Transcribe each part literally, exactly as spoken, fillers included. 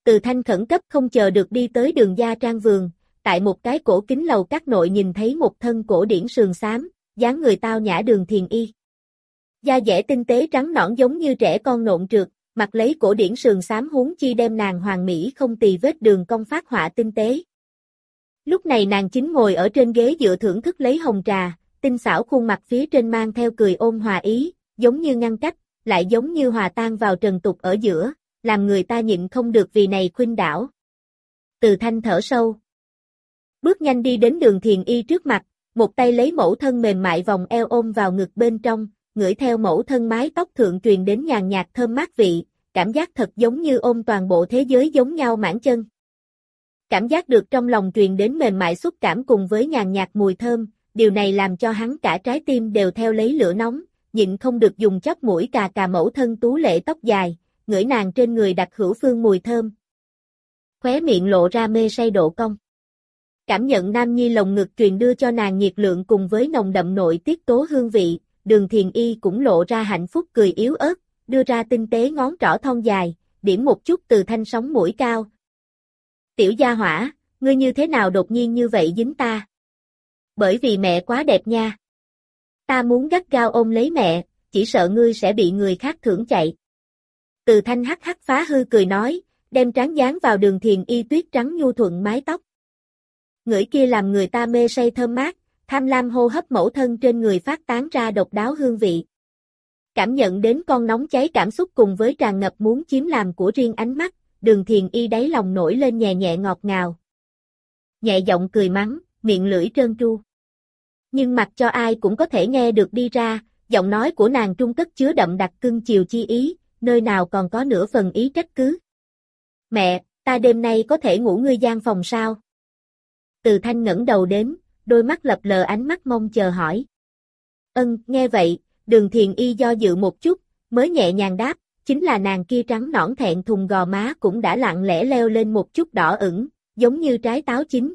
Từ Thanh khẩn cấp không chờ được đi tới Đường gia trang vườn, tại một cái cổ kính lầu các nội nhìn thấy một thân cổ điển sườn xám, dáng người tao nhã Đường Thiền Y. Da dẻ tinh tế trắng nõn giống như trẻ con nộn trượt, mặc lấy cổ điển sườn xám huống chi đem nàng hoàng mỹ không tì vết đường cong phát họa tinh tế. Lúc này nàng chính ngồi ở trên ghế dựa thưởng thức lấy hồng trà, tinh xảo khuôn mặt phía trên mang theo cười ôn hòa ý, giống như ngăn cách, lại giống như hòa tan vào trần tục ở giữa, làm người ta nhịn không được vì này khuynh đảo. Từ Thanh thở sâu. Bước nhanh đi đến Đường Thiền Y trước mặt, một tay lấy mẫu thân mềm mại vòng eo ôm vào ngực bên trong, ngửi theo mẫu thân mái tóc thượng truyền đến nhàn nhạt thơm mát vị, cảm giác thật giống như ôm toàn bộ thế giới giống nhau mãn chân. Cảm giác được trong lòng truyền đến mềm mại xúc cảm cùng với nhàn nhạt mùi thơm, điều này làm cho hắn cả trái tim đều theo lấy lửa nóng, nhịn không được dùng chóp mũi cà cà mẫu thân tú lệ tóc dài, ngửi nàng trên người đặc hữu phương mùi thơm. Khóe miệng lộ ra mê say độ cong. Cảm nhận nam nhi lồng ngực truyền đưa cho nàng nhiệt lượng cùng với nồng đậm nội tiết tố hương vị, Đường Thiền Y cũng lộ ra hạnh phúc cười yếu ớt, đưa ra tinh tế ngón trỏ thon dài, điểm một chút Từ Thanh sóng mũi cao. Tiểu gia hỏa, ngươi như thế nào đột nhiên như vậy dính ta? Bởi vì mẹ quá đẹp nha. Ta muốn gắt gao ôm lấy mẹ, chỉ sợ ngươi sẽ bị người khác thưởng chạy. Từ Thanh hắc hắc phá hư cười nói, đem trán dán vào Đường Thiền Y tuyết trắng nhu thuận mái tóc. Ngửi kia làm người ta mê say thơm mát, tham lam hô hấp mẫu thân trên người phát tán ra độc đáo hương vị. Cảm nhận đến con nóng cháy cảm xúc cùng với tràn ngập muốn chiếm làm của riêng ánh mắt, Đường Thiền Y đáy lòng nổi lên nhẹ nhẹ ngọt ngào. Nhẹ giọng cười mắng, miệng lưỡi trơn tru. Nhưng mặc cho ai cũng có thể nghe được đi ra, giọng nói của nàng trung cất chứa đậm đặc cưng chiều chi ý, nơi nào còn có nửa phần ý trách cứ. Mẹ, ta đêm nay có thể ngủ ngươi gian phòng sao? Từ Thanh ngẩng đầu đến, đôi mắt lập lờ ánh mắt mong chờ hỏi. Ân, nghe vậy, Đường Thiền Y do dự một chút, mới nhẹ nhàng đáp, chính là nàng kia trắng nõn thẹn thùng gò má cũng đã lặng lẽ leo lên một chút đỏ ửng, giống như trái táo chín.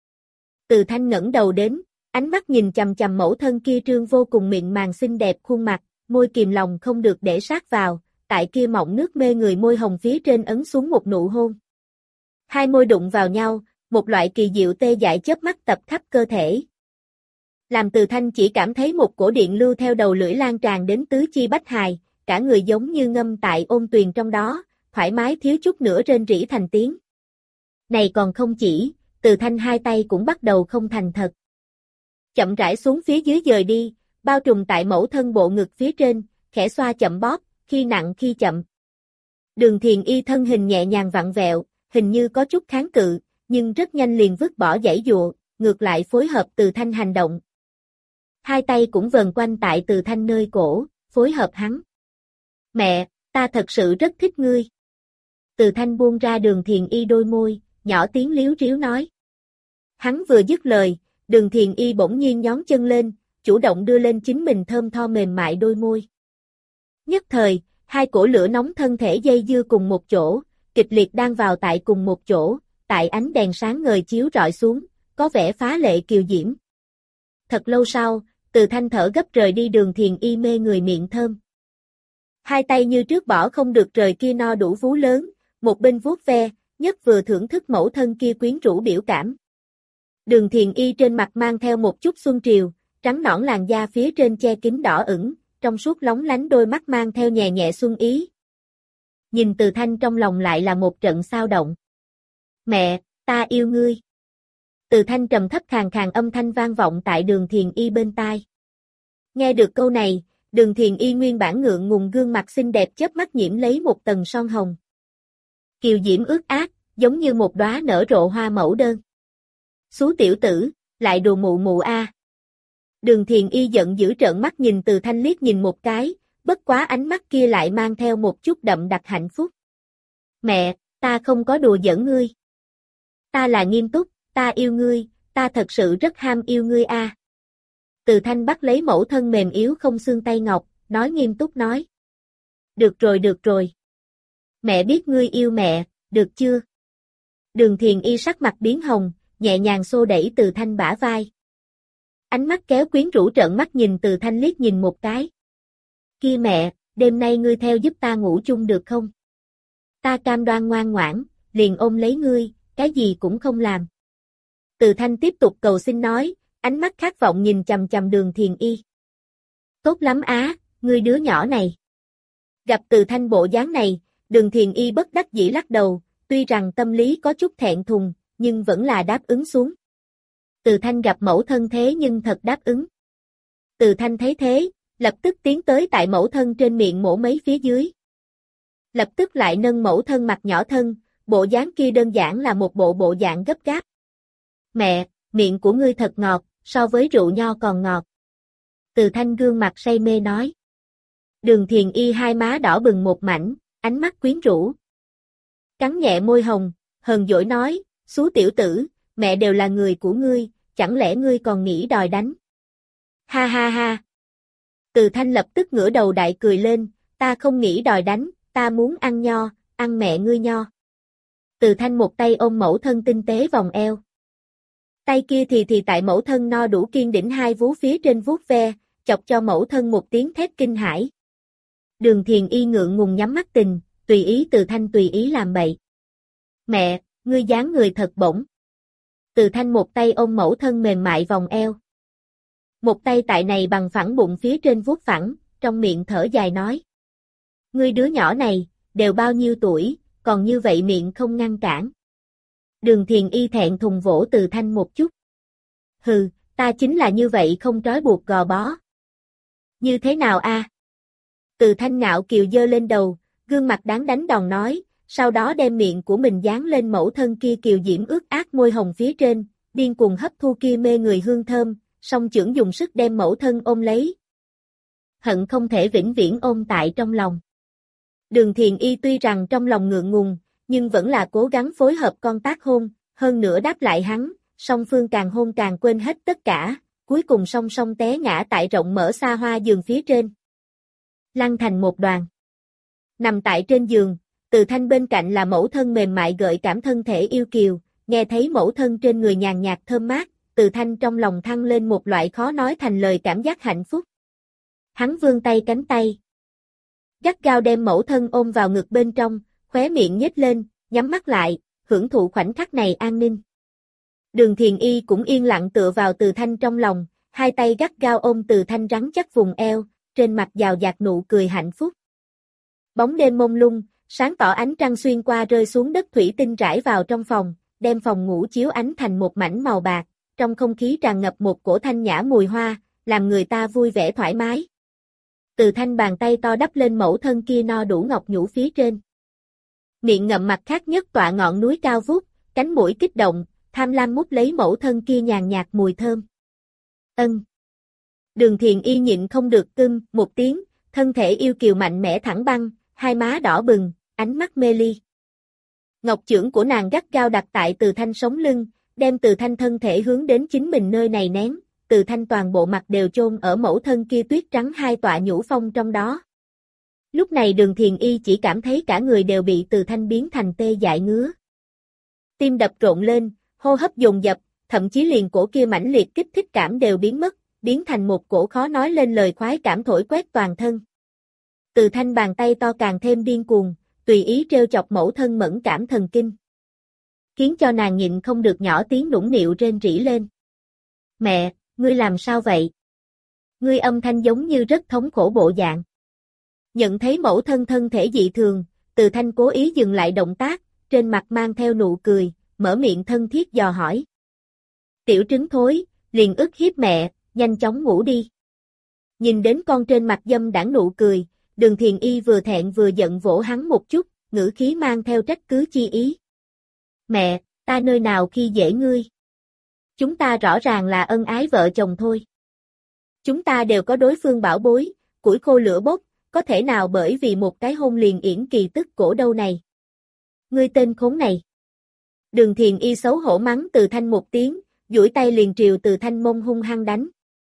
Từ Thanh ngẩng đầu đến, ánh mắt nhìn chằm chằm mẫu thân kia trương vô cùng mịn màng xinh đẹp khuôn mặt, môi kìm lòng không được để sát vào, tại kia mọng nước mê người môi hồng phía trên ấn xuống một nụ hôn. Hai môi đụng vào nhau, một loại kỳ diệu tê dại chớp mắt tập khắp cơ thể. Làm Từ Thanh chỉ cảm thấy một cổ điện lưu theo đầu lưỡi lan tràn đến tứ chi bách hài, cả người giống như ngâm tại ôn tuyền trong đó, thoải mái thiếu chút nữa rên rỉ thành tiếng. Này còn không chỉ, Từ Thanh hai tay cũng bắt đầu không thành thật. Chậm rãi xuống phía dưới dời đi, bao trùm tại mẫu thân bộ ngực phía trên, khẽ xoa chậm bóp, khi nặng khi chậm. Đường Thiền Y thân hình nhẹ nhàng vặn vẹo, hình như có chút kháng cự, nhưng rất nhanh liền vứt bỏ giãy giụa, ngược lại phối hợp Từ Thanh hành động. Hai tay cũng vần quanh tại Từ Thanh nơi cổ, phối hợp hắn. Mẹ, ta thật sự rất thích ngươi. Từ Thanh buông ra Đường Thiền Y đôi môi, nhỏ tiếng líu ríu nói. Hắn vừa dứt lời, Đường Thiền Y bỗng nhiên nhón chân lên, chủ động đưa lên chính mình thơm tho mềm mại đôi môi. Nhất thời, hai cổ lửa nóng thân thể dây dưa cùng một chỗ, kịch liệt đang vào tại cùng một chỗ, tại ánh đèn sáng ngời chiếu rọi xuống, có vẻ phá lệ kiều diễm. Thật lâu sau, Từ Thanh thở gấp rời đi Đường Thiền Y mê người miệng thơm. Hai tay như trước bỏ không được rời kia no đủ vú lớn, một bên vuốt ve, nhất vừa thưởng thức mẫu thân kia quyến rũ biểu cảm. Đường Thiền Y trên mặt mang theo một chút xuân triều, trắng nõn làn da phía trên che kín đỏ ửng, trong suốt lóng lánh đôi mắt mang theo nhẹ nhẹ xuân ý. Nhìn Từ Thanh trong lòng lại là một trận xao động. Mẹ, ta yêu ngươi. Từ Thanh trầm thấp khàn khàn âm thanh vang vọng tại Đường Thiền Y bên tai. Nghe được câu này, Đường Thiền Y nguyên bản ngượng ngùng gương mặt xinh đẹp chớp mắt nhiễm lấy một tầng son hồng. Kiều diễm ướt át, giống như một đóa nở rộ hoa mẫu đơn. Xú tiểu tử, lại đồ mụ mụ a. Đường Thiền Y giận dữ trợn mắt nhìn Từ Thanh liếc nhìn một cái, bất quá ánh mắt kia lại mang theo một chút đậm đặc hạnh phúc. Mẹ, ta không có đùa giỡn ngươi. Ta là nghiêm túc, ta yêu ngươi, ta thật sự rất ham yêu ngươi a. Từ Thanh bắt lấy mẫu thân mềm yếu không xương tay ngọc, nói nghiêm túc nói. Được rồi được rồi. Mẹ biết ngươi yêu mẹ, được chưa? Đường Thiền Y sắc mặt biến hồng, nhẹ nhàng xô đẩy Từ Thanh bả vai. Ánh mắt kéo quyến rũ trợn mắt nhìn Từ Thanh liếc nhìn một cái. Kia mẹ, đêm nay ngươi theo giúp ta ngủ chung được không? Ta cam đoan ngoan ngoãn, liền ôm lấy ngươi, cái gì cũng không làm. Từ Thanh tiếp tục cầu xin nói, ánh mắt khát vọng nhìn chằm chằm Đường Thiền Y. Tốt lắm á, ngươi đứa nhỏ này. Gặp Từ Thanh bộ dáng này, Đường Thiền Y bất đắc dĩ lắc đầu, tuy rằng tâm lý có chút thẹn thùng, nhưng vẫn là đáp ứng xuống. Từ Thanh gặp mẫu thân thế nhưng thật đáp ứng. Từ Thanh thấy thế, lập tức tiến tới tại mẫu thân trên miệng mổ mấy phía dưới. Lập tức lại nâng mẫu thân mặt nhỏ thân, bộ dáng kia đơn giản là một bộ bộ dạng gấp gáp. Mẹ, miệng của ngươi thật ngọt, so với rượu nho còn ngọt. Từ Thanh gương mặt say mê nói. Đường Thiền Y hai má đỏ bừng một mảnh, ánh mắt quyến rũ. Cắn nhẹ môi hồng, hờn dỗi nói, xú tiểu tử, mẹ đều là người của ngươi, chẳng lẽ ngươi còn nghĩ đòi đánh? Ha ha ha. Từ Thanh lập tức ngửa đầu đại cười lên, ta không nghĩ đòi đánh, ta muốn ăn nho, ăn mẹ ngươi nho. Từ Thanh một tay ôm mẫu thân tinh tế vòng eo. Tay kia thì thì tại mẫu thân no đủ kiên đỉnh hai vú phía trên vuốt ve, chọc cho mẫu thân một tiếng thét kinh hãi. Đường Thiền Y ngượng ngùng nhắm mắt tình, tùy ý Từ Thanh tùy ý làm bậy. Mẹ, ngươi dáng người thật bổng. Từ Thanh một tay ôm mẫu thân mềm mại vòng eo. Một tay tại này bằng phẳng bụng phía trên vuốt phẳng, trong miệng thở dài nói. Ngươi đứa nhỏ này, đều bao nhiêu tuổi, còn như vậy miệng không ngăn cản. Đường Thiền Y thẹn thùng vỗ Từ Thanh một chút. Hừ, ta chính là như vậy không trói buộc gò bó. Như thế nào a? À? Từ Thanh ngạo kiều dơ lên đầu, gương mặt đáng đánh đòn nói, sau đó đem miệng của mình dán lên mẫu thân kia kiều diễm ướt át môi hồng phía trên, điên cuồng hấp thu kia mê người hương thơm, song chưởng dùng sức đem mẫu thân ôm lấy. Hận không thể vĩnh viễn ôm tại trong lòng. Đường Thiền Y tuy rằng trong lòng ngượng ngùng, nhưng vẫn là cố gắng phối hợp con tác hôn, hơn nữa đáp lại hắn, song phương càng hôn càng quên hết tất cả, cuối cùng song song té ngã tại rộng mở xa hoa giường phía trên. Lăn thành một đoàn. Nằm tại trên giường, Từ Thanh bên cạnh là mẫu thân mềm mại gợi cảm thân thể yêu kiều, nghe thấy mẫu thân trên người nhàn nhạt thơm mát, Từ Thanh trong lòng thăng lên một loại khó nói thành lời cảm giác hạnh phúc. Hắn vươn tay cánh tay. Gắt gao đem mẫu thân ôm vào ngực bên trong, khóe miệng nhếch lên, nhắm mắt lại, hưởng thụ khoảnh khắc này an ninh. Đường Thiền Y cũng yên lặng tựa vào Từ Thanh trong lòng, hai tay gắt gao ôm Từ Thanh rắn chắc vùng eo, trên mặt giào dạt nụ cười hạnh phúc. Bóng đêm mông lung, sáng tỏ ánh trăng xuyên qua rơi xuống đất thủy tinh rải vào trong phòng, đem phòng ngủ chiếu ánh thành một mảnh màu bạc, trong không khí tràn ngập một cổ thanh nhã mùi hoa, làm người ta vui vẻ thoải mái. Từ Thanh bàn tay to đắp lên mẫu thân kia no đủ ngọc nhũ phía trên. Miệng ngậm mặt khác nhất tọa ngọn núi cao vút, cánh mũi kích động, tham lam mút lấy mẫu thân kia nhàn nhạt mùi thơm. Ân. Đường Thiền Y nhịn không được cưng một tiếng, thân thể yêu kiều mạnh mẽ thẳng băng, hai má đỏ bừng, ánh mắt mê ly. Ngọc chưởng của nàng gắt gao đặt tại Từ Thanh sống lưng, đem Từ Thanh thân thể hướng đến chính mình nơi này nén, Từ Thanh toàn bộ mặt đều chôn ở mẫu thân kia tuyết trắng hai tọa nhũ phong trong đó. Lúc này Đường Thiền Y chỉ cảm thấy cả người đều bị Từ Thanh biến thành tê dại ngứa. Tim đập rộn lên, hô hấp dồn dập, thậm chí liền cổ kia mãnh liệt kích thích cảm đều biến mất, biến thành một cổ khó nói lên lời khoái cảm thổi quét toàn thân. Từ Thanh bàn tay to càng thêm điên cuồng, tùy ý trêu chọc mẫu thân mẫn cảm thần kinh. Khiến cho nàng nhịn không được nhỏ tiếng nũng nịu rên rỉ lên. Mẹ, ngươi làm sao vậy? Ngươi âm thanh giống như rất thống khổ bộ dạng. Nhận thấy mẫu thân thân thể dị thường, Từ Thanh cố ý dừng lại động tác, trên mặt mang theo nụ cười, mở miệng thân thiết dò hỏi. Tiểu trứng thối, liền ức hiếp mẹ, nhanh chóng ngủ đi. Nhìn đến con trên mặt dâm đãng nụ cười, Đường Thiền Y vừa thẹn vừa giận vỗ hắn một chút, ngữ khí mang theo trách cứ chi ý. Mẹ, ta nơi nào khi dễ ngươi? Chúng ta rõ ràng là ân ái vợ chồng thôi. Chúng ta đều có đối phương bảo bối, củi khô lửa bốc, có thể nào bởi vì một cái hôn liền yển kỳ tức cổ đâu này? Ngươi tên khốn này. Đường Thiền Y xấu hổ mắng Từ Thanh một tiếng, duỗi tay liền triều Từ Thanh mông hung hăng đánh.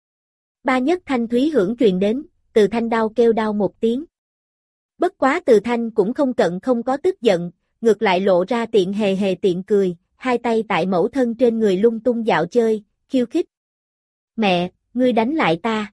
Ba nhất thanh thúy hưởng truyền đến, Từ Thanh đau kêu đau một tiếng. Bất quá Từ Thanh cũng không cận không có tức giận, ngược lại lộ ra tiện hề hề tiện cười, hai tay tại mẫu thân trên người lung tung dạo chơi, khiêu khích. Mẹ, ngươi đánh lại ta.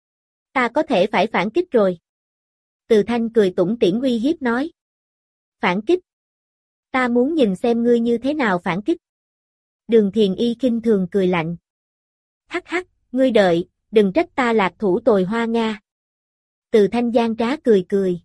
Ta có thể phải phản kích rồi. Từ Thanh cười tủm tỉm uy hiếp nói. Phản kích. Ta muốn nhìn xem ngươi như thế nào phản kích. Đường Thiền Y khinh thường cười lạnh. Hắc hắc, ngươi đợi, đừng trách ta lạc thủ tồi hoa Nga. Từ Thanh gian trá cười cười.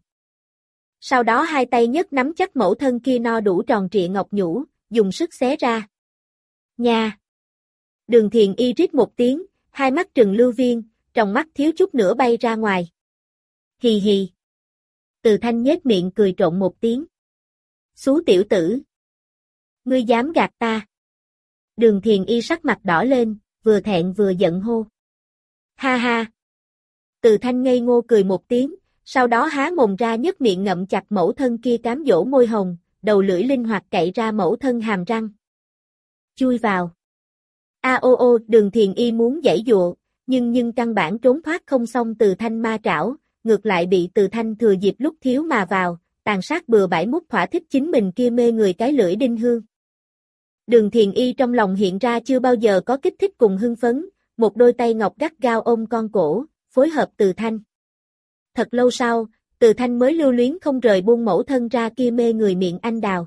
Sau đó hai tay nhấc nắm chắc mẫu thân kia no đủ tròn trịa ngọc nhũ, dùng sức xé ra. Nha! Đường Thiền Y rít một tiếng, hai mắt trừng lưu viên, trong mắt thiếu chút nữa bay ra ngoài. Hì hì! Từ Thanh nhếch miệng cười trộn một tiếng. Xú tiểu tử! Ngươi dám gạt ta! Đường Thiền Y sắc mặt đỏ lên, vừa thẹn vừa giận hô. Ha ha! Từ Thanh ngây ngô cười một tiếng, sau đó há mồm ra nhấc miệng ngậm chặt mẫu thân kia cám dỗ môi hồng, đầu lưỡi linh hoạt cậy ra mẫu thân hàm răng. Chui vào. A ô ô, Đường Thiền Y muốn giãy dụa, nhưng nhưng căn bản trốn thoát không xong Từ Thanh ma trảo, ngược lại bị Từ Thanh thừa dịp lúc thiếu mà vào, tàn sát bừa bãi mút thỏa thích chính mình kia mê người cái lưỡi đinh hương. Đường Thiền Y trong lòng hiện ra chưa bao giờ có kích thích cùng hưng phấn, một đôi tay ngọc gắt gao ôm con cổ, phối hợp Từ Thanh. Thật lâu sau, Từ Thanh mới lưu luyến không rời buông mẫu thân ra kia mê người miệng anh đào.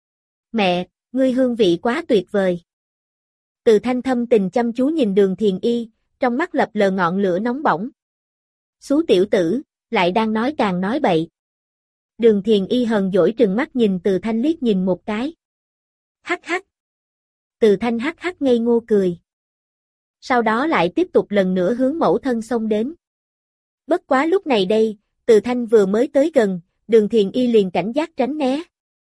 Mẹ, ngươi hương vị quá tuyệt vời. Từ Thanh thâm tình chăm chú nhìn Đường Thiền Y, trong mắt lập lờ ngọn lửa nóng bỏng. Xú tiểu tử, lại đang nói càng nói bậy. Đường Thiền Y hờn dỗi trừng mắt nhìn Từ Thanh liếc nhìn một cái. Hắc hắc. Từ Thanh hắc hắc ngây ngô cười. Sau đó lại tiếp tục lần nữa hướng mẫu thân xông đến. Bất quá lúc này đây, Từ Thanh vừa mới tới gần, Đường Thiền Y liền cảnh giác tránh né.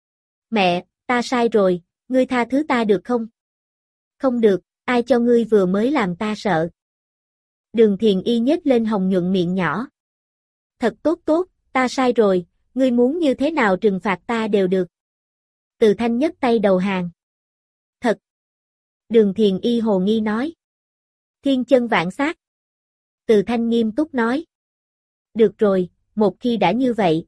Mẹ, ta sai rồi, ngươi tha thứ ta được không? Không được, ai cho ngươi vừa mới làm ta sợ. Đường Thiền Y nhếch lên hồng nhuận miệng nhỏ. Thật tốt tốt, ta sai rồi, ngươi muốn như thế nào trừng phạt ta đều được. Từ Thanh nhấc tay đầu hàng. Thật. Đường Thiền Y hồ nghi nói. Thiên chân vạn sát. Từ Thanh nghiêm túc nói. Được rồi, một khi đã như vậy.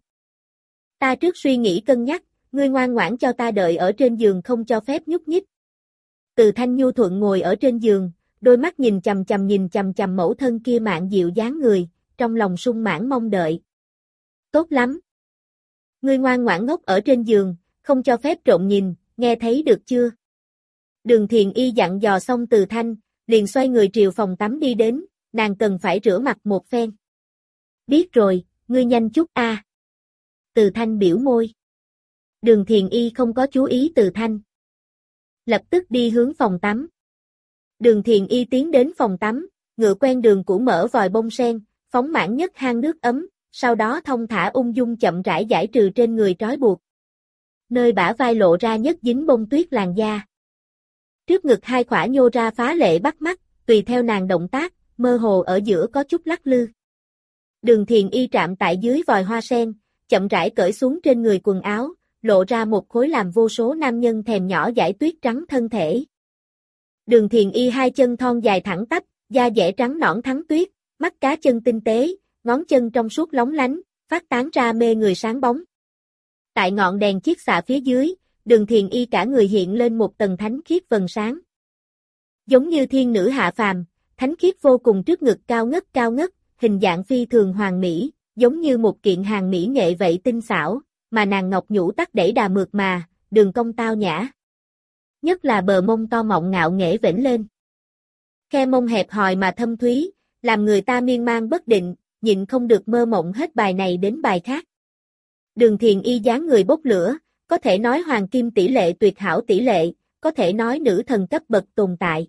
Ta trước suy nghĩ cân nhắc, ngươi ngoan ngoãn cho ta đợi ở trên giường không cho phép nhúc nhích. Từ Thanh nhu thuận ngồi ở trên giường, đôi mắt nhìn chằm chằm nhìn chằm chằm mẫu thân kia mạn dịu dáng người, trong lòng sung mãn mong đợi. Tốt lắm. Ngươi ngoan ngoãn ngốc ở trên giường, không cho phép trộm nhìn, nghe thấy được chưa? Đường Thiền Y dặn dò xong Từ Thanh, liền xoay người triều phòng tắm đi đến, nàng cần phải rửa mặt một phen. Biết rồi, ngươi nhanh chút a. À. Từ Thanh biểu môi. Đường Thiền Y không có chú ý Từ Thanh. Lập tức đi hướng phòng tắm. Đường Thiền Y tiến đến phòng tắm, ngựa quen đường cũ mở vòi bông sen, phóng mãn nhất hang nước ấm, sau đó thông thả ung dung chậm rãi giải trừ trên người trói buộc. Nơi bả vai lộ ra nhất dính bông tuyết làn da. Trước ngực hai khỏa nhô ra phá lệ bắt mắt, tùy theo nàng động tác, mơ hồ ở giữa có chút lắc lư. Đường Thiền Y chạm tại dưới vòi hoa sen, chậm rãi cởi xuống trên người quần áo, lộ ra một khối làm vô số nam nhân thèm nhỏ dải tuyết trắng thân thể. Đường Thiền Y hai chân thon dài thẳng tắp, da dẻ trắng nõn thắng tuyết, mắt cá chân tinh tế, ngón chân trong suốt lóng lánh, phát tán ra mê người sáng bóng. Tại ngọn đèn chiết xạ phía dưới, Đường Thiền Y cả người hiện lên một tầng thánh khiết vầng sáng. Giống như thiên nữ hạ phàm, thánh khiết vô cùng, trước ngực cao ngất cao ngất, hình dạng phi thường hoàn mỹ, giống như một kiện hàng mỹ nghệ vậy tinh xảo, mà nàng ngọc nhũ tắc đẩy đà mượt mà, đường cong tao nhã. Nhất là bờ mông to mọng ngạo nghễ vểnh lên. Khe mông hẹp hòi mà thâm thúy, làm người ta miên man bất định, nhịn không được mơ mộng hết bài này đến bài khác. Đường Thiền Y dáng người bốc lửa, có thể nói hoàng kim tỷ lệ tuyệt hảo tỷ lệ, có thể nói nữ thần cấp bậc tồn tại.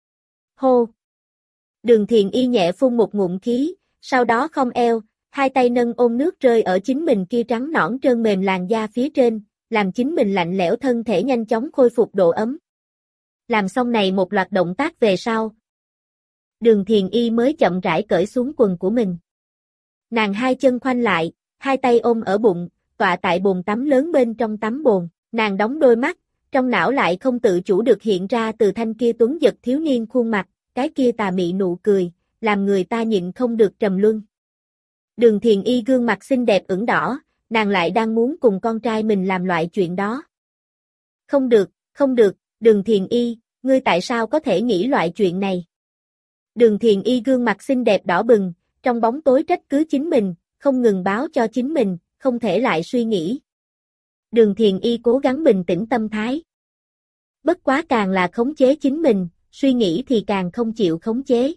Hô! Đường Thiền Y nhẹ phun một ngụm khí, sau đó khom eo, hai tay nâng ôm nước rơi ở chính mình kia trắng nõn trơn mềm làn da phía trên, làm chính mình lạnh lẽo thân thể nhanh chóng khôi phục độ ấm. Làm xong này một loạt động tác về sau. Đường Thiền Y mới chậm rãi cởi xuống quần của mình. Nàng hai chân khoanh lại, hai tay ôm ở bụng, tọa tại bồn tắm lớn bên trong tắm bồn, nàng đóng đôi mắt, trong não lại không tự chủ được hiện ra Từ Thanh kia tuấn giật thiếu niên khuôn mặt, cái kia tà mị nụ cười, làm người ta nhịn không được trầm luân. Đường Thiền Y gương mặt xinh đẹp ửng đỏ, nàng lại đang muốn cùng con trai mình làm loại chuyện đó. Không được, không được, Đường Thiền Y, ngươi tại sao có thể nghĩ loại chuyện này? Đường Thiền Y gương mặt xinh đẹp đỏ bừng, trong bóng tối trách cứ chính mình, không ngừng báo cho chính mình, không thể lại suy nghĩ. Đường Thiền Y cố gắng bình tĩnh tâm thái. Bất quá càng là khống chế chính mình, suy nghĩ thì càng không chịu khống chế.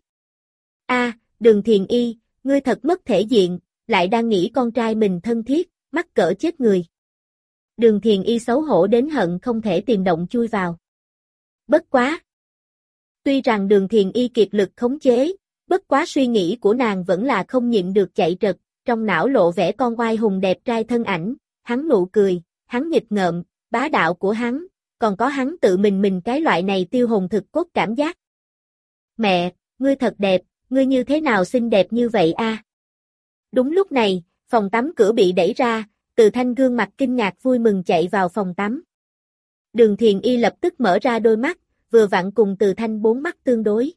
A, Đường Thiền Y, ngươi thật mất thể diện, lại đang nghĩ con trai mình thân thiết, mắc cỡ chết người. Đường Thiền Y xấu hổ đến hận không thể tìm động chui vào. Bất quá. Tuy rằng Đường Thiền Y kiệt lực khống chế, bất quá suy nghĩ của nàng vẫn là không nhịn được chạy trật, trong não lộ vẻ con oai hùng đẹp trai thân ảnh, hắn nụ cười, hắn nghịch ngợm, bá đạo của hắn, còn có hắn tự mình mình cái loại này tiêu hồn thực cốt cảm giác. Mẹ, ngươi thật đẹp, ngươi như thế nào xinh đẹp như vậy a? Đúng lúc này, phòng tắm cửa bị đẩy ra, Từ Thanh gương mặt kinh ngạc vui mừng chạy vào phòng tắm. Đường Thiền Y lập tức mở ra đôi mắt, vừa vặn cùng Từ Thanh bốn mắt tương đối.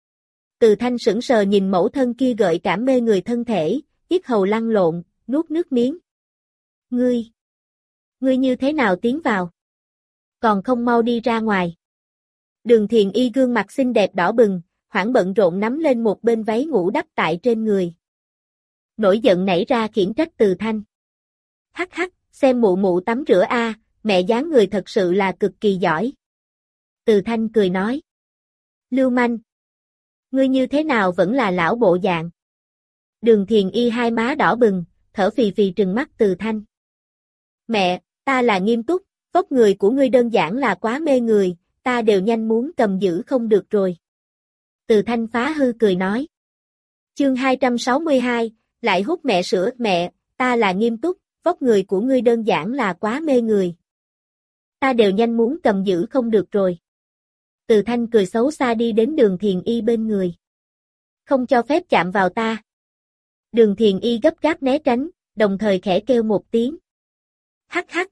Từ Thanh sững sờ nhìn mẫu thân kia gợi cảm mê người thân thể, yết hầu lăn lộn, nuốt nước miếng. Ngươi, ngươi như thế nào tiến vào? Còn không mau đi ra ngoài. Đường Thiền Y gương mặt xinh đẹp đỏ bừng, hoảng bận rộn nắm lên một bên váy ngủ đắp tại trên người. Nổi giận nảy ra khiển trách Từ Thanh. Hắc hắc, xem mụ mụ tắm rửa a, mẹ dáng người thật sự là cực kỳ giỏi. Từ Thanh cười nói. Lưu manh. Ngươi như thế nào vẫn là lão bộ dạng. Đường Thiền Y hai má đỏ bừng, thở phì phì trừng mắt Từ Thanh. Mẹ, ta là nghiêm túc, vóc người của ngươi đơn giản là quá mê người, ta đều nhanh muốn cầm giữ không được rồi. Từ Thanh phá hư cười nói. Chương hai trăm sáu mươi hai, lại hút mẹ sữa, mẹ, ta là nghiêm túc, vóc người của ngươi đơn giản là quá mê người. Ta đều nhanh muốn cầm giữ không được rồi. Từ Thanh cười xấu xa đi đến Đường Thiền Y bên người. Không cho phép chạm vào ta. Đường Thiền Y gấp gáp né tránh, đồng thời khẽ kêu một tiếng. Hắc hắc.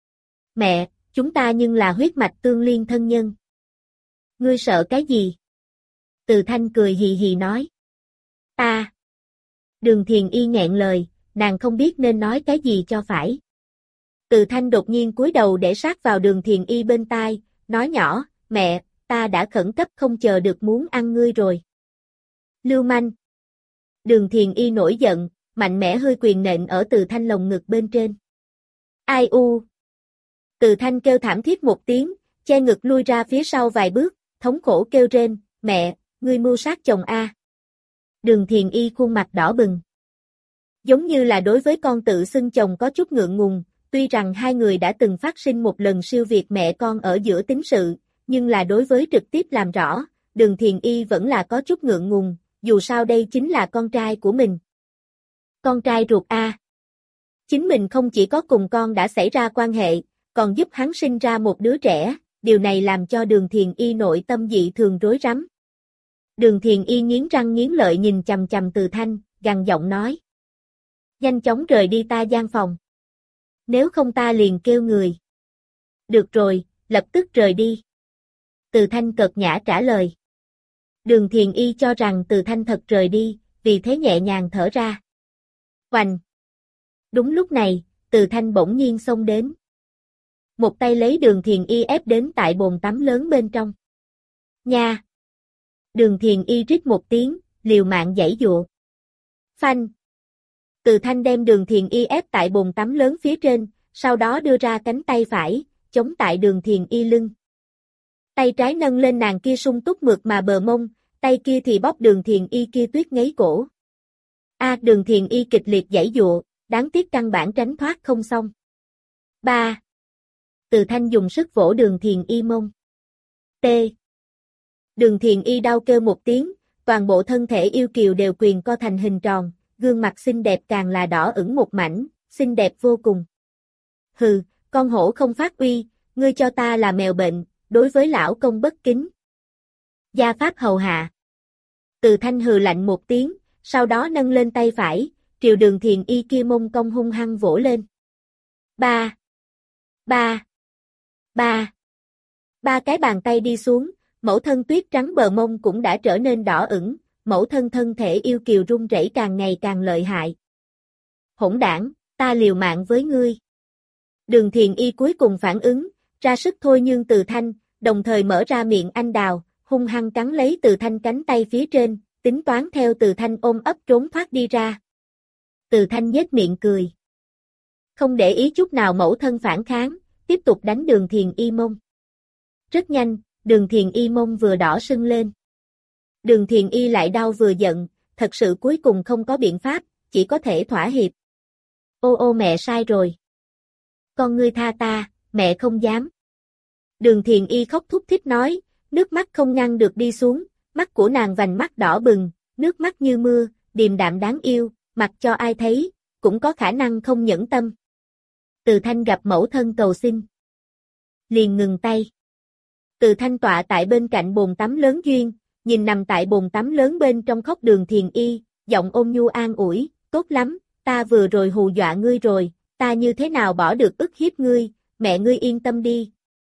Mẹ, chúng ta nhưng là huyết mạch tương liên thân nhân. Ngươi sợ cái gì? Từ Thanh cười hì hì nói. Ta. Đường Thiền Y nghẹn lời, nàng không biết nên nói cái gì cho phải. Từ Thanh đột nhiên cúi đầu để sát vào Đường Thiền Y bên tai, nói nhỏ, mẹ, ta đã khẩn cấp không chờ được muốn ăn ngươi rồi. Lưu manh. Đường Thiền Y nổi giận, mạnh mẽ hơi quyền nện ở Từ Thanh lồng ngực bên trên. Ai u. Từ Thanh kêu thảm thiết một tiếng, che ngực lui ra phía sau vài bước, thống khổ kêu rên, mẹ, ngươi mưu sát chồng a. Đường Thiền Y khuôn mặt đỏ bừng. Giống như là đối với con tự xưng chồng có chút ngượng ngùng, tuy rằng hai người đã từng phát sinh một lần siêu việt mẹ con ở giữa tín sự, nhưng là đối với trực tiếp làm rõ, Đường Thiền Y vẫn là có chút ngượng ngùng, dù sao đây chính là con trai của mình. Con trai ruột a. Chính mình không chỉ có cùng con đã xảy ra quan hệ, còn giúp hắn sinh ra một đứa trẻ, điều này làm cho Đường Thiền Y nội tâm dị thường rối rắm. Đường Thiền Y nghiến răng nghiến lợi nhìn chằm chằm Từ Thanh, gằn giọng nói. Nhanh chóng rời đi ta gian phòng. Nếu không ta liền kêu người. Được rồi, lập tức rời đi. Từ Thanh cợt nhã trả lời. Đường Thiền Y cho rằng Từ Thanh thật rời đi, vì thế nhẹ nhàng thở ra. Oành. Đúng lúc này, Từ Thanh bỗng nhiên xông đến. Một tay lấy Đường Thiền Y ép đến tại bồn tắm lớn bên trong. Nha! Đường Thiền Y rít một tiếng, liều mạng giãy giụa. Phanh! Từ Thanh đem Đường Thiền Y ép tại bồn tắm lớn phía trên, sau đó đưa ra cánh tay phải, chống tại Đường Thiền Y lưng. Tay trái nâng lên nàng kia sung túc mượt mà bờ mông, tay kia thì bóp Đường Thiền Y kia tuyết ngấy cổ. A, à, Đường Thiền Y kịch liệt giãy giụa, đáng tiếc căn bản tránh thoát không xong. Ba. Từ Thanh dùng sức vỗ Đường Thiền Y mông. T. Đường Thiền Y đau kêu một tiếng, toàn bộ thân thể yêu kiều đều quyền co thành hình tròn, gương mặt xinh đẹp càng là đỏ ửng một mảnh, xinh đẹp vô cùng. Hừ, con hổ không phát uy, ngươi cho ta là mèo bệnh, đối với lão công bất kính. Gia pháp hầu hạ. Từ Thanh hừ lạnh một tiếng, sau đó nâng lên tay phải, triều Đường Thiền Y kia mông cong hung hăng vỗ lên. Ba. Ba. Ba. Ba cái bàn tay đi xuống, mẫu thân tuyết trắng bờ mông cũng đã trở nên đỏ ửng, mẫu thân thân thể yêu kiều run rẩy càng ngày càng lợi hại. Hỗn đảng, ta liều mạng với ngươi. Đường Thiền Y cuối cùng phản ứng, ra sức thôi nhưng Từ Thanh, đồng thời mở ra miệng anh đào, hung hăng cắn lấy Từ Thanh cánh tay phía trên, tính toán theo Từ Thanh ôm ấp trốn thoát đi ra. Từ Thanh nhếch miệng cười. Không để ý chút nào mẫu thân phản kháng, tiếp tục đánh Đường Thiền Y mông. Rất nhanh, Đường Thiền Y mông vừa đỏ sưng lên. Đường Thiền Y lại đau vừa giận, thật sự cuối cùng không có biện pháp, chỉ có thể thỏa hiệp. Ô ô mẹ sai rồi. Con ngươi tha ta, mẹ không dám. Đường Thiền Y khóc thút thít nói, nước mắt không ngăn được đi xuống, mắt của nàng vành mắt đỏ bừng, nước mắt như mưa, điềm đạm đáng yêu, mặc cho ai thấy, cũng có khả năng không nhẫn tâm. Từ Thanh gặp mẫu thân cầu xin, liền ngừng tay. Từ Thanh tọa tại bên cạnh bồn tắm lớn duyên, nhìn nằm tại bồn tắm lớn bên trong khóc Đường Thiền Y, giọng ôn nhu an ủi, tốt lắm, ta vừa rồi hù dọa ngươi rồi, ta như thế nào bỏ được ức hiếp ngươi, mẹ ngươi yên tâm đi.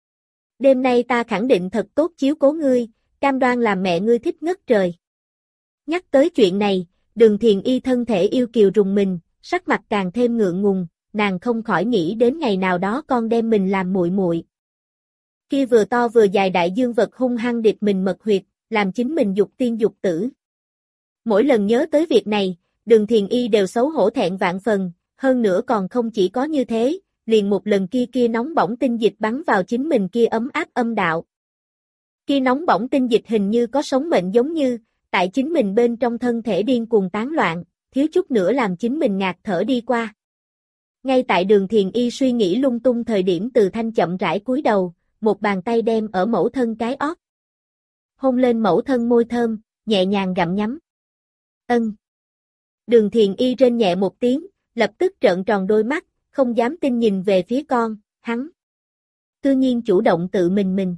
Đêm nay ta khẳng định thật tốt chiếu cố ngươi, cam đoan làm mẹ ngươi thích ngất trời. Nhắc tới chuyện này, Đường Thiền Y thân thể yêu kiều rùng mình, sắc mặt càng thêm ngượng ngùng, nàng không khỏi nghĩ đến ngày nào đó con đem mình làm muội muội. Kia vừa to vừa dài đại dương vật hung hăng địch mình mật huyệt, làm chính mình dục tiên dục tử. Mỗi lần nhớ tới việc này, Đường Thiền Y đều xấu hổ thẹn vạn phần, hơn nữa còn không chỉ có như thế, liền một lần kia kia nóng bỏng tinh dịch bắn vào chính mình kia ấm áp âm đạo. Kia nóng bỏng tinh dịch hình như có sống mệnh giống như, tại chính mình bên trong thân thể điên cuồng tán loạn, thiếu chút nữa làm chính mình ngạt thở đi qua. Ngay tại Đường Thiền Y suy nghĩ lung tung thời điểm Từ Thanh chậm rãi cúi đầu, một bàn tay đem ở mẫu thân cái ót. Hôn lên mẫu thân môi thơm, nhẹ nhàng gặm nhắm. Ân. Đường Thiền Y rên nhẹ một tiếng, lập tức trợn tròn đôi mắt, không dám tin nhìn về phía con, hắn. Tự nhiên chủ động tự mình mình.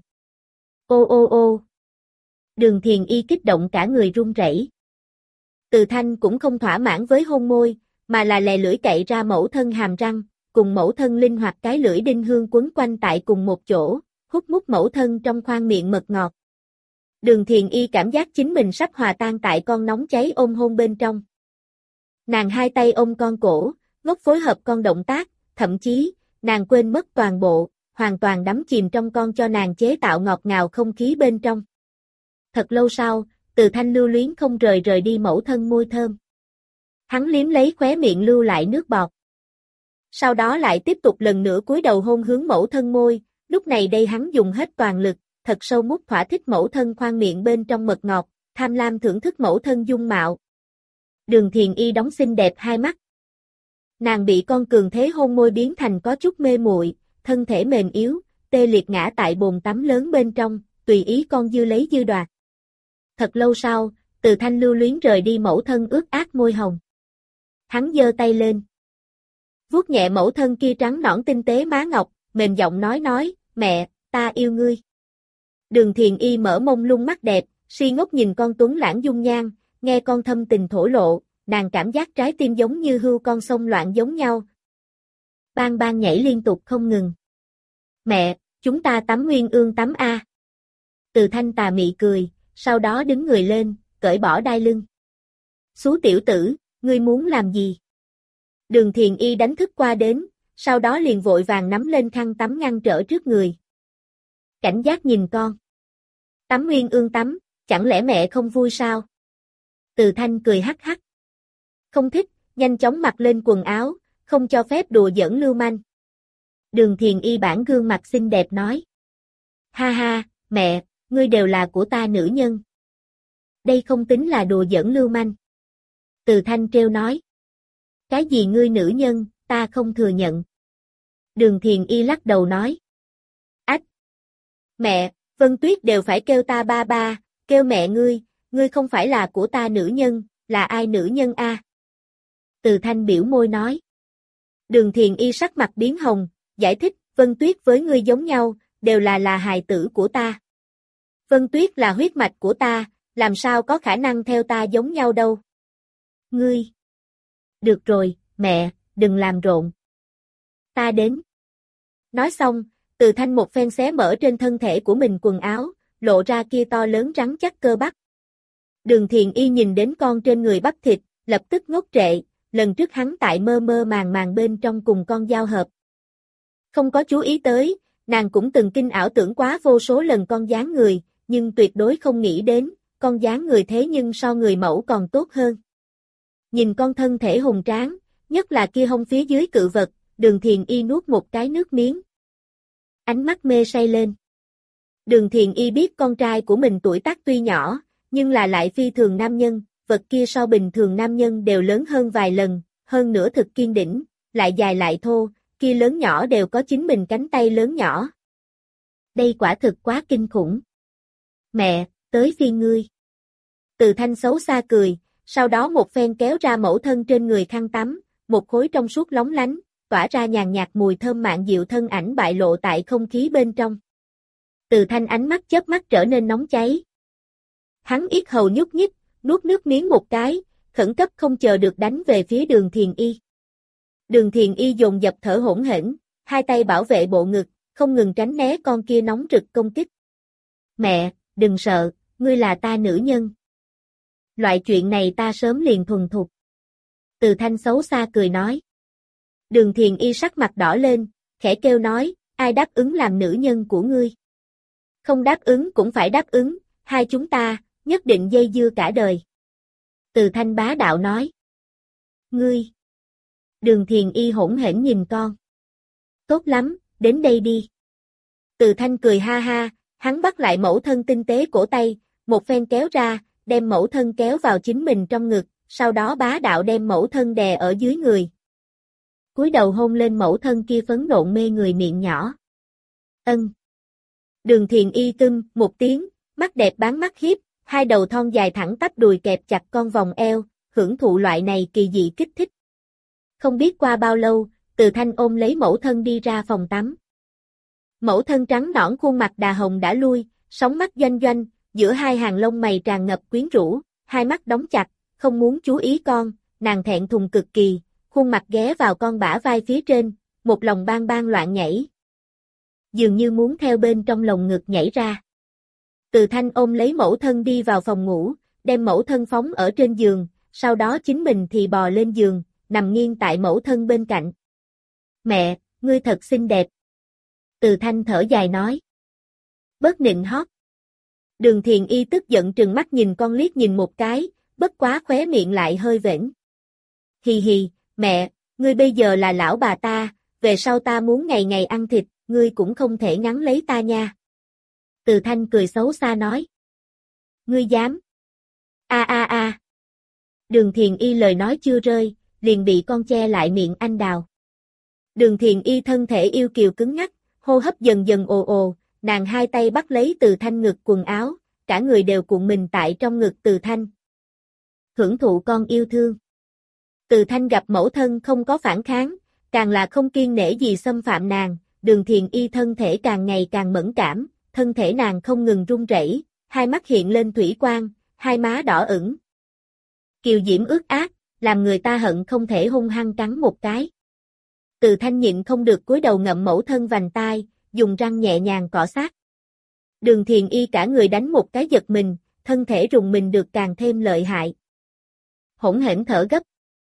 Ô ô ô. Đường Thiền Y kích động cả người run rẩy. Từ Thanh cũng không thỏa mãn với hôn môi, mà là lè lưỡi cậy ra mẫu thân hàm răng, cùng mẫu thân linh hoạt cái lưỡi đinh hương quấn quanh tại cùng một chỗ, hút mút mẫu thân trong khoang miệng mật ngọt. Đường Thiền Y cảm giác chính mình sắp hòa tan tại con nóng cháy ôm hôn bên trong. Nàng hai tay ôm con cổ, ngốc phối hợp con động tác, thậm chí, nàng quên mất toàn bộ, hoàn toàn đắm chìm trong con cho nàng chế tạo ngọt ngào không khí bên trong. Thật lâu sau, Từ Thanh lưu luyến không rời rời đi mẫu thân môi thơm. Hắn liếm lấy khóe miệng lưu lại nước bọt. Sau đó lại tiếp tục lần nữa cúi đầu hôn hướng mẫu thân môi, lúc này đây hắn dùng hết toàn lực, thật sâu mút thỏa thích mẫu thân khoang miệng bên trong mật ngọt, tham lam thưởng thức mẫu thân dung mạo. Đường Thiền Y đóng xinh đẹp hai mắt. Nàng bị con cường thế hôn môi biến thành có chút mê muội, thân thể mềm yếu, tê liệt ngã tại bồn tắm lớn bên trong, tùy ý con dư lấy dư đoạt. Thật lâu sau, Từ Thanh lưu luyến rời đi mẫu thân ướt át môi hồng. Hắn giơ tay lên, vuốt nhẹ mẫu thân kia trắng nõn tinh tế má ngọc, mềm giọng nói nói, mẹ, ta yêu ngươi. Đường Thiền Y mở mông lung mắt đẹp, si ngốc nhìn con tuấn lãng dung nhan, nghe con thâm tình thổ lộ, nàng cảm giác trái tim giống như hươu con sông loạn giống nhau. Bang bang nhảy liên tục không ngừng. Mẹ, chúng ta tắm Nguyên Ương tắm a. Từ Thanh tà mị cười, sau đó đứng người lên, cởi bỏ đai lưng. Xú tiểu tử, ngươi muốn làm gì? Đường Thiền Y đánh thức qua đến, sau đó liền vội vàng nắm lên khăn tắm ngăn trở trước người. Cảnh giác nhìn con. Tắm Nguyên Ương tắm, chẳng lẽ mẹ không vui sao? Từ Thanh cười hắc hắc. Không thích, nhanh chóng mặc lên quần áo, không cho phép đùa giỡn lưu manh. Đường Thiền Y bản gương mặt xinh đẹp nói. Ha ha, mẹ, ngươi đều là của ta nữ nhân. Đây không tính là đùa giỡn lưu manh. Từ Thanh trêu nói. Cái gì ngươi nữ nhân, ta không thừa nhận. Đường Thiền Y lắc đầu nói. Ách! Mẹ, Vân Tuyết đều phải kêu ta ba ba, kêu mẹ ngươi, ngươi không phải là của ta nữ nhân, là ai nữ nhân a? À? Từ Thanh biểu môi nói. Đường Thiền Y sắc mặt biến hồng, giải thích, Vân Tuyết với ngươi giống nhau, đều là là hài tử của ta. Vân Tuyết là huyết mạch của ta, làm sao có khả năng theo ta giống nhau đâu. Ngươi! Được rồi, mẹ, đừng làm rộn. Ta đến. Nói xong, Từ Thanh một phen xé mở trên thân thể của mình quần áo, lộ ra kia to lớn rắn chắc cơ bắp. Đường Thiền Y nhìn đến con trên người bắp thịt, lập tức ngốc trệ, lần trước hắn tại mơ mơ màng màng bên trong cùng con giao hợp. Không có chú ý tới, nàng cũng từng kinh ảo tưởng quá vô số lần con dáng người, nhưng tuyệt đối không nghĩ đến, con dáng người thế nhưng so người mẫu còn tốt hơn. Nhìn con thân thể hùng tráng, nhất là kia hông phía dưới cự vật, Đường Thiền Y nuốt một cái nước miếng. Ánh mắt mê say lên. Đường Thiền Y biết con trai của mình tuổi tác tuy nhỏ, nhưng là lại phi thường nam nhân, vật kia so bình thường nam nhân đều lớn hơn vài lần, hơn nữa thực kiên đỉnh, lại dài lại thô, kia lớn nhỏ đều có chính mình cánh tay lớn nhỏ. Đây quả thực quá kinh khủng. Mẹ, tới phiên ngươi. Từ Thanh xấu xa cười, sau đó một phen kéo ra mẫu thân trên người khăn tắm, một khối trong suốt lóng lánh, tỏa ra nhàn nhạt mùi thơm mạn dịu thân ảnh bại lộ tại không khí bên trong. Từ Thanh ánh mắt chớp mắt trở nên nóng cháy. Hắn yết hầu nhúc nhích, nuốt nước miếng một cái, khẩn cấp không chờ được đánh về phía Đường Thiền Y. Đường Thiền Y dồn dập thở hổn hển, hai tay bảo vệ bộ ngực, không ngừng tránh né con kia nóng rực công kích. Mẹ, đừng sợ, ngươi là ta nữ nhân. Loại chuyện này ta sớm liền thuần thục. Từ Thanh xấu xa cười nói. Đường Thiền Y sắc mặt đỏ lên, khẽ kêu nói, ai đáp ứng làm nữ nhân của ngươi? Không đáp ứng cũng phải đáp ứng, hai chúng ta, nhất định dây dưa cả đời. Từ Thanh bá đạo nói. Ngươi. Đường Thiền Y hỗn hển nhìn con. Tốt lắm, đến đây đi. Từ Thanh cười ha ha, hắn bắt lại mẫu thân tinh tế cổ tay, một phen kéo ra, đem mẫu thân kéo vào chính mình trong ngực, sau đó bá đạo đem mẫu thân đè ở dưới người. Cúi đầu hôn lên mẫu thân kia phấn nộn mê người miệng nhỏ. Ân. Đường Thiền Y tưng một tiếng, mắt đẹp bán mắt hiếp, hai đầu thon dài thẳng tắp đùi kẹp chặt con vòng eo, hưởng thụ loại này kỳ dị kích thích. Không biết qua bao lâu, Từ Thanh ôm lấy mẫu thân đi ra phòng tắm. Mẫu thân trắng nõn khuôn mặt đà hồng đã lui, sóng mắt doanh doanh, giữa hai hàng lông mày tràn ngập quyến rũ, hai mắt đóng chặt, không muốn chú ý con, nàng thẹn thùng cực kỳ, khuôn mặt ghé vào con bả vai phía trên, một lòng bang bang loạn nhảy. Dường như muốn theo bên trong lồng ngực nhảy ra. Từ Thanh ôm lấy mẫu thân đi vào phòng ngủ, đem mẫu thân phóng ở trên giường, sau đó chính mình thì bò lên giường, nằm nghiêng tại mẫu thân bên cạnh. Mẹ, ngươi thật xinh đẹp. Từ Thanh thở dài nói. Bớt nịnh hót. Đường Thiền Y tức giận trừng mắt nhìn con liếc nhìn một cái, bất quá khóe miệng lại hơi vểnh. Hì hì, mẹ, ngươi bây giờ là lão bà ta, về sau ta muốn ngày ngày ăn thịt, ngươi cũng không thể ngắn lấy ta nha. Từ Thanh cười xấu xa nói. Ngươi dám? A a a. Đường Thiền Y lời nói chưa rơi, liền bị con che lại miệng anh đào. Đường Thiền Y thân thể yêu kiều cứng ngắc, hô hấp dần dần ồ ồ, nàng hai tay bắt lấy Từ Thanh ngực quần áo, cả người đều cuộn mình tại trong ngực Từ Thanh. Hưởng thụ con yêu thương. Từ Thanh gặp mẫu thân không có phản kháng, càng là không kiêng nể gì xâm phạm nàng, Đường Thiền Y thân thể càng ngày càng mẫn cảm, thân thể nàng không ngừng run rẩy, hai mắt hiện lên thủy quang, hai má đỏ ửng. Kiều diễm ướt át, làm người ta hận không thể hung hăng cắn một cái. Từ Thanh nhịn không được cúi đầu ngậm mẫu thân vành tai, dùng răng nhẹ nhàng cọ sát. Đường Thiền Y cả người đánh một cái giật mình, thân thể rùng mình được càng thêm lợi hại. Hỗn hển thở gấp.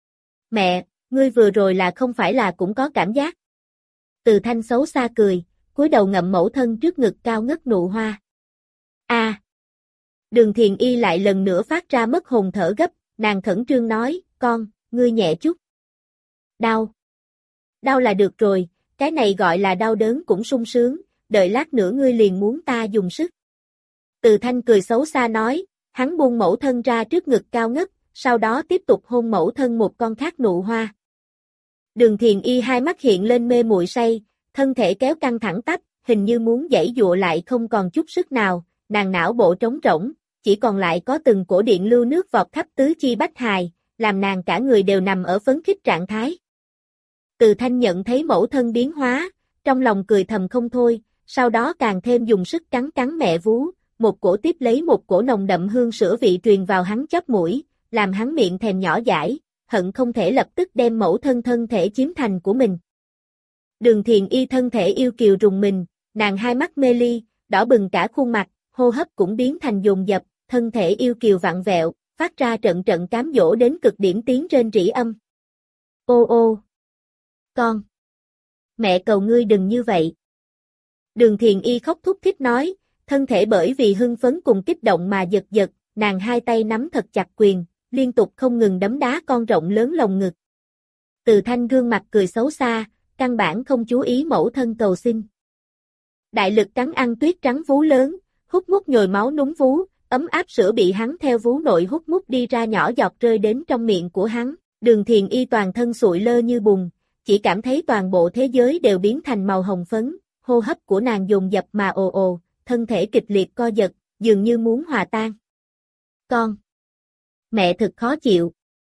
Mẹ, ngươi vừa rồi là không phải là cũng có cảm giác. Từ Thanh xấu xa cười, cúi đầu ngậm mẫu thân trước ngực cao ngất nụ hoa. A. À. Đường Thiền Y lại lần nữa phát ra mất hồn thở gấp, nàng khẩn trương nói, con, ngươi nhẹ chút. Đau. Đau là được rồi, cái này gọi là đau đớn cũng sung sướng, đợi lát nữa ngươi liền muốn ta dùng sức. Từ Thanh cười xấu xa nói, hắn buông mẫu thân ra trước ngực cao ngất, sau đó tiếp tục hôn mẫu thân một con khác nụ hoa. Đường Thiền Y hai mắt hiện lên mê muội say, thân thể kéo căng thẳng tắp, hình như muốn giãy giụa lại không còn chút sức nào, nàng não bộ trống rỗng, chỉ còn lại có từng cổ điện lưu nước vọt khắp tứ chi bách hài, làm nàng cả người đều nằm ở phấn khích trạng thái. Từ Thanh nhận thấy mẫu thân biến hóa, trong lòng cười thầm không thôi, sau đó càng thêm dùng sức cắn cắn mẹ vú, một cổ tiếp lấy một cổ nồng đậm hương sữa vị truyền vào hắn chóp mũi, làm hắn miệng thèm nhỏ dãi, hận không thể lập tức đem mẫu thân thân thể chiếm thành của mình. Đường Thiền Y thân thể yêu kiều rùng mình, nàng hai mắt mê ly, đỏ bừng cả khuôn mặt, hô hấp cũng biến thành dồn dập, thân thể yêu kiều vặn vẹo, phát ra trận trận cám dỗ đến cực điểm tiếng rên rỉ âm. Ô ô! Con! Mẹ cầu ngươi đừng như vậy! Đường Thiền Y khóc thút thít nói, thân thể bởi vì hưng phấn cùng kích động mà giật giật, nàng hai tay nắm thật chặt quyền, liên tục không ngừng đấm đá con rộng lớn lồng ngực. Từ Thanh gương mặt cười xấu xa, căn bản không chú ý mẫu thân cầu xin. Đại lực cắn ăn tuyết trắng vú lớn, hút mút nhồi máu núng vú, ấm áp sữa bị hắn theo vú nội hút mút đi ra nhỏ giọt rơi đến trong miệng của hắn. Đường Thiền Y toàn thân sụi lơ như bùn, chỉ cảm thấy toàn bộ thế giới đều biến thành màu hồng phấn, hô hấp của nàng dồn dập mà ồ ồ, thân thể kịch liệt co giật, dường như muốn hòa tan. Con! Mẹ thật khó chịu.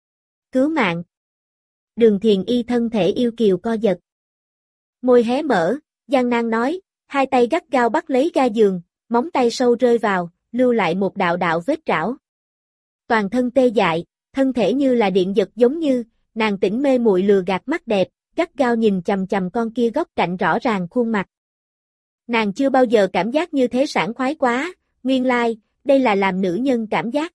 Cứu mạng! Đường Thiền Y thân thể yêu kiều co giật. Môi hé mở, gian nan nói, hai tay gắt gao bắt lấy ga giường, móng tay sâu rơi vào, lưu lại một đạo đạo vết trảo. Toàn thân tê dại, thân thể như là điện giật giống như, nàng tỉnh mê muội lừa gạt mắt đẹp, gắt gao nhìn chằm chằm con kia góc cạnh rõ ràng khuôn mặt. Nàng chưa bao giờ cảm giác như thế sảng khoái quá, nguyên lai, đây là làm nữ nhân cảm giác.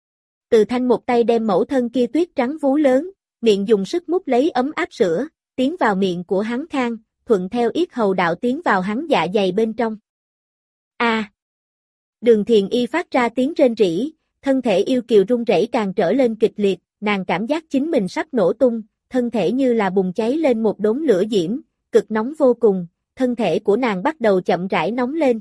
Từ Thanh một tay đem mẫu thân kia tuyết trắng vú lớn, miệng dùng sức mút lấy ấm áp sữa, tiến vào miệng của hắn khang, thuận theo yết hầu đạo tiến vào hắn dạ dày bên trong. A! À, Đường Thiền Y phát ra tiếng rên rỉ, thân thể yêu kiều run rẩy càng trở lên kịch liệt, nàng cảm giác chính mình sắp nổ tung, thân thể như là bùng cháy lên một đốm lửa diễm, cực nóng vô cùng, thân thể của nàng bắt đầu chậm rãi nóng lên.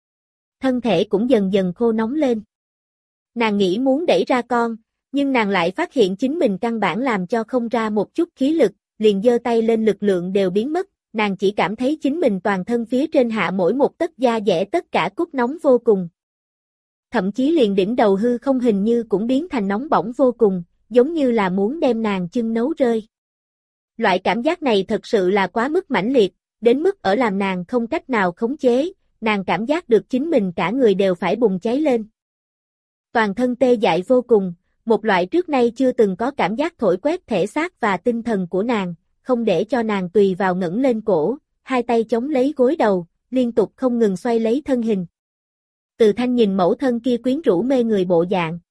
Thân thể cũng dần dần khô nóng lên. Nàng nghĩ muốn đẩy ra con, nhưng nàng lại phát hiện chính mình căn bản làm cho không ra một chút khí lực, liền giơ tay lên lực lượng đều biến mất, nàng chỉ cảm thấy chính mình toàn thân phía trên hạ mỗi một tấc da dẻ tất cả cốt nóng vô cùng. Thậm chí liền đỉnh đầu hư không hình như cũng biến thành nóng bỏng vô cùng, giống như là muốn đem nàng chân nấu rơi. Loại cảm giác này thật sự là quá mức mãnh liệt, đến mức ở làm nàng không cách nào khống chế, nàng cảm giác được chính mình cả người đều phải bùng cháy lên. Toàn thân tê dại vô cùng, một loại trước nay chưa từng có cảm giác thổi quét thể xác và tinh thần của nàng, không để cho nàng tùy vào ngẩng lên cổ, hai tay chống lấy gối đầu, liên tục không ngừng xoay lấy thân hình. Từ Thanh nhìn mẫu thân kia quyến rũ mê người bộ dạng.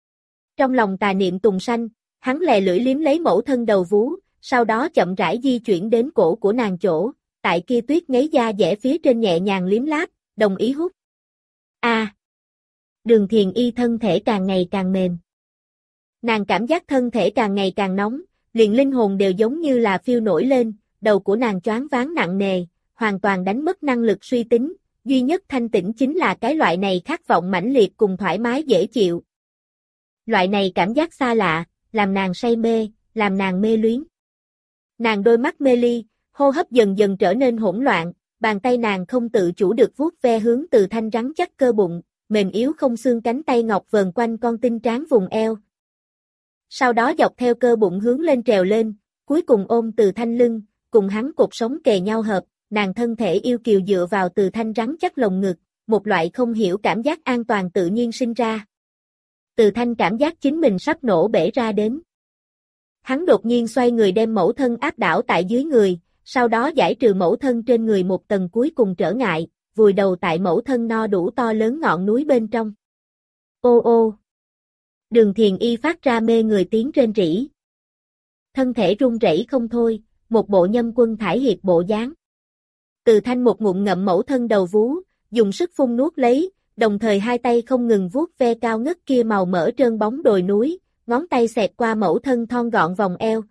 Trong lòng tà niệm tùng sanh, hắn lè lưỡi liếm lấy mẫu thân đầu vú, sau đó chậm rãi di chuyển đến cổ của nàng chỗ, tại kia tuyết ngấy da dẻ phía trên nhẹ nhàng liếm láp, đồng ý hút. A! À, Đường Thiền Y thân thể càng ngày càng mềm. Nàng cảm giác thân thể càng ngày càng nóng, liền linh hồn đều giống như là phiêu nổi lên, đầu của nàng choáng váng nặng nề, hoàn toàn đánh mất năng lực suy tính, duy nhất thanh tĩnh chính là cái loại này khát vọng mãnh liệt cùng thoải mái dễ chịu. Loại này cảm giác xa lạ, làm nàng say mê, làm nàng mê luyến. Nàng đôi mắt mê ly, hô hấp dần dần trở nên hỗn loạn, bàn tay nàng không tự chủ được vuốt ve hướng Từ Thanh rắn chắc cơ bụng, mềm yếu không xương cánh tay ngọc vờn quanh con tinh tráng vùng eo. Sau đó dọc theo cơ bụng hướng lên trèo lên, cuối cùng ôm Từ Thanh lưng, cùng hắn cột sống kề nhau hợp, nàng thân thể yêu kiều dựa vào Từ Thanh rắn chắc lồng ngực, một loại không hiểu cảm giác an toàn tự nhiên sinh ra. Từ Thanh cảm giác chính mình sắp nổ bể ra đến. Hắn đột nhiên xoay người đem mẫu thân áp đảo tại dưới người, sau đó giải trừ mẫu thân trên người một tầng cuối cùng trở ngại, vùi đầu tại mẫu thân no đủ to lớn ngọn núi bên trong. Ô ô! Đường Thiền Y phát ra mê người tiếng rên rỉ. Thân thể run rẩy không thôi, một bộ nhâm quân thải hiệp bộ dáng. Từ Thanh một ngụm ngậm mẫu thân đầu vú, dùng sức phun nuốt lấy, đồng thời hai tay không ngừng vuốt ve cao ngất kia màu mỡ trơn bóng đồi núi, ngón tay xẹt qua mẫu thân thon gọn vòng eo.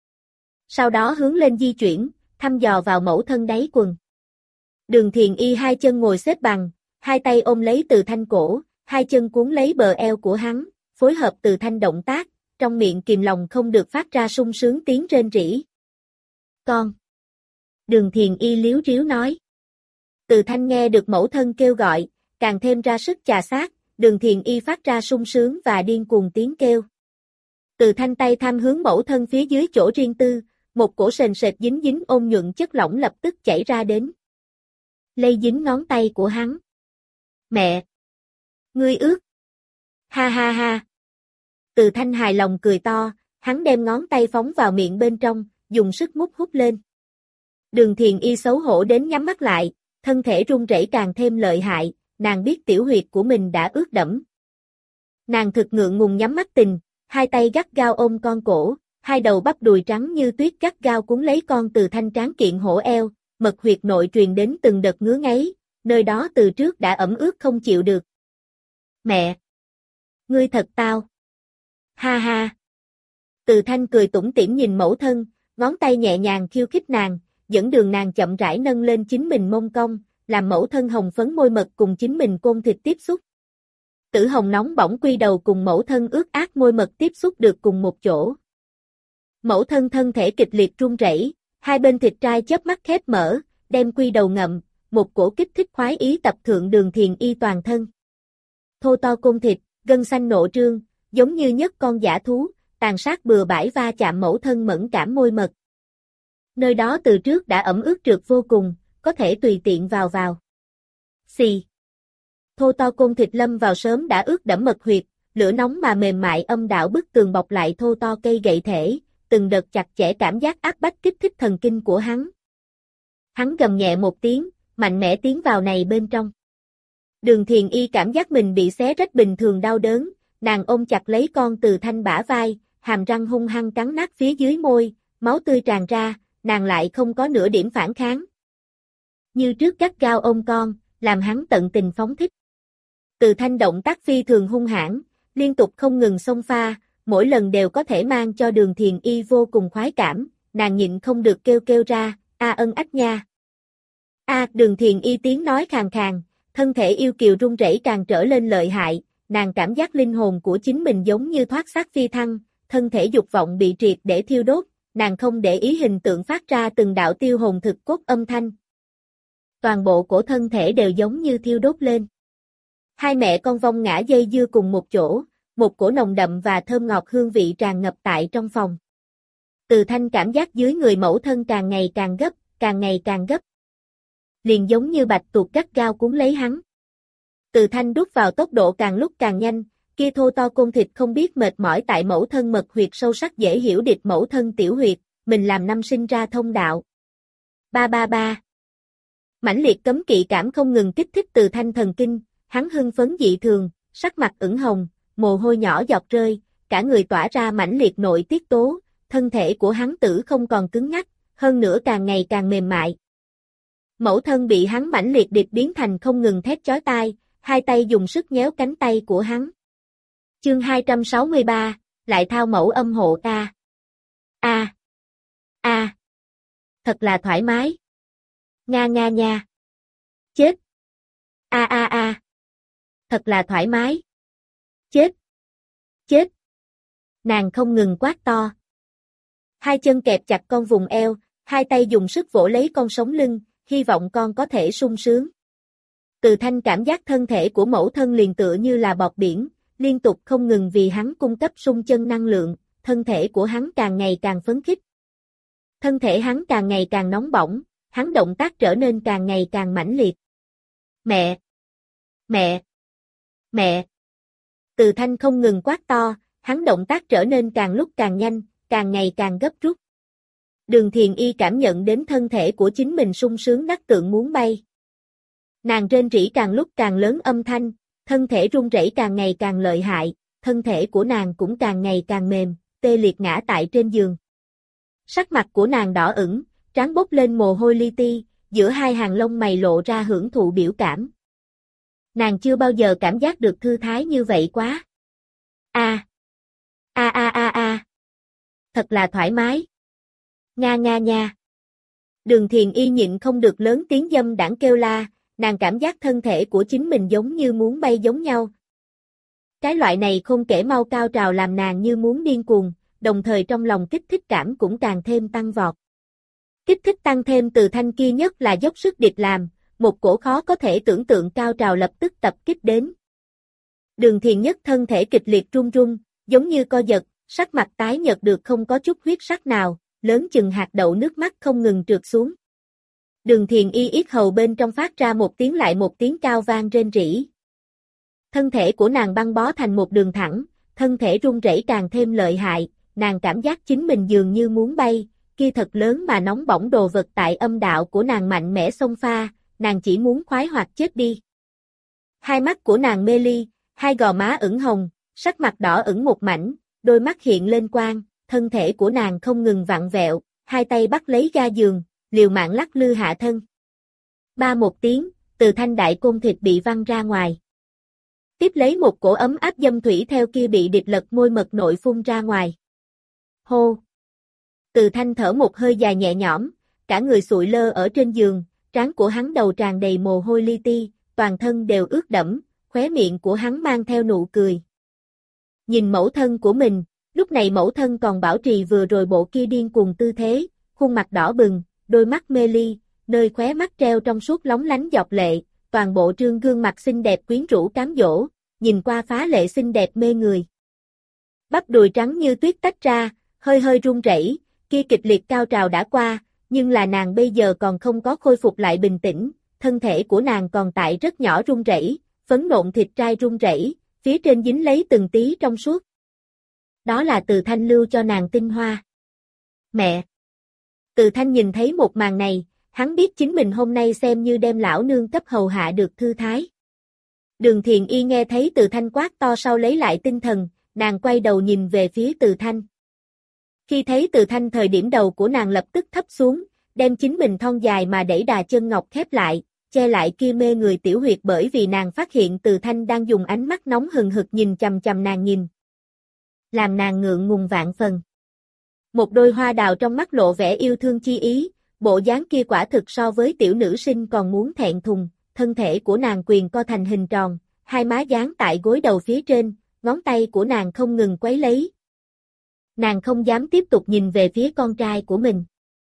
Sau đó hướng lên di chuyển, thăm dò vào mẫu thân đáy quần. Đường Thiền Y hai chân ngồi xếp bằng, hai tay ôm lấy Từ Thanh cổ, hai chân cuốn lấy bờ eo của hắn, phối hợp Từ Thanh động tác, trong miệng kìm lòng không được phát ra sung sướng tiếng rên rỉ. Con! Đường Thiền Y líu ríu nói. Từ Thanh nghe được mẫu thân kêu gọi, càng thêm ra sức chà sát, Đường Thiền Y phát ra sung sướng và điên cuồng tiếng kêu. Từ Thanh tay tham hướng mẫu thân phía dưới chỗ riêng tư, một cổ sền sệt dính dính ôn nhuận chất lỏng lập tức chảy ra đến. Lây dính ngón tay của hắn. Mẹ! Ngươi ướt! Ha ha ha! Từ Thanh hài lòng cười to, hắn đem ngón tay phóng vào miệng bên trong, dùng sức mút hút lên. Đường Thiền Y xấu hổ đến nhắm mắt lại, thân thể run rẩy càng thêm lợi hại, nàng biết tiểu huyệt của mình đã ướt đẫm. Nàng thực ngượng ngùng nhắm mắt tình, hai tay gắt gao ôm con cổ, hai đầu bắp đùi trắng như tuyết gắt gao cuốn lấy con Từ Thanh tráng kiện hổ eo, mật huyệt nội truyền đến từng đợt ngứa ngáy, nơi đó từ trước đã ẩm ướt không chịu được. Mẹ! Ngươi thật tao! Ha ha! Từ Thanh cười tủm tỉm nhìn mẫu thân, ngón tay nhẹ nhàng khiêu khích nàng, dẫn đường nàng chậm rãi nâng lên chính mình mông cong, làm mẫu thân hồng phấn môi mật cùng chính mình côn thịt tiếp xúc. Tử hồng nóng bỏng quy đầu cùng mẫu thân ướt át môi mật tiếp xúc được cùng một chỗ. Mẫu thân thân thể kịch liệt run rẩy, hai bên thịt trai chớp mắt khép mở, đem quy đầu ngậm, một cổ kích thích khoái ý tập thượng Đường Thiền Y toàn thân. Thô to côn thịt, gân xanh nộ trương, giống như nhất con dã thú, tàn sát bừa bãi va chạm mẫu thân mẫn cảm môi mật. Nơi đó từ trước đã ẩm ướt trượt vô cùng, có thể tùy tiện vào vào. Xì. Thô to côn thịt lâm vào sớm đã ướt đẫm mật huyệt, lửa nóng mà mềm mại âm đạo bức tường bọc lại thô to cây gậy thể, từng đợt chặt chẽ cảm giác áp bách kích thích thần kinh của hắn. Hắn gầm nhẹ một tiếng, mạnh mẽ tiến vào này bên trong. Đường Thiền Y cảm giác mình bị xé rách bình thường đau đớn, nàng ôm chặt lấy con Từ Thanh bả vai, hàm răng hung hăng cắn nát phía dưới môi, máu tươi tràn ra, nàng lại không có nửa điểm phản kháng. Như trước gắt gao ôm con, làm hắn tận tình phóng thích. Từ Thanh động tác phi thường hung hãn, liên tục không ngừng xông pha, mỗi lần đều có thể mang cho Đường Thiền Y vô cùng khoái cảm, nàng nhịn không được kêu kêu ra, a ân ách nha. A, Đường Thiền Y tiếng nói khàn khàn, thân thể yêu kiều run rẩy càng trở lên lợi hại, nàng cảm giác linh hồn của chính mình giống như thoát xác phi thăng, thân thể dục vọng bị triệt để thiêu đốt, nàng không để ý hình tượng phát ra từng đạo tiêu hồn thực cốt âm thanh. Toàn bộ cổ thân thể đều giống như thiêu đốt lên. Hai mẹ con vong ngã dây dưa cùng một chỗ, một cổ nồng đậm và thơm ngọt hương vị tràn ngập tại trong phòng. Từ Thanh cảm giác dưới người mẫu thân càng ngày càng gấp, càng ngày càng gấp. Liền giống như bạch tuộc gắt gao cuốn lấy hắn. Từ Thanh đút vào tốc độ càng lúc càng nhanh, kia thô to côn thịt không biết mệt mỏi tại mẫu thân mật huyệt sâu sắc dễ hiểu địch mẫu thân tiểu huyệt, mình làm năm sinh ra thông đạo. Ba ba ba. Mãnh liệt cấm kỵ cảm không ngừng kích thích Từ Thanh thần kinh, hắn hưng phấn dị thường, sắc mặt ửng hồng, mồ hôi nhỏ giọt rơi, cả người tỏa ra mãnh liệt nội tiết tố, thân thể của hắn tử không còn cứng nhắc, hơn nữa càng ngày càng mềm mại. Mẫu thân bị hắn mãnh liệt điệp biến thành không ngừng thét chói tai, hai tay dùng sức nhéo cánh tay của hắn. Chương hai trăm sáu mươi ba, lại thao mẫu âm hộ ta. A. A. Thật là thoải mái. Nga nga nha. Chết. A a a. Thật là thoải mái. Chết. Chết. Nàng không ngừng quát to. Hai chân kẹp chặt con vùng eo, hai tay dùng sức vỗ lấy con sống lưng, hy vọng con có thể sung sướng. Từ Thanh cảm giác thân thể của mẫu thân liền tựa như là bọt biển, liên tục không ngừng vì hắn cung cấp sung chân năng lượng, thân thể của hắn càng ngày càng phấn khích. Thân thể hắn càng ngày càng nóng bỏng, hắn động tác trở nên càng ngày càng mãnh liệt. Mẹ! Mẹ! Mẹ! Từ Thanh không ngừng quát to, hắn động tác trở nên càng lúc càng nhanh, càng ngày càng gấp rút. Đường Thiền Y cảm nhận đến thân thể của chính mình sung sướng đắc tượng muốn bay. Nàng rên rỉ càng lúc càng lớn âm thanh, thân thể run rẩy càng ngày càng lợi hại, thân thể của nàng cũng càng ngày càng mềm, tê liệt ngã tại trên giường. Sắc mặt của nàng đỏ ửng, trán bốc lên mồ hôi li ti, giữa hai hàng lông mày lộ ra hưởng thụ biểu cảm. Nàng chưa bao giờ cảm giác được thư thái như vậy quá. A. A a a a. Thật là thoải mái. Nga nga nha. Đường Thiền Y nhịn không được lớn tiếng dâm đãng kêu la, nàng cảm giác thân thể của chính mình giống như muốn bay giống nhau. Cái loại này không kể mau cao trào làm nàng như muốn điên cuồng, đồng thời trong lòng kích thích cảm cũng càng thêm tăng vọt. Kích thích tăng thêm Từ Thanh kia nhất là dốc sức địch làm, một cổ khó có thể tưởng tượng cao trào lập tức tập kích đến. Đường Thiền Nhất thân thể kịch liệt run run, giống như co giật, sắc mặt tái nhợt được không có chút huyết sắc nào, lớn chừng hạt đậu nước mắt không ngừng trượt xuống. Đường Thiền Y yết hầu bên trong phát ra một tiếng lại một tiếng cao vang rên rỉ. Thân thể của nàng băng bó thành một đường thẳng, thân thể run rẩy càng thêm lợi hại, nàng cảm giác chính mình dường như muốn bay, kia thật lớn mà nóng bỏng đồ vật tại âm đạo của nàng mạnh mẽ xông pha, nàng chỉ muốn khoái hoạt chết đi. Hai mắt của nàng mê ly, hai gò má ửng hồng, sắc mặt đỏ ửng một mảnh, đôi mắt hiện lên quang, thân thể của nàng không ngừng vặn vẹo, hai tay bắt lấy ga giường, liều mạng lắc lư hạ thân. Ba một tiếng, Từ Thanh đại côn thịt bị văng ra ngoài. Tiếp lấy một cổ ấm áp dâm thủy theo kia bị địch lật môi mật nội phun ra ngoài. Hô! Từ Thanh thở một hơi dài nhẹ nhõm, cả người sụi lơ ở trên giường, trán của hắn đầu tràn đầy mồ hôi li ti, toàn thân đều ướt đẫm, khóe miệng của hắn mang theo nụ cười. Nhìn mẫu thân của mình, lúc này mẫu thân còn bảo trì vừa rồi bộ kia điên cuồng tư thế, khuôn mặt đỏ bừng, đôi mắt mê ly, nơi khóe mắt treo trong suốt lóng lánh giọt lệ, toàn bộ trương gương mặt xinh đẹp quyến rũ cám dỗ, nhìn qua phá lệ xinh đẹp mê người. Bắp đùi trắng như tuyết tách ra, hơi hơi run rẩy, kia kịch liệt cao trào đã qua, nhưng là nàng bây giờ còn không có khôi phục lại bình tĩnh, thân thể của nàng còn tại rất nhỏ run rẩy, phấn nộn thịt trai run rẩy, phía trên dính lấy từng tí trong suốt. Đó là Từ Thanh lưu cho nàng tinh hoa. Mẹ! Từ Thanh nhìn thấy một màn này, hắn biết chính mình hôm nay xem như đem lão nương cấp hầu hạ được thư thái. Đường Thiền Y nghe thấy Từ Thanh quát to sau lấy lại tinh thần, nàng quay đầu nhìn về phía Từ Thanh. Khi thấy Từ Thanh thời điểm đầu của nàng lập tức thấp xuống, đem chính mình thon dài mà đẩy đà chân ngọc khép lại, che lại kia mê người tiểu huyệt bởi vì nàng phát hiện Từ Thanh đang dùng ánh mắt nóng hừng hực nhìn chằm chằm nàng nhìn. Làm nàng ngượng ngùng vạn phần. Một đôi hoa đào trong mắt lộ vẻ yêu thương chi ý, bộ dáng kia quả thực so với tiểu nữ sinh còn muốn thẹn thùng, thân thể của nàng quyền co thành hình tròn, hai má dán tại gối đầu phía trên, ngón tay của nàng không ngừng quấy lấy. Nàng không dám tiếp tục nhìn về phía con trai của mình.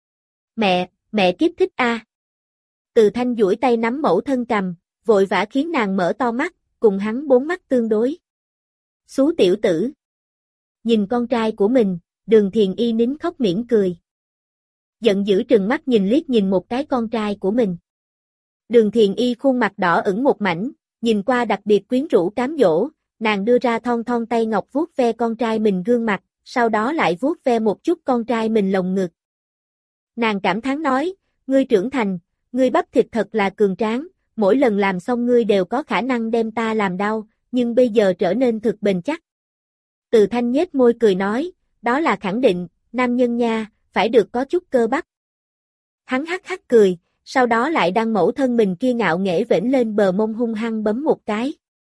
Mẹ, mẹ kiếp thích a. Từ Thanh duỗi tay nắm mẫu thân cầm, vội vã khiến nàng mở to mắt, cùng hắn bốn mắt tương đối. Xú tiểu tử. Nhìn con trai của mình, Đường Thiền Y nín khóc mỉm cười. Giận dữ trừng mắt nhìn liếc nhìn một cái con trai của mình. Đường Thiền Y khuôn mặt đỏ ửng một mảnh, nhìn qua đặc biệt quyến rũ cám dỗ, nàng đưa ra thon thon tay ngọc vuốt ve con trai mình gương mặt, sau đó lại vuốt ve một chút con trai mình lồng ngực. Nàng cảm thán nói, ngươi trưởng thành, ngươi bắp thịt thật là cường tráng, mỗi lần làm xong ngươi đều có khả năng đem ta làm đau, nhưng bây giờ trở nên thực bền chắc. Từ Thanh nhếch môi cười nói, đó là khẳng định, nam nhân nha, phải được có chút cơ bắp. Hắn hắc hắc cười, sau đó lại đăng mẫu thân mình kia ngạo nghễ vểnh lên bờ mông hung hăng bấm một cái.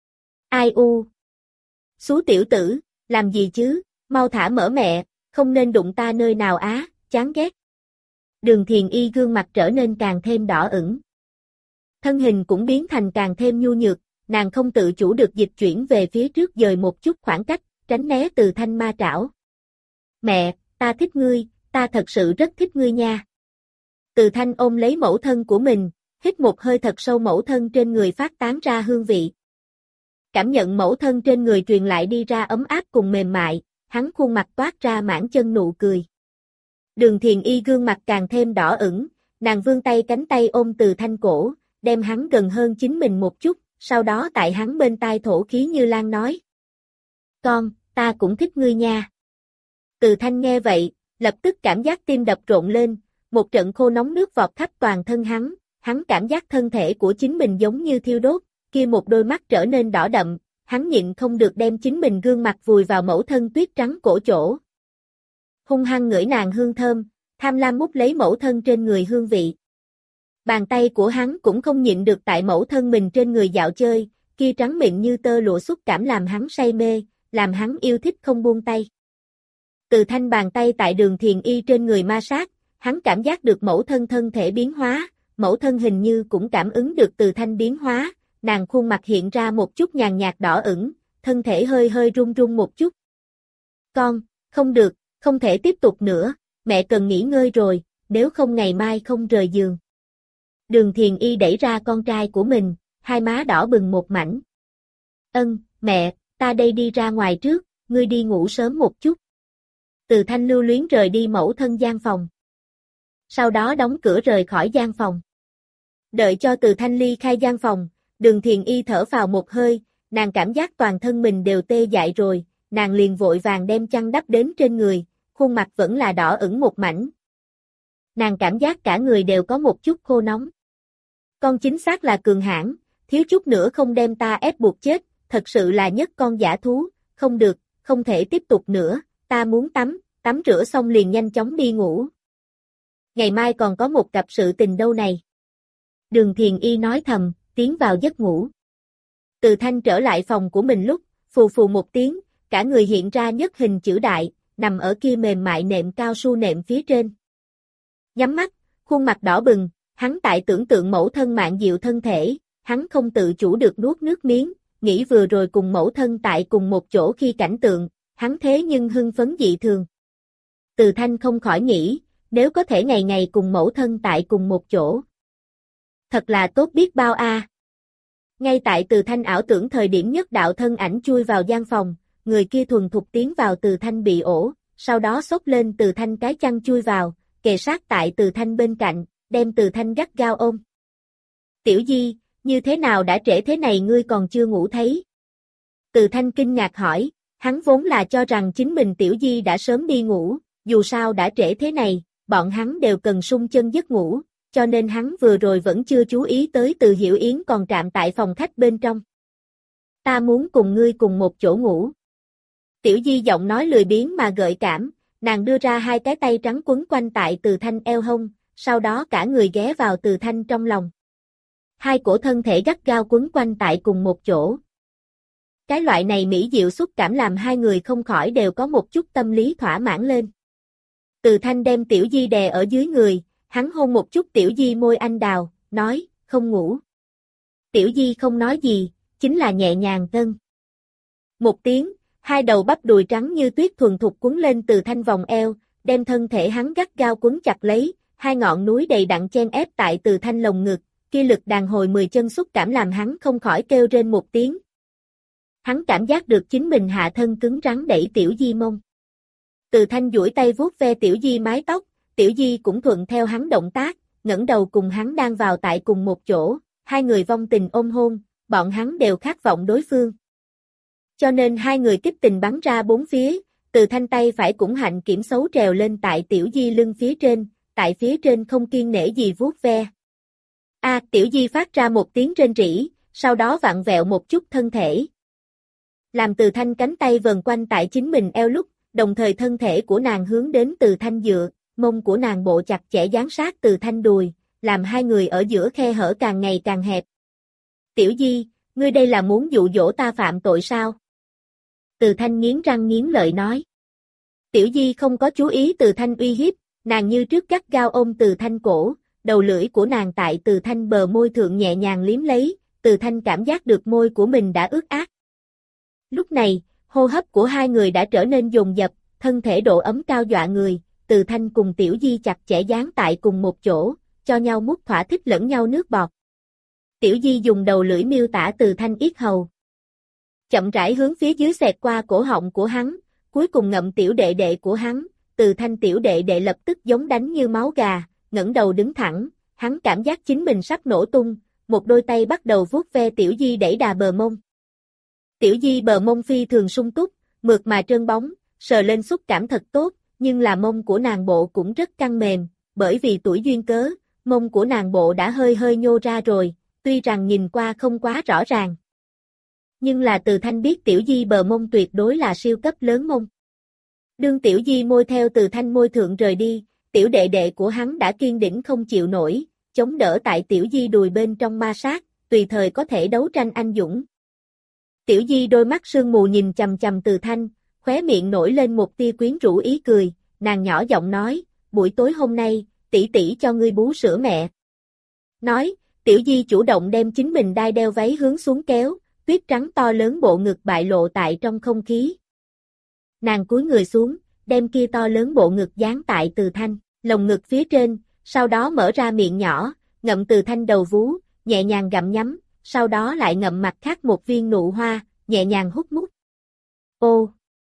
Ai u? Xú tiểu tử, làm gì chứ, mau thả mở mẹ, không nên đụng ta nơi nào á, chán ghét. Đường Thiền Y gương mặt trở nên càng thêm đỏ ửng. Thân hình cũng biến thành càng thêm nhu nhược, nàng không tự chủ được dịch chuyển về phía trước dời một chút khoảng cách, tránh né Từ Thanh ma trảo. Mẹ, ta thích ngươi, ta thật sự rất thích ngươi nha. Từ Thanh ôm lấy mẫu thân của mình, hít một hơi thật sâu mẫu thân trên người phát tán ra hương vị. Cảm nhận mẫu thân trên người truyền lại đi ra ấm áp cùng mềm mại, hắn khuôn mặt toát ra mãn chân nụ cười. Đường Thiền Y gương mặt càng thêm đỏ ửng, nàng vươn tay cánh tay ôm Từ Thanh cổ, đem hắn gần hơn chính mình một chút, sau đó tại hắn bên tai thổ khí như lan nói. Con, ta cũng thích ngươi nha. Từ Thanh nghe vậy, lập tức cảm giác tim đập rộn lên, một trận khô nóng nước vọt khắp toàn thân hắn, hắn cảm giác thân thể của chính mình giống như thiêu đốt, kia một đôi mắt trở nên đỏ đậm, hắn nhịn không được đem chính mình gương mặt vùi vào mẫu thân tuyết trắng cổ chỗ. Hung hăng ngửi nàng hương thơm, tham lam mút lấy mẫu thân trên người hương vị. Bàn tay của hắn cũng không nhịn được tại mẫu thân mình trên người dạo chơi, kia trắng mịn như tơ lụa xúc cảm làm hắn say mê, làm hắn yêu thích không buông tay. Từ Thanh bàn tay tại Đường Thiền Y trên người ma sát, hắn cảm giác được mẫu thân thân thể biến hóa, mẫu thân hình như cũng cảm ứng được Từ Thanh biến hóa, nàng khuôn mặt hiện ra một chút nhàn nhạt đỏ ửng, thân thể hơi hơi run run một chút. Con, không được, không thể tiếp tục nữa, mẹ cần nghỉ ngơi rồi, nếu không ngày mai không rời giường. Đường Thiền Y đẩy ra con trai của mình, hai má đỏ bừng một mảnh. Ân, mẹ, ta đây đi ra ngoài trước, ngươi đi ngủ sớm một chút. Từ Thanh lưu luyến rời đi mẫu thân gian phòng. Sau đó đóng cửa rời khỏi gian phòng. Đợi cho Từ Thanh ly khai gian phòng, Đường Thiền Y thở vào một hơi, nàng cảm giác toàn thân mình đều tê dại rồi, nàng liền vội vàng đem chăn đắp đến trên người, khuôn mặt vẫn là đỏ ửng một mảnh. Nàng cảm giác cả người đều có một chút khô nóng. Con chính xác là cường hãn, thiếu chút nữa không đem ta ép buộc chết, thật sự là nhất con dã thú, không được, không thể tiếp tục nữa, ta muốn tắm, tắm rửa xong liền nhanh chóng đi ngủ. Ngày mai còn có một cặp sự tình đâu này. Đường Thiền Y nói thầm, tiến vào giấc ngủ. Từ Thanh trở lại phòng của mình lúc, phù phù một tiếng, cả người hiện ra nhất hình chữ đại, nằm ở kia mềm mại nệm cao su nệm phía trên. Nhắm mắt, Khuôn mặt đỏ bừng, hắn tại tưởng tượng mẫu thân Mạn Diệu thân thể, hắn không tự chủ được nuốt nước miếng, nghĩ vừa rồi cùng mẫu thân tại cùng một chỗ khi cảnh tượng, hắn thế nhưng hưng phấn dị thường. Từ Thanh không khỏi nghĩ, nếu có thể ngày ngày cùng mẫu thân tại cùng một chỗ. Thật là tốt biết bao a. À. Ngay tại Từ Thanh ảo tưởng thời điểm nhất đạo thân ảnh chui vào gian phòng, người kia thuần thục tiến vào Từ Thanh bị ổ, sau đó xốc lên Từ Thanh cái chăn chui vào, kề sát tại Từ Thanh bên cạnh, đem Từ Thanh gắt gao ôm. Tiểu Di, như thế nào đã trễ thế này ngươi còn chưa ngủ thấy? Từ Thanh kinh ngạc hỏi, hắn vốn là cho rằng chính mình Tiểu Di đã sớm đi ngủ, dù sao đã trễ thế này, bọn hắn đều cần sung chân giấc ngủ, cho nên hắn vừa rồi vẫn chưa chú ý tới Từ Hiểu Yến còn trạm tại phòng khách bên trong. Ta muốn cùng ngươi cùng một chỗ ngủ. Tiểu Di giọng nói lười biếng mà gợi cảm, nàng đưa ra hai cái tay trắng quấn quanh tại Từ Thanh eo hông, sau đó cả người ghé vào Từ Thanh trong lòng. Hai cổ thân thể gắt gao quấn quanh tại cùng một chỗ. Cái loại này mỹ diệu xúc cảm làm hai người không khỏi đều có một chút tâm lý thỏa mãn lên. Từ Thanh đem Tiểu Di đè ở dưới người, hắn hôn một chút Tiểu Di môi anh đào, nói, không ngủ. Tiểu Di không nói gì, chính là nhẹ nhàng tân. Một tiếng, hai đầu bắp đùi trắng như tuyết thuần thục quấn lên Từ Thanh vòng eo, đem thân thể hắn gắt gao quấn chặt lấy, hai ngọn núi đầy đặn chen ép tại Từ Thanh lồng ngực, kia lực đàn hồi mười chân xúc cảm làm hắn không khỏi kêu rên một tiếng. Hắn cảm giác được chính mình hạ thân cứng rắn đẩy Tiểu Di mông. Từ Thanh duỗi tay vuốt ve Tiểu Di mái tóc, Tiểu Di cũng thuận theo hắn động tác, ngẩng đầu cùng hắn đang vào tại cùng một chỗ, hai người vong tình ôm hôn, bọn hắn đều khát vọng đối phương. Cho nên hai người kích tình bắn ra bốn phía, Từ Thanh tay phải cũng hạnh kiểm xấu trèo lên tại Tiểu Di lưng phía trên, tại phía trên không kiêng nể gì vuốt ve. A, à, Tiểu Di phát ra một tiếng rên rỉ, sau đó vặn vẹo một chút thân thể. Làm Từ Thanh cánh tay vần quanh tại chính mình eo lúc, đồng thời thân thể của nàng hướng đến Từ Thanh dựa, mông của nàng bộ chặt chẽ dán sát Từ Thanh đùi, làm hai người ở giữa khe hở càng ngày càng hẹp. Tiểu Di, ngươi đây là muốn dụ dỗ ta phạm tội sao? Từ Thanh nghiến răng nghiến lợi nói. Tiểu Di không có chú ý Từ Thanh uy hiếp, nàng như trước gắt gao ôm Từ Thanh cổ, đầu lưỡi của nàng tại Từ Thanh bờ môi thượng nhẹ nhàng liếm lấy, Từ Thanh cảm giác được môi của mình đã ướt át. Lúc này, hô hấp của hai người đã trở nên dồn dập, thân thể độ ấm cao dọa người, Từ Thanh cùng Tiểu Di chặt chẽ dán tại cùng một chỗ, cho nhau mút thỏa thích lẫn nhau nước bọt. Tiểu Di dùng đầu lưỡi miêu tả Từ Thanh yết hầu. Chậm rãi hướng phía dưới xẹt qua cổ họng của hắn, cuối cùng ngậm tiểu đệ đệ của hắn, Từ Thanh tiểu đệ đệ lập tức giống đánh như máu gà, ngẩng đầu đứng thẳng, hắn cảm giác chính mình sắp nổ tung, một đôi tay bắt đầu vuốt ve Tiểu Di đẩy đà bờ mông. Tiểu Di bờ mông phi thường sung túc, mượt mà trơn bóng, sờ lên xúc cảm thật tốt, nhưng là mông của nàng bộ cũng rất căng mềm, bởi vì tuổi duyên cớ, mông của nàng bộ đã hơi hơi nhô ra rồi, tuy rằng nhìn qua không quá rõ ràng. Nhưng là Từ Thanh biết Tiểu Di bờ mông tuyệt đối là siêu cấp lớn mông. Đương Tiểu Di môi theo Từ Thanh môi thượng rời đi, tiểu đệ đệ của hắn đã kiên đỉnh không chịu nổi, chống đỡ tại Tiểu Di đùi bên trong ma sát, tùy thời có thể đấu tranh anh dũng. Tiểu Di đôi mắt sương mù nhìn chằm chằm Từ Thanh, khóe miệng nổi lên một tia quyến rũ ý cười, nàng nhỏ giọng nói, buổi tối hôm nay, tỷ tỷ cho ngươi bú sữa mẹ. Nói, Tiểu Di chủ động đem chính mình đai đeo váy hướng xuống kéo, tuyết trắng to lớn bộ ngực bại lộ tại trong không khí. Nàng cúi người xuống, đem kia to lớn bộ ngực dán tại Từ Thanh, lồng ngực phía trên, sau đó mở ra miệng nhỏ, ngậm Từ Thanh đầu vú, nhẹ nhàng gặm nhấm, sau đó lại ngậm mặt khác một viên nụ hoa, nhẹ nhàng hút mút. Ô!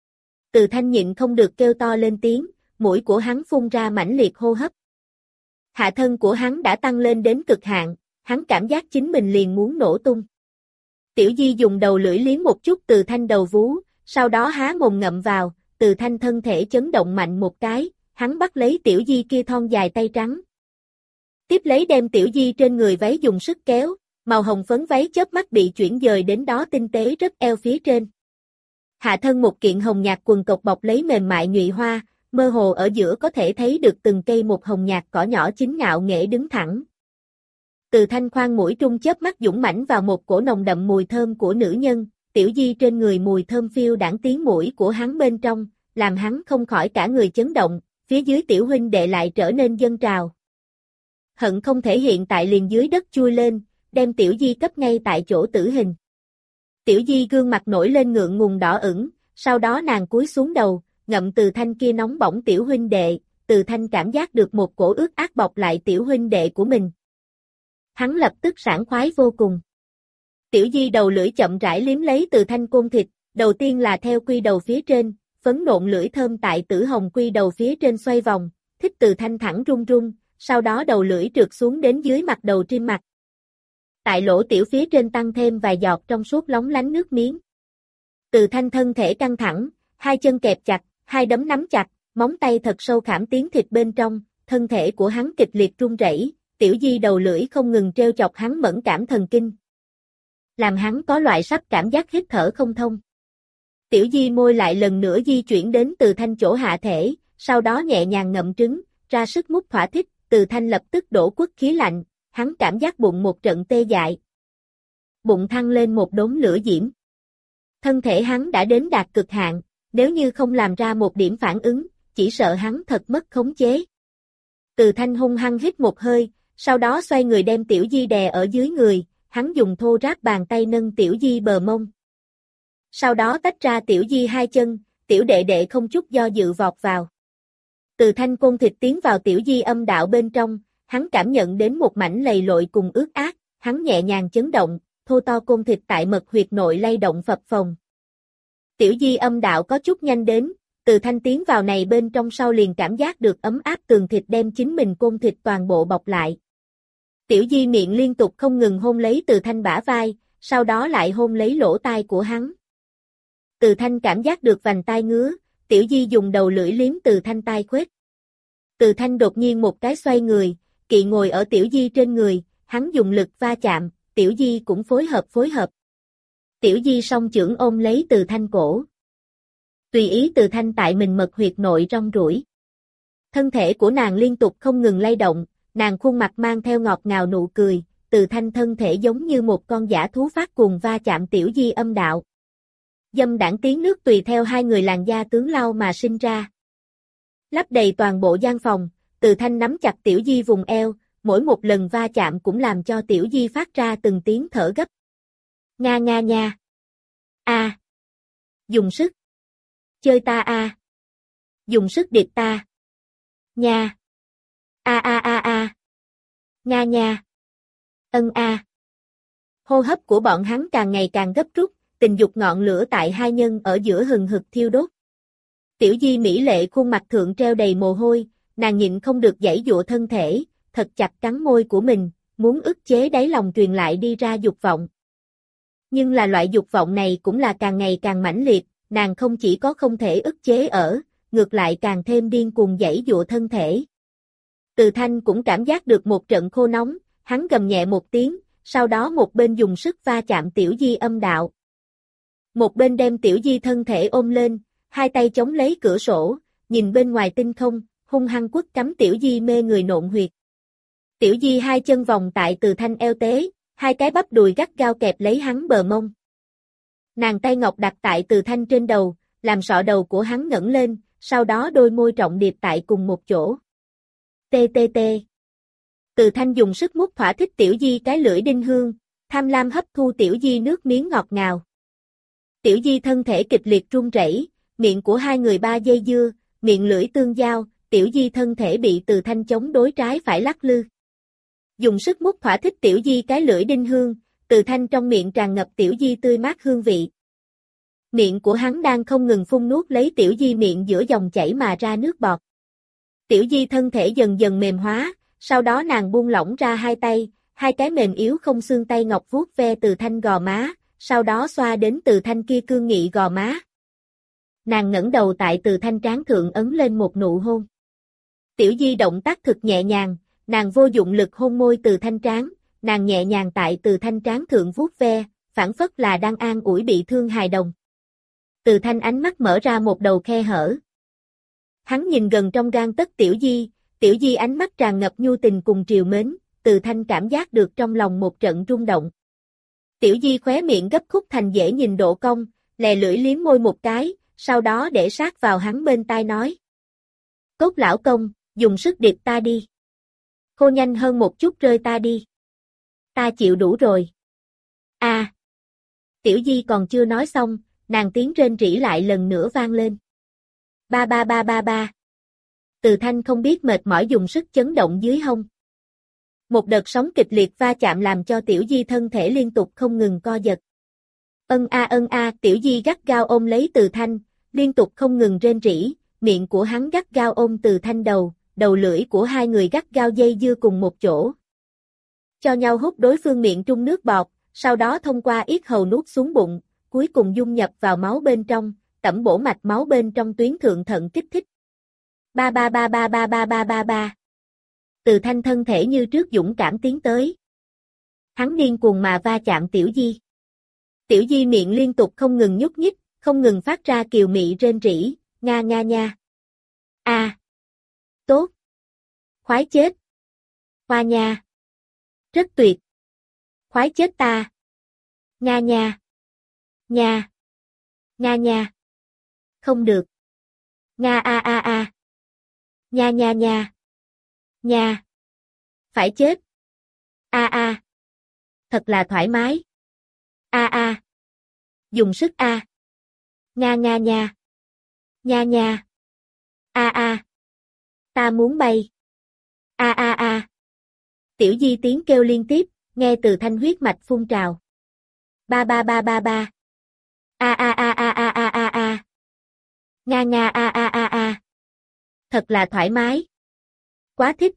Từ Thanh nhịn không được kêu to lên tiếng, mũi của hắn phun ra mãnh liệt hô hấp. Hạ thân của hắn đã tăng lên đến cực hạn, hắn cảm giác chính mình liền muốn nổ tung. Tiểu Di dùng đầu lưỡi liếm một chút Từ Thanh đầu vú, sau đó há mồm ngậm vào, Từ Thanh thân thể chấn động mạnh một cái, hắn bắt lấy Tiểu Di kia thon dài tay trắng. Tiếp lấy đem Tiểu Di trên người váy dùng sức kéo, màu hồng phấn váy chớp mắt bị chuyển dời đến đó tinh tế rất eo phía trên. Hạ thân một kiện hồng nhạt quần cộc bọc lấy mềm mại nhụy hoa, mơ hồ ở giữa có thể thấy được từng cây một hồng nhạt cỏ nhỏ chính ngạo nghễ đứng thẳng. Từ Thanh khoan mũi trung chớp mắt dũng mãnh vào một cổ nồng đậm mùi thơm của nữ nhân, Tiểu Di trên người mùi thơm phiêu đãng tiếng mũi của hắn bên trong, làm hắn không khỏi cả người chấn động, phía dưới tiểu huynh đệ lại trở nên dâng trào. hận không thể hiện tại liền dưới đất chui lên, đem Tiểu Di cấp ngay tại chỗ tử hình. Tiểu Di gương mặt nổi lên ngượng ngùng đỏ ửng, sau đó nàng cúi xuống đầu, ngậm Từ Thanh kia nóng bỏng tiểu huynh đệ, Từ Thanh cảm giác được một cổ ướt át bọc lại tiểu huynh đệ của mình. Hắn lập tức sảng khoái vô cùng. Tiểu Di đầu lưỡi chậm rãi liếm lấy Từ Thanh côn thịt, đầu tiên là theo quy đầu phía trên, phấn nộn lưỡi thơm tại tử hồng quy đầu phía trên xoay vòng, thích Từ Thanh thẳng run run, sau đó đầu lưỡi trượt xuống đến dưới mặt đầu trim mặt. Tại lỗ tiểu phía trên tăng thêm vài giọt trong suốt lóng lánh nước miếng. Từ Thanh thân thể căng thẳng, hai chân kẹp chặt, hai đấm nắm chặt, móng tay thật sâu khảm tiến thịt bên trong, thân thể của hắn kịch liệt run rẩy, Tiểu Di đầu lưỡi không ngừng treo chọc hắn mẫn cảm thần kinh. Làm hắn có loại sắp cảm giác hít thở không thông. Tiểu Di môi lại lần nữa di chuyển đến Từ Thanh chỗ hạ thể, sau đó nhẹ nhàng ngậm trứng, ra sức mút thỏa thích, Từ Thanh lập tức đổ quất khí lạnh, hắn cảm giác bụng một trận tê dại. Bụng thăng lên một đốm lửa diễm. Thân thể hắn đã đến đạt cực hạn, nếu như không làm ra một điểm phản ứng, chỉ sợ hắn thật mất khống chế. Từ Thanh hung hăng hít một hơi, sau đó xoay người đem Tiểu Di đè ở dưới người, hắn dùng thô ráp bàn tay nâng Tiểu Di bờ mông. Sau đó tách ra Tiểu Di hai chân, Tiểu đệ đệ không chút do dự vọt vào. Từ Thanh côn thịt tiến vào Tiểu Di âm đạo bên trong, hắn cảm nhận đến một mảnh lầy lội cùng ướt át, hắn nhẹ nhàng chấn động, thô to côn thịt tại mật huyệt nội lay động phập phồng. Tiểu Di âm đạo có chút nhanh đến, Từ Thanh tiến vào này bên trong sau liền cảm giác được ấm áp tường thịt đem chính mình côn thịt toàn bộ bọc lại. Tiểu Di miệng liên tục không ngừng hôn lấy Từ Thanh bả vai, sau đó lại hôn lấy lỗ tai của hắn. Từ Thanh cảm giác được vành tai ngứa, Tiểu Di dùng đầu lưỡi liếm Từ Thanh tai khuếch. Từ Thanh đột nhiên một cái xoay người, kỵ ngồi ở Tiểu Di trên người, hắn dùng lực va chạm, Tiểu Di cũng phối hợp phối hợp. Tiểu Di song chưởng ôm lấy Từ Thanh cổ. Tùy ý Từ Thanh tại mình mật huyệt nội rong ruổi. Thân thể của nàng liên tục không ngừng lay động, nàng khuôn mặt mang theo ngọt ngào nụ cười, Từ Thanh thân thể giống như một con dã thú phát cuồng va chạm Tiểu Di âm đạo. Dâm đãng tiếng nước tùy theo hai người làn da tướng lao mà sinh ra. Lấp đầy toàn bộ gian phòng, Từ Thanh nắm chặt Tiểu Di vùng eo, mỗi một lần va chạm cũng làm cho Tiểu Di phát ra từng tiếng thở gấp. Nga nga nha. A. À. Dùng sức. Chơi ta a. À. Dùng sức điệp ta. Nha. A a a a. Nga nha. Ân a. À. Hô hấp của bọn hắn càng ngày càng gấp rút, tình dục ngọn lửa tại hai nhân ở giữa hừng hực thiêu đốt. Tiểu Di mỹ lệ khuôn mặt thượng treo đầy mồ hôi, nàng nhịn không được giãy giụa thân thể, thật chặt cắn môi của mình, muốn ức chế đáy lòng truyền lại đi ra dục vọng. Nhưng là loại dục vọng này cũng là càng ngày càng mãnh liệt, nàng không chỉ có không thể ức chế ở, ngược lại càng thêm điên cuồng giãy giụa thân thể. Từ Thanh cũng cảm giác được một trận khô nóng, hắn gầm nhẹ một tiếng, sau đó một bên dùng sức va chạm Tiểu Di âm đạo. Một bên đem Tiểu Di thân thể ôm lên, hai tay chống lấy cửa sổ, nhìn bên ngoài tinh không, hung hăng quất cắm Tiểu Di mê người nộn huyệt. Tiểu Di hai chân vòng tại Từ Thanh eo tế, hai cái bắp đùi gắt gao kẹp lấy hắn bờ mông. Nàng tay ngọc đặt tại Từ Thanh trên đầu, làm sọ đầu của hắn ngẩng lên, sau đó đôi môi trọng điệp tại cùng một chỗ. Tê tê tê. Từ Thanh dùng sức mút thỏa thích Tiểu Di cái lưỡi đinh hương, tham lam hấp thu Tiểu Di nước miếng ngọt ngào. Tiểu Di thân thể kịch liệt run rẩy, miệng của hai người ba dây dưa, miệng lưỡi tương giao, Tiểu Di thân thể bị Từ Thanh chống đối trái phải lắc lư. Dùng sức mút thỏa thích Tiểu Di cái lưỡi đinh hương, Từ Thanh trong miệng tràn ngập Tiểu Di tươi mát hương vị. Miệng của hắn đang không ngừng phun nuốt lấy Tiểu Di miệng giữa dòng chảy mà ra nước bọt. Tiểu Di thân thể dần dần mềm hóa, sau đó nàng buông lỏng ra hai tay, hai cái mềm yếu không xương tay ngọc vuốt ve Từ Thanh gò má, sau đó xoa đến Từ Thanh kia cương nghị gò má. Nàng ngẩng đầu tại Từ Thanh trán thượng ấn lên một nụ hôn. Tiểu Di động tác thực nhẹ nhàng, nàng vô dụng lực hôn môi Từ Thanh trán, nàng nhẹ nhàng tại Từ Thanh trán thượng vuốt ve, phảng phất là đang an ủi bị thương hài đồng. Từ Thanh ánh mắt mở ra một đầu khe hở. Hắn nhìn gần trong gang tấc Tiểu Di, Tiểu Di ánh mắt tràn ngập nhu tình cùng triều mến, Từ Thanh cảm giác được trong lòng một trận rung động. Tiểu Di khóe miệng gấp khúc thành dễ nhìn độ cong, lè lưỡi liếm môi một cái, sau đó để sát vào hắn bên tai nói. Cốt lão công, dùng sức điệp ta đi. Khô nhanh hơn một chút rơi ta đi. Ta chịu đủ rồi. A. À. Tiểu Di còn chưa nói xong, nàng tiếng rên rỉ lại lần nữa vang lên. Ba ba ba ba ba. Từ Thanh không biết mệt mỏi dùng sức chấn động dưới hông. Một đợt sóng kịch liệt va chạm làm cho Tiểu Di thân thể liên tục không ngừng co giật. Ân a ân a, Tiểu Di gắt gao ôm lấy Từ Thanh, liên tục không ngừng rên rỉ, miệng của hắn gắt gao ôm Từ Thanh đầu, đầu lưỡi của hai người gắt gao dây dưa cùng một chỗ. Cho nhau hút đối phương miệng trung nước bọt, sau đó thông qua yết hầu nuốt xuống bụng, cuối cùng dung nhập vào máu bên trong, tẩm bổ mạch máu bên trong tuyến thượng thận kích thích. Ba ba ba ba ba ba ba ba ba. Từ Thanh thân thể như trước dũng cảm tiến tới. Hắn điên cuồng mà va chạm Tiểu Di. Tiểu Di miệng liên tục không ngừng nhúc nhích, không ngừng phát ra kiều mị rên rỉ, nga nga nha. A. À. Tốt. Khoái chết. Hoa nha. Rất tuyệt. Khoái chết ta. Nga nha. Nha. Nga nha. Không được. Nga a a a. Nha nha nha. Nha. Phải chết. A a. Thật là thoải mái. A a. Dùng sức a. Nga nga nha. Nha nha. A a. Ta muốn bay. A a a. Tiểu Di tiếng kêu liên tiếp, nghe Từ Thanh huyết mạch phun trào. Ba ba ba ba ba. A a a a a a a a. Nga nga a a a a. Thật là thoải mái. Quá thích.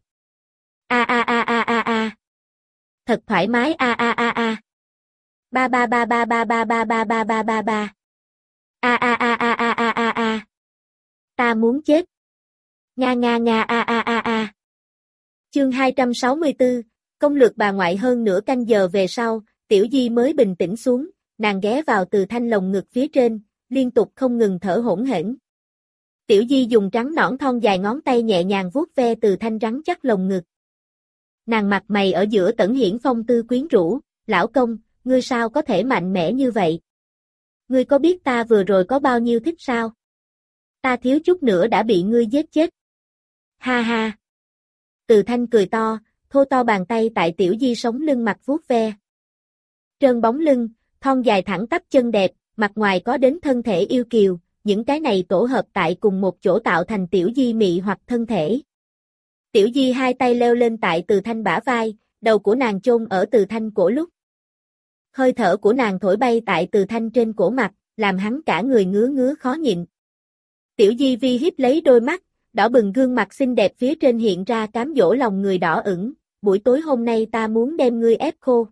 A a a a a a. Thật thoải mái a a a a. Ba ba ba ba ba ba ba ba ba ba ba ba. A a a a a a a a. Ta muốn chết. Nga nga nga a a a a. Chương hai trăm sáu mươi tư, công lược bà ngoại. Hơn nửa canh giờ về sau, Tiểu Di mới bình tĩnh xuống, nàng ghé vào Từ Thanh lồng ngực phía trên, liên tục không ngừng thở hổn hển. Tiểu Di dùng trắng nõn thon dài ngón tay nhẹ nhàng vuốt ve Từ Thanh rắn chắc lồng ngực. Nàng mặt mày ở giữa tẩn hiển phong tư quyến rũ, lão công, ngươi sao có thể mạnh mẽ như vậy? Ngươi có biết ta vừa rồi có bao nhiêu thích sao? Ta thiếu chút nữa đã bị ngươi giết chết. Ha ha. Từ Thanh cười to, thô to bàn tay tại Tiểu Di sống lưng mặt vuốt ve. Trơn bóng lưng, thon dài thẳng tắp chân đẹp, mặt ngoài có đến thân thể yêu kiều, những cái này tổ hợp tại cùng một chỗ tạo thành Tiểu Di mị hoặc thân thể. Tiểu Di hai tay leo lên tại Từ Thanh bả vai, đầu của nàng chôn ở Từ Thanh cổ lúc. Hơi thở của nàng thổi bay tại Từ Thanh trên cổ mặt, làm hắn cả người ngứa ngứa khó nhịn. Tiểu Di vi hiếp lấy đôi mắt, đỏ bừng gương mặt xinh đẹp phía trên hiện ra cám dỗ lòng người đỏ ửng, buổi tối hôm nay ta muốn đem ngươi ép khô.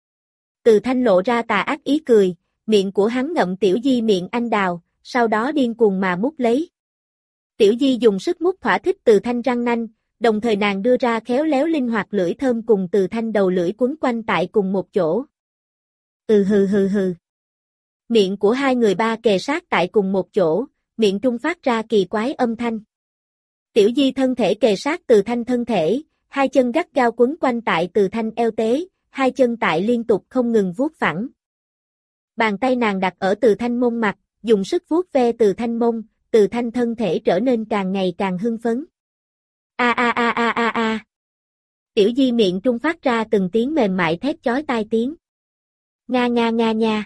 Từ Thanh lộ ra tà ác ý cười, miệng của hắn ngậm Tiểu Di miệng anh đào, sau đó điên cuồng mà mút lấy. Tiểu Di dùng sức mút thỏa thích Từ Thanh răng nanh, đồng thời nàng đưa ra khéo léo linh hoạt lưỡi thơm cùng Từ Thanh đầu lưỡi quấn quanh tại cùng một chỗ. Ừ hừ hừ hừ. Miệng của hai người ba kề sát tại cùng một chỗ, miệng trung phát ra kỳ quái âm thanh. Tiểu Di thân thể kề sát Từ Thanh thân thể, hai chân gắt gao quấn quanh tại Từ Thanh eo tế, hai chân tại liên tục không ngừng vuốt phẳng. Bàn tay nàng đặt ở Từ Thanh mông mặt, dùng sức vuốt ve Từ Thanh mông, Từ Thanh thân thể trở nên càng ngày càng hưng phấn. A a a a a a. Tiểu Di miệng trung phát ra từng tiếng mềm mại thét chói tai tiếng. Nga nga nga nha.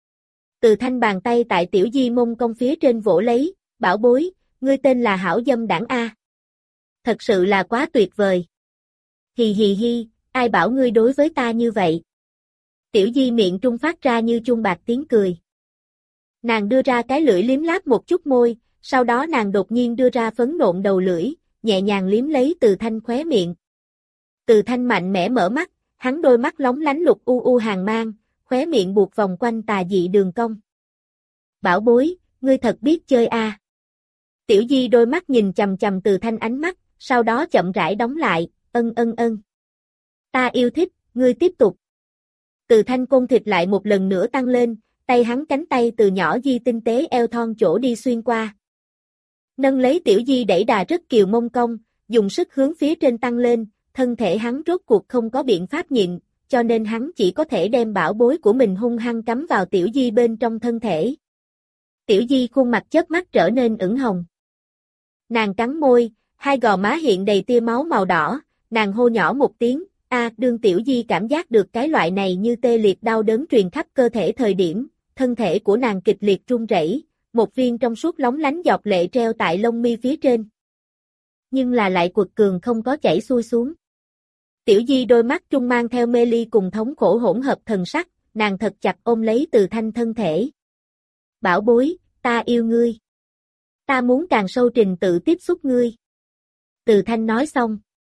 Từ Thanh bàn tay tại Tiểu Di mông cong phía trên vỗ lấy, bảo bối, ngươi tên là hảo dâm đảng A. Thật sự là quá tuyệt vời. Hì hì hi, ai bảo ngươi đối với ta như vậy? Tiểu Di miệng trung phát ra như chuông bạc tiếng cười. Nàng đưa ra cái lưỡi liếm láp một chút môi, sau đó nàng đột nhiên đưa ra phấn nộn đầu lưỡi, nhẹ nhàng liếm lấy Từ Thanh khóe miệng. Từ Thanh mạnh mẽ mở mắt, hắn đôi mắt lóng lánh lục u u hàng mang, khóe miệng buộc vòng quanh tà dị đường cong. Bảo bối, ngươi thật biết chơi a. À. Tiểu Di đôi mắt nhìn chằm chằm Từ Thanh ánh mắt, sau đó chậm rãi đóng lại, ân ân ân. Ta yêu thích, ngươi tiếp tục. Từ Thanh côn thịt lại một lần nữa tăng lên, tay hắn cánh tay từ nhỏ Di tinh tế eo thon chỗ đi xuyên qua. Nâng lấy Tiểu Di đẩy đà rất kiều mông cong, dùng sức hướng phía trên tăng lên, thân thể hắn rốt cuộc không có biện pháp nhịn, cho nên hắn chỉ có thể đem bảo bối của mình hung hăng cắm vào Tiểu Di bên trong thân thể. Tiểu Di khuôn mặt chớp mắt trở nên ửng hồng. Nàng cắn môi, hai gò má hiện đầy tia máu màu đỏ, nàng hô nhỏ một tiếng, a, đương Tiểu Di cảm giác được cái loại này như tê liệt đau đớn truyền khắp cơ thể thời điểm, thân thể của nàng kịch liệt run rẩy, một viên trong suốt lóng lánh giọt lệ treo tại lông mi phía trên. Nhưng là lại quật cường không có chảy xuôi xuống. Tiểu Di đôi mắt trung mang theo mê ly cùng thống khổ hỗn hợp thần sắc, nàng thật chặt ôm lấy Từ Thanh thân thể. Bảo bối, ta yêu ngươi. Ta muốn càng sâu trình tự tiếp xúc ngươi. Từ Thanh nói xong.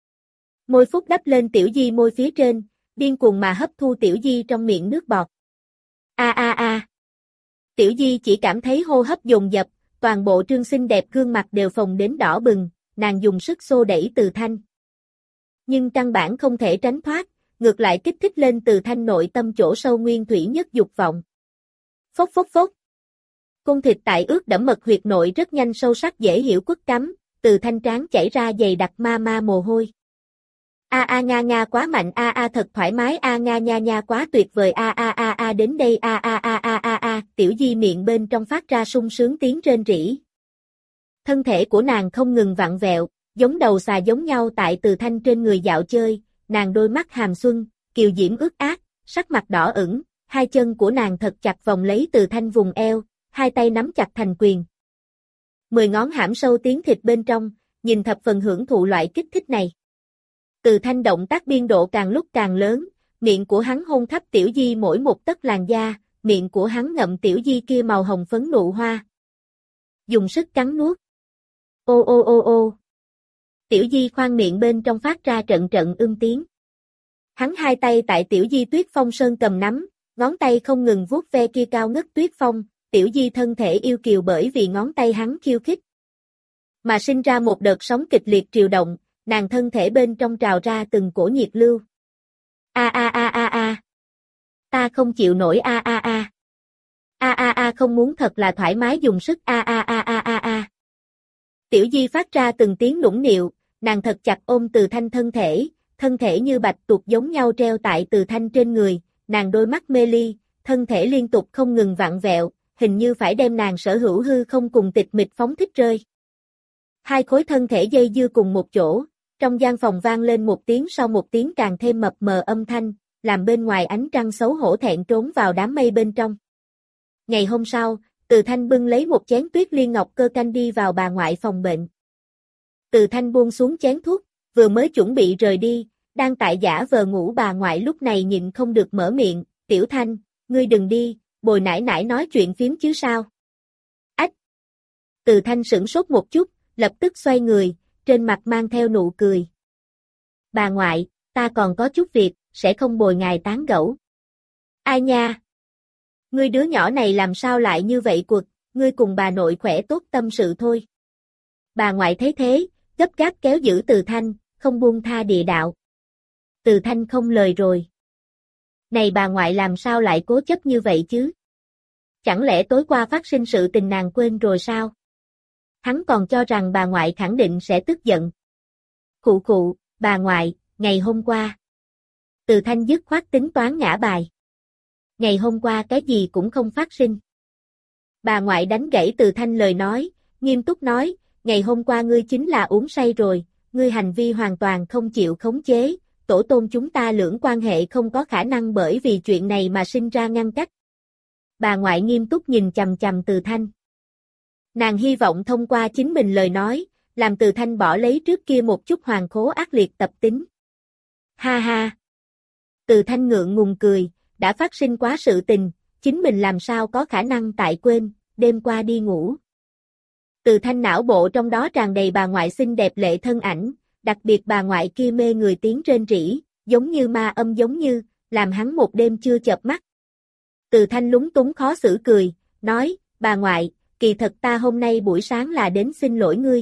Môi phúc đắp lên Tiểu Di môi phía trên, điên cuồng mà hấp thu Tiểu Di trong miệng nước bọt. A a a. Tiểu Di chỉ cảm thấy hô hấp dồn dập, toàn bộ trương xinh đẹp gương mặt đều phồng đến đỏ bừng, nàng dùng sức xô đẩy Từ Thanh. Nhưng căn bản không thể tránh thoát, ngược lại kích thích lên Từ Thanh nội tâm chỗ sâu nguyên thủy nhất dục vọng. Phốc phốc phốc. Cung thịt tại ướt đẫm mật huyệt nội rất nhanh sâu sắc dễ hiểu quất cắm, Từ Thanh trán chảy ra dày đặc ma ma mồ hôi. A a nga nga quá mạnh, a a thật thoải mái, a nga nha nha quá tuyệt vời, a a a a đến đây, a a a a a a, Tiểu Di miệng bên trong phát ra sung sướng tiếng rên rỉ. Thân thể của nàng không ngừng vặn vẹo, giống đầu xà giống nhau tại Từ Thanh trên người dạo chơi, nàng đôi mắt hàm xuân, kiều diễm ướt át, sắc mặt đỏ ửng, hai chân của nàng thật chặt vòng lấy Từ Thanh vùng eo, hai tay nắm chặt thành quyền. Mười ngón hãm sâu tiếng thịt bên trong, nhìn thập phần hưởng thụ loại kích thích này. Từ Thanh động tác biên độ càng lúc càng lớn, miệng của hắn hôn khắp Tiểu Di mỗi một tấc làn da, miệng của hắn ngậm Tiểu Di kia màu hồng phấn nụ hoa. Dùng sức cắn nuốt. Ô ô ô ô. Tiểu Di khoang miệng bên trong phát ra trận trận ưm tiếng. Hắn hai tay tại Tiểu Di tuyết phong sơn cầm nắm, ngón tay không ngừng vuốt ve kia cao ngất tuyết phong, Tiểu Di thân thể yêu kiều bởi vì ngón tay hắn khiêu khích. Mà sinh ra một đợt sóng kịch liệt triều động, nàng thân thể bên trong trào ra từng cổ nhiệt lưu. A a a a a. Ta không chịu nổi, a a a. A a a không muốn, thật là thoải mái, dùng sức, a a a a a a. Tiểu Di phát ra từng tiếng nũng nịu, nàng thật chặt ôm Từ Thanh thân thể, thân thể như bạch tuộc giống nhau treo tại Từ Thanh trên người, nàng đôi mắt mê ly, thân thể liên tục không ngừng vặn vẹo, hình như phải đem nàng sở hữu hư không cùng tịch mịch phóng thích rơi. Hai khối thân thể dây dưa cùng một chỗ, trong gian phòng vang lên một tiếng sau một tiếng càng thêm mập mờ âm thanh, làm bên ngoài ánh trăng xấu hổ thẹn trốn vào đám mây bên trong. Ngày hôm sau, Từ Thanh bưng lấy một chén tuyết liên ngọc cơ canh đi vào bà ngoại phòng bệnh. Từ Thanh buông xuống chén thuốc, vừa mới chuẩn bị rời đi, đang tại giả vờ ngủ bà ngoại lúc này nhịn không được mở miệng, Tiểu Thanh, ngươi đừng đi, bồi nải nải nói chuyện phím chứ sao. Ách! Từ Thanh sửng sốt một chút, lập tức xoay người, trên mặt mang theo nụ cười. Bà ngoại, ta còn có chút việc, sẽ không bồi ngài tán gẫu. Ai nha? Ngươi đứa nhỏ này làm sao lại như vậy quật, ngươi cùng bà nội khỏe tốt tâm sự thôi. Bà ngoại thấy thế, gấp gáp kéo giữ Từ Thanh, không buông tha địa đạo. Từ Thanh không lời rồi. Này bà ngoại làm sao lại cố chấp như vậy chứ? Chẳng lẽ tối qua phát sinh sự tình nàng quên rồi sao? Hắn còn cho rằng bà ngoại khẳng định sẽ tức giận. Khụ khụ, bà ngoại, ngày hôm qua. Từ Thanh dứt khoát tính toán ngã bài. Ngày hôm qua cái gì cũng không phát sinh. Bà ngoại đánh gãy Từ Thanh lời nói, nghiêm túc nói, ngày hôm qua ngươi chính là uống say rồi, ngươi hành vi hoàn toàn không chịu khống chế, tổ tôn chúng ta lưỡng quan hệ không có khả năng bởi vì chuyện này mà sinh ra ngăn cách. Bà ngoại nghiêm túc nhìn chằm chằm Từ Thanh. Nàng hy vọng thông qua chính mình lời nói, làm Từ Thanh bỏ lấy trước kia một chút hoàn khố ác liệt tập tính. Ha ha! Từ Thanh ngượng ngùng cười, đã phát sinh quá sự tình, chính mình làm sao có khả năng tại quên, đêm qua đi ngủ. Từ Thanh não bộ trong đó tràn đầy bà ngoại xinh đẹp lệ thân ảnh, đặc biệt bà ngoại kia mê người tiếng rên rỉ, giống như ma âm giống như, làm hắn một đêm chưa chợp mắt. Từ Thanh lúng túng khó xử cười, nói, bà ngoại, kỳ thật ta hôm nay buổi sáng là đến xin lỗi ngươi.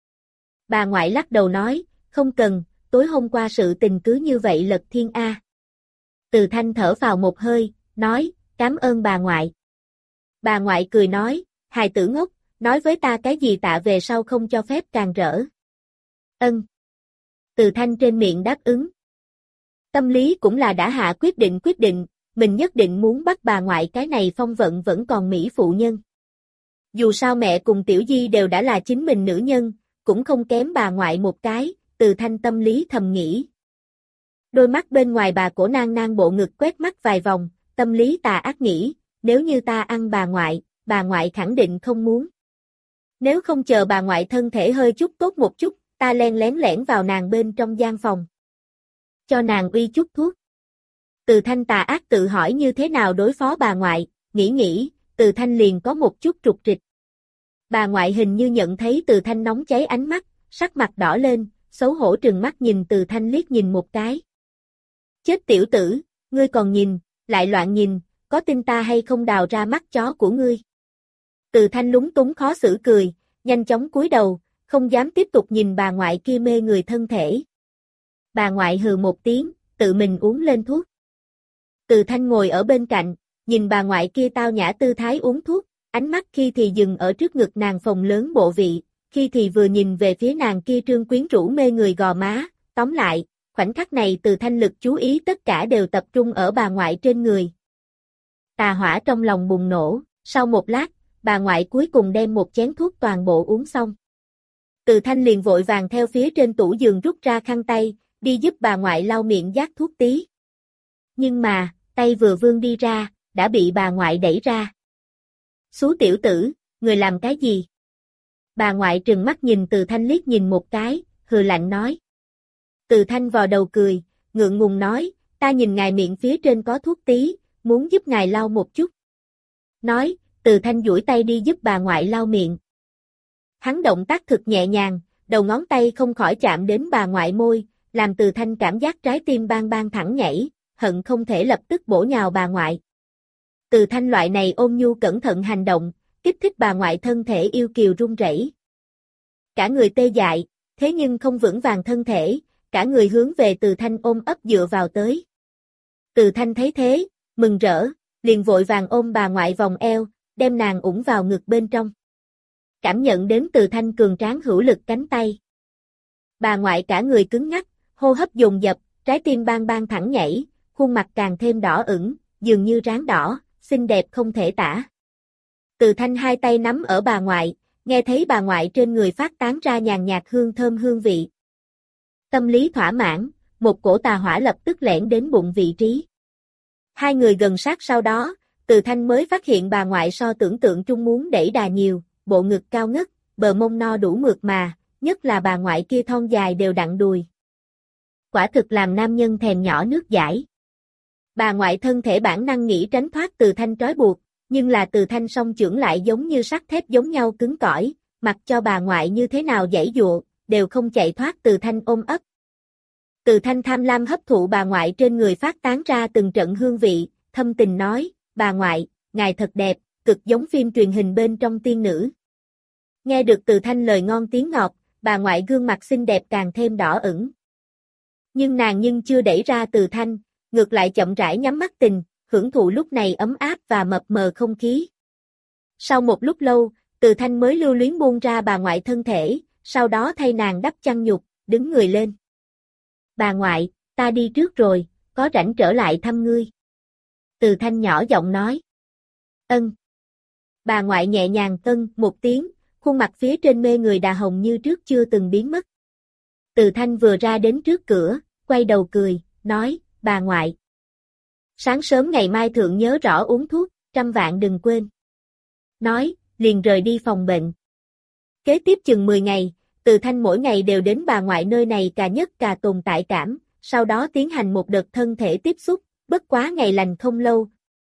Bà ngoại lắc đầu nói, không cần, tối hôm qua sự tình cứ như vậy lật thiên A. Từ Thanh thở vào một hơi, nói, cảm ơn bà ngoại. Bà ngoại cười nói, hài tử ngốc, nói với ta cái gì tạ về sau không cho phép càng rỡ. Ân. Từ Thanh trên miệng đáp ứng. Tâm lý cũng là đã hạ quyết định quyết định, mình nhất định muốn bắt bà ngoại cái này phong vận vẫn còn mỹ phụ nhân. Dù sao mẹ cùng Tiểu Di đều đã là chính mình nữ nhân, cũng không kém bà ngoại một cái, Từ Thanh tâm lý thầm nghĩ. Đôi mắt bên ngoài bà cổ nang nang bộ ngực quét mắt vài vòng, tâm lý tà ác nghĩ, nếu như ta ăn bà ngoại, bà ngoại khẳng định không muốn. Nếu không chờ bà ngoại thân thể hơi chút tốt một chút, ta len lén lẻn vào nàng bên trong gian phòng. Cho nàng uy chút thuốc. Từ Thanh tà ác tự hỏi như thế nào đối phó bà ngoại, nghĩ nghĩ, Từ Thanh liền có một chút trục trịch. Bà ngoại hình như nhận thấy Từ Thanh nóng cháy ánh mắt, sắc mặt đỏ lên, xấu hổ trừng mắt nhìn Từ Thanh liếc nhìn một cái. Chết tiểu tử, ngươi còn nhìn, lại loạn nhìn, có tin ta hay không đào ra mắt chó của ngươi. Từ Thanh lúng túng khó xử cười, nhanh chóng cúi đầu, không dám tiếp tục nhìn bà ngoại kia mê người thân thể. Bà ngoại hừ một tiếng, tự mình uống lên thuốc. Từ Thanh ngồi ở bên cạnh, nhìn bà ngoại kia tao nhã tư thái uống thuốc, ánh mắt khi thì dừng ở trước ngực nàng phồng lớn bộ vị, khi thì vừa nhìn về phía nàng kia trương quyến rũ mê người gò má, tóm lại, khoảnh khắc này Từ Thanh lực chú ý tất cả đều tập trung ở bà ngoại trên người. Tà hỏa trong lòng bùng nổ, sau một lát, bà ngoại cuối cùng đem một chén thuốc toàn bộ uống xong. Từ Thanh liền vội vàng theo phía trên tủ giường rút ra khăn tay, đi giúp bà ngoại lau miệng dát thuốc tí. Nhưng mà, tay vừa vươn đi ra, đã bị bà ngoại đẩy ra. Xú tiểu tử, người làm cái gì? Bà ngoại trừng mắt nhìn Từ Thanh liếc nhìn một cái, hừ lạnh nói. Từ Thanh vò đầu cười, ngượng ngùng nói, ta nhìn ngài miệng phía trên có thuốc tí, muốn giúp ngài lau một chút. Nói, Từ Thanh duỗi tay đi giúp bà ngoại lau miệng. Hắn động tác thực nhẹ nhàng, đầu ngón tay không khỏi chạm đến bà ngoại môi, làm Từ Thanh cảm giác trái tim bang bang thẳng nhảy, hận không thể lập tức bổ nhào bà ngoại. Từ Thanh loại này ôn nhu cẩn thận hành động, kích thích bà ngoại thân thể yêu kiều run rẩy. Cả người tê dại, thế nhưng không vững vàng thân thể, cả người hướng về Từ Thanh ôm ấp dựa vào tới. Từ Thanh thấy thế, mừng rỡ, liền vội vàng ôm bà ngoại vòng eo, đem nàng ủng vào ngực bên trong. Cảm nhận đến Từ Thanh cường tráng hữu lực cánh tay. Bà ngoại cả người cứng ngắc, hô hấp dồn dập, trái tim bang bang thẳng nhảy, khuôn mặt càng thêm đỏ ửng, dường như ráng đỏ, xinh đẹp không thể tả. Từ Thanh hai tay nắm ở bà ngoại, nghe thấy bà ngoại trên người phát tán ra nhàn nhạt hương thơm hương vị. Tâm lý thỏa mãn, một cổ tà hỏa lập tức lẻn đến bụng vị trí. Hai người gần sát sau đó, Từ Thanh mới phát hiện bà ngoại so tưởng tượng chung muốn đẩy đà nhiều, bộ ngực cao ngất, bờ mông no đủ mượt mà, nhất là bà ngoại kia thon dài đều đặn đùi. Quả thực làm nam nhân thèm nhỏ nước dãi. Bà ngoại thân thể bản năng nghĩ tránh thoát Từ Thanh trói buộc, nhưng là Từ Thanh song chưởng lại giống như sắt thép giống nhau cứng cỏi, mặc cho bà ngoại như thế nào giãy giụa, đều không chạy thoát Từ Thanh ôm ấp. Từ Thanh tham lam hấp thụ bà ngoại trên người phát tán ra từng trận hương vị, thâm tình nói, bà ngoại, ngài thật đẹp, cực giống phim truyền hình bên trong tiên nữ. Nghe được Từ Thanh lời ngon tiếng ngọt, bà ngoại gương mặt xinh đẹp càng thêm đỏ ửng. Nhưng nàng nhưng chưa đẩy ra Từ Thanh, ngược lại chậm rãi nhắm mắt tình, hưởng thụ lúc này ấm áp và mập mờ không khí. Sau một lúc lâu, Từ Thanh mới lưu luyến buông ra bà ngoại thân thể, sau đó thay nàng đắp chăn nhục, đứng người lên. Bà ngoại, ta đi trước rồi, có rảnh trở lại thăm ngươi. Từ Thanh nhỏ giọng nói. Ân. Bà ngoại nhẹ nhàng ân một tiếng, khuôn mặt phía trên mê người đà hồng như trước chưa từng biến mất. Từ Thanh vừa ra đến trước cửa, quay đầu cười, nói, bà ngoại. Sáng sớm ngày mai thượng nhớ rõ uống thuốc, trăm vạn đừng quên. Nói, liền rời đi phòng bệnh. Kế tiếp chừng mười ngày, Từ Thanh mỗi ngày đều đến bà ngoại nơi này cà nhất cà tồn tại cảm, sau đó tiến hành một đợt thân thể tiếp xúc, bất quá ngày lành không lâu.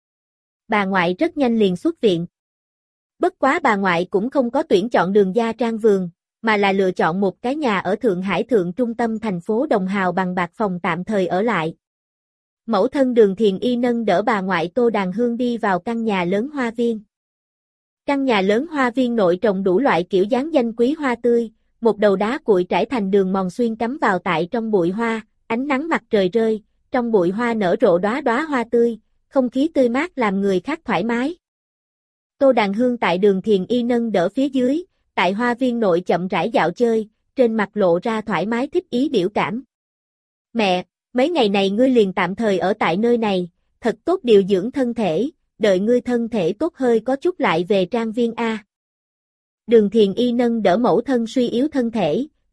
Bà ngoại rất nhanh liền xuất viện. Bất quá bà ngoại cũng không có tuyển chọn Đường Gia Trang Vườn, mà là lựa chọn một cái nhà ở Thượng Hải thượng trung tâm thành phố Đồng Hào bằng bạc phòng tạm thời ở lại. Mẫu thân Đường Thiền Y nâng đỡ bà ngoại Tô Đàn Hương đi vào căn nhà lớn hoa viên. Căn nhà lớn hoa viên nội trồng đủ loại kiểu dáng danh quý hoa tươi, một đầu đá cuội trải thành đường mòn xuyên cắm vào tại trong bụi hoa, ánh nắng mặt trời rơi, trong bụi hoa nở rộ đóa đóa hoa tươi, không khí tươi mát làm người khác thoải mái. Tô Đàn Hương tại Đường Thiền Y nâng đỡ phía dưới, tại hoa viên nội chậm rãi dạo chơi, trên mặt lộ ra thoải mái thích ý biểu cảm. Mẹ, mấy ngày này ngươi liền tạm thời ở tại nơi này, thật tốt điều dưỡng thân thể, đợi ngươi thân thể tốt hơi có chút lại về trang viên A. Đường Thiền Y nâng đỡ mẫu thân suy yếu thân thể,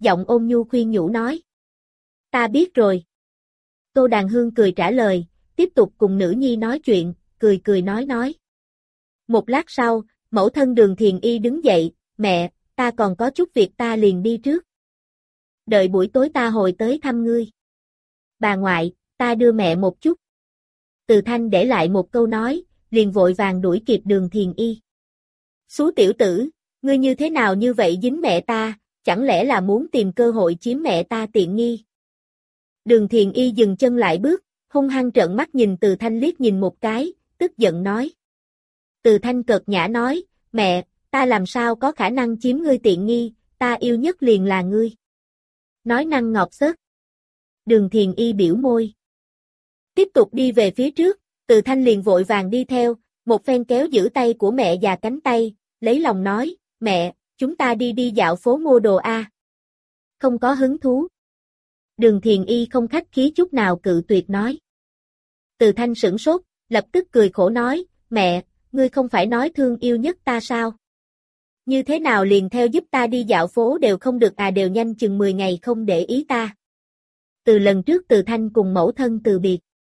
giọng ôn nhu khuyên nhủ nói. Ta biết rồi. Tô Đàn Hương cười trả lời, tiếp tục cùng nữ nhi nói chuyện, cười cười nói nói. Một lát sau, mẫu thân Đường Thiền Y đứng dậy, mẹ, ta còn có chút việc ta liền đi trước. Đợi buổi tối ta hồi tới thăm ngươi. Bà ngoại, ta đưa mẹ một chút. Từ Thanh để lại một câu nói, liền vội vàng đuổi kịp Đường Thiền Y. Xú tiểu tử, ngươi như thế nào như vậy dính mẹ ta, chẳng lẽ là muốn tìm cơ hội chiếm mẹ ta tiện nghi? Đường Thiền Y dừng chân lại bước, hung hăng trợn mắt nhìn Từ Thanh liếc nhìn một cái, tức giận nói. Từ Thanh cợt nhã nói, mẹ, ta làm sao có khả năng chiếm ngươi tiện nghi, ta yêu nhất liền là ngươi. Nói năng ngọt xớt. Đường Thiền Y biểu môi. Tiếp tục đi về phía trước, Từ Thanh liền vội vàng đi theo, một phen kéo giữ tay của mẹ và cánh tay, lấy lòng nói, mẹ, chúng ta đi đi dạo phố mua đồ a. Không có hứng thú. Đường Thiền Y không khách khí chút nào cự tuyệt nói. Từ Thanh sửng sốt, lập tức cười khổ nói, mẹ, ngươi không phải nói thương yêu nhất ta sao? Như thế nào liền theo giúp ta đi dạo phố đều không được à, đều nhanh chừng mười ngày không để ý ta. Từ lần trước Từ Thanh cùng mẫu thân từ biệt.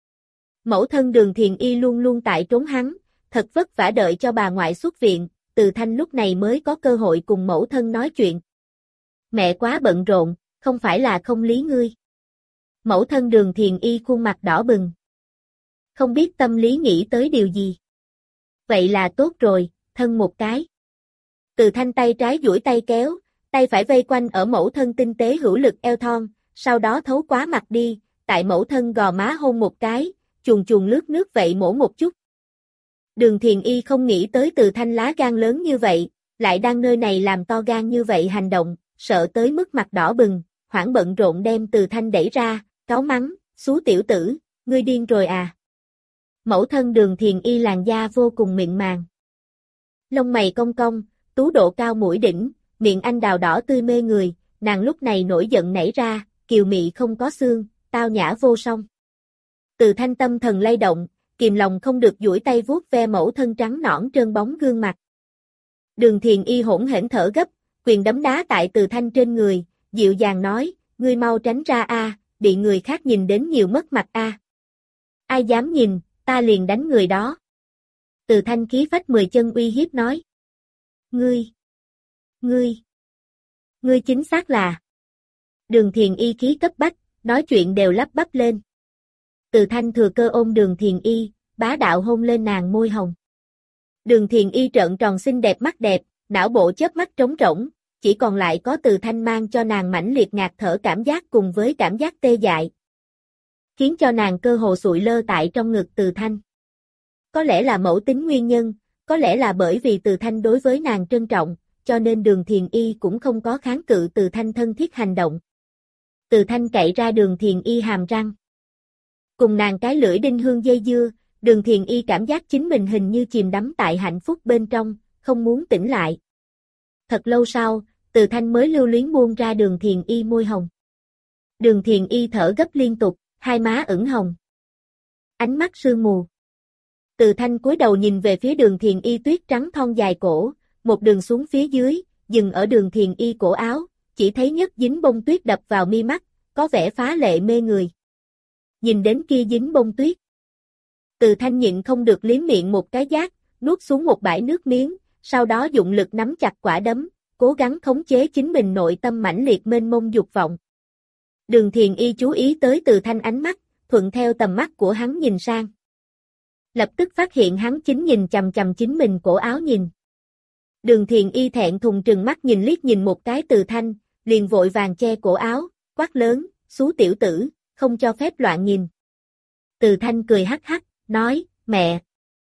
Mẫu thân Đường Thiền Y luôn luôn tại trốn hắn, thật vất vả đợi cho bà ngoại xuất viện, Từ Thanh lúc này mới có cơ hội cùng mẫu thân nói chuyện. Mẹ quá bận rộn, không phải là không lý ngươi. Mẫu thân Đường Thiền Y khuôn mặt đỏ bừng. Không biết tâm lý nghĩ tới điều gì. Vậy là tốt rồi, thân một cái. Từ Thanh tay trái duỗi tay kéo, tay phải vây quanh ở mẫu thân tinh tế hữu lực eo thon, sau đó thấu quá mặt đi, tại mẫu thân gò má hôn một cái, chuồn chuồn lướt nước vậy mổ một chút. Đường Thiền Y không nghĩ tới Từ Thanh lá gan lớn như vậy, lại đang nơi này làm to gan như vậy hành động, sợ tới mức mặt đỏ bừng, hoảng bận rộn đem Từ Thanh đẩy ra, cáu mắng, xú tiểu tử, ngươi điên rồi à. Mẫu thân Đường Thiền Y làn da vô cùng mịn màng. Lông mày cong cong, tú độ cao mũi đỉnh, miệng anh đào đỏ tươi mê người, nàng lúc này nổi giận nảy ra, kiều mị không có xương, tao nhã vô song. Từ Thanh tâm thần lay động, kìm lòng không được duỗi tay vuốt ve mẫu thân trắng nõn trơn bóng gương mặt. Đường Thiền Y hỗn hển thở gấp, quyền đấm đá tại Từ Thanh trên người, dịu dàng nói, ngươi mau tránh ra a, bị người khác nhìn đến nhiều mất mặt a. Ai dám nhìn, ta liền đánh người đó. Từ Thanh khí phách mười chân uy hiếp nói. Ngươi, ngươi, ngươi chính xác là. Đường Thiền Y khí cấp bách, nói chuyện đều lắp bắp lên. Từ Thanh thừa cơ ôm Đường Thiền Y, bá đạo hôn lên nàng môi hồng. Đường Thiền Y trợn tròn xinh đẹp mắt đẹp, não bộ chớp mắt trống rỗng, chỉ còn lại có Từ Thanh mang cho nàng mãnh liệt ngạt thở cảm giác cùng với cảm giác tê dại. Khiến cho nàng cơ hồ sụi lơ tại trong ngực Từ Thanh. Có lẽ là mẫu tính nguyên nhân, có lẽ là bởi vì Từ Thanh đối với nàng trân trọng, cho nên Đường Thiền Y cũng không có kháng cự Từ Thanh thân thiết hành động. Từ Thanh cậy ra Đường Thiền Y hàm răng. Cùng nàng cái lưỡi đinh hương dây dưa, Đường Thiền Y cảm giác chính mình hình như chìm đắm tại hạnh phúc bên trong, không muốn tỉnh lại. Thật lâu sau, Từ Thanh mới lưu luyến buông ra Đường Thiền Y môi hồng. Đường Thiền Y thở gấp liên tục, hai má ửng hồng. Ánh mắt sương mù. Từ Thanh cúi đầu nhìn về phía Đường Thiền Y tuyết trắng thon dài cổ, một đường xuống phía dưới, dừng ở Đường Thiền Y cổ áo, chỉ thấy nhất dính bông tuyết đập vào mi mắt, có vẻ phá lệ mê người. Nhìn đến kia dính bông tuyết. Từ Thanh nhịn không được liếm miệng một cái giác, nuốt xuống một bãi nước miếng, sau đó dụng lực nắm chặt quả đấm, cố gắng khống chế chính mình nội tâm mãnh liệt mênh mông dục vọng. Đường Thiền Y chú ý tới Từ Thanh ánh mắt, thuận theo tầm mắt của hắn nhìn sang. Lập tức phát hiện hắn chính nhìn chằm chằm chính mình cổ áo nhìn. Đường Thiền Y thẹn thùng trừng mắt nhìn liếc nhìn một cái Từ Thanh, liền vội vàng che cổ áo, quát lớn, xú tiểu tử, không cho phép loạn nhìn. Từ Thanh cười hắc hắc, nói, mẹ.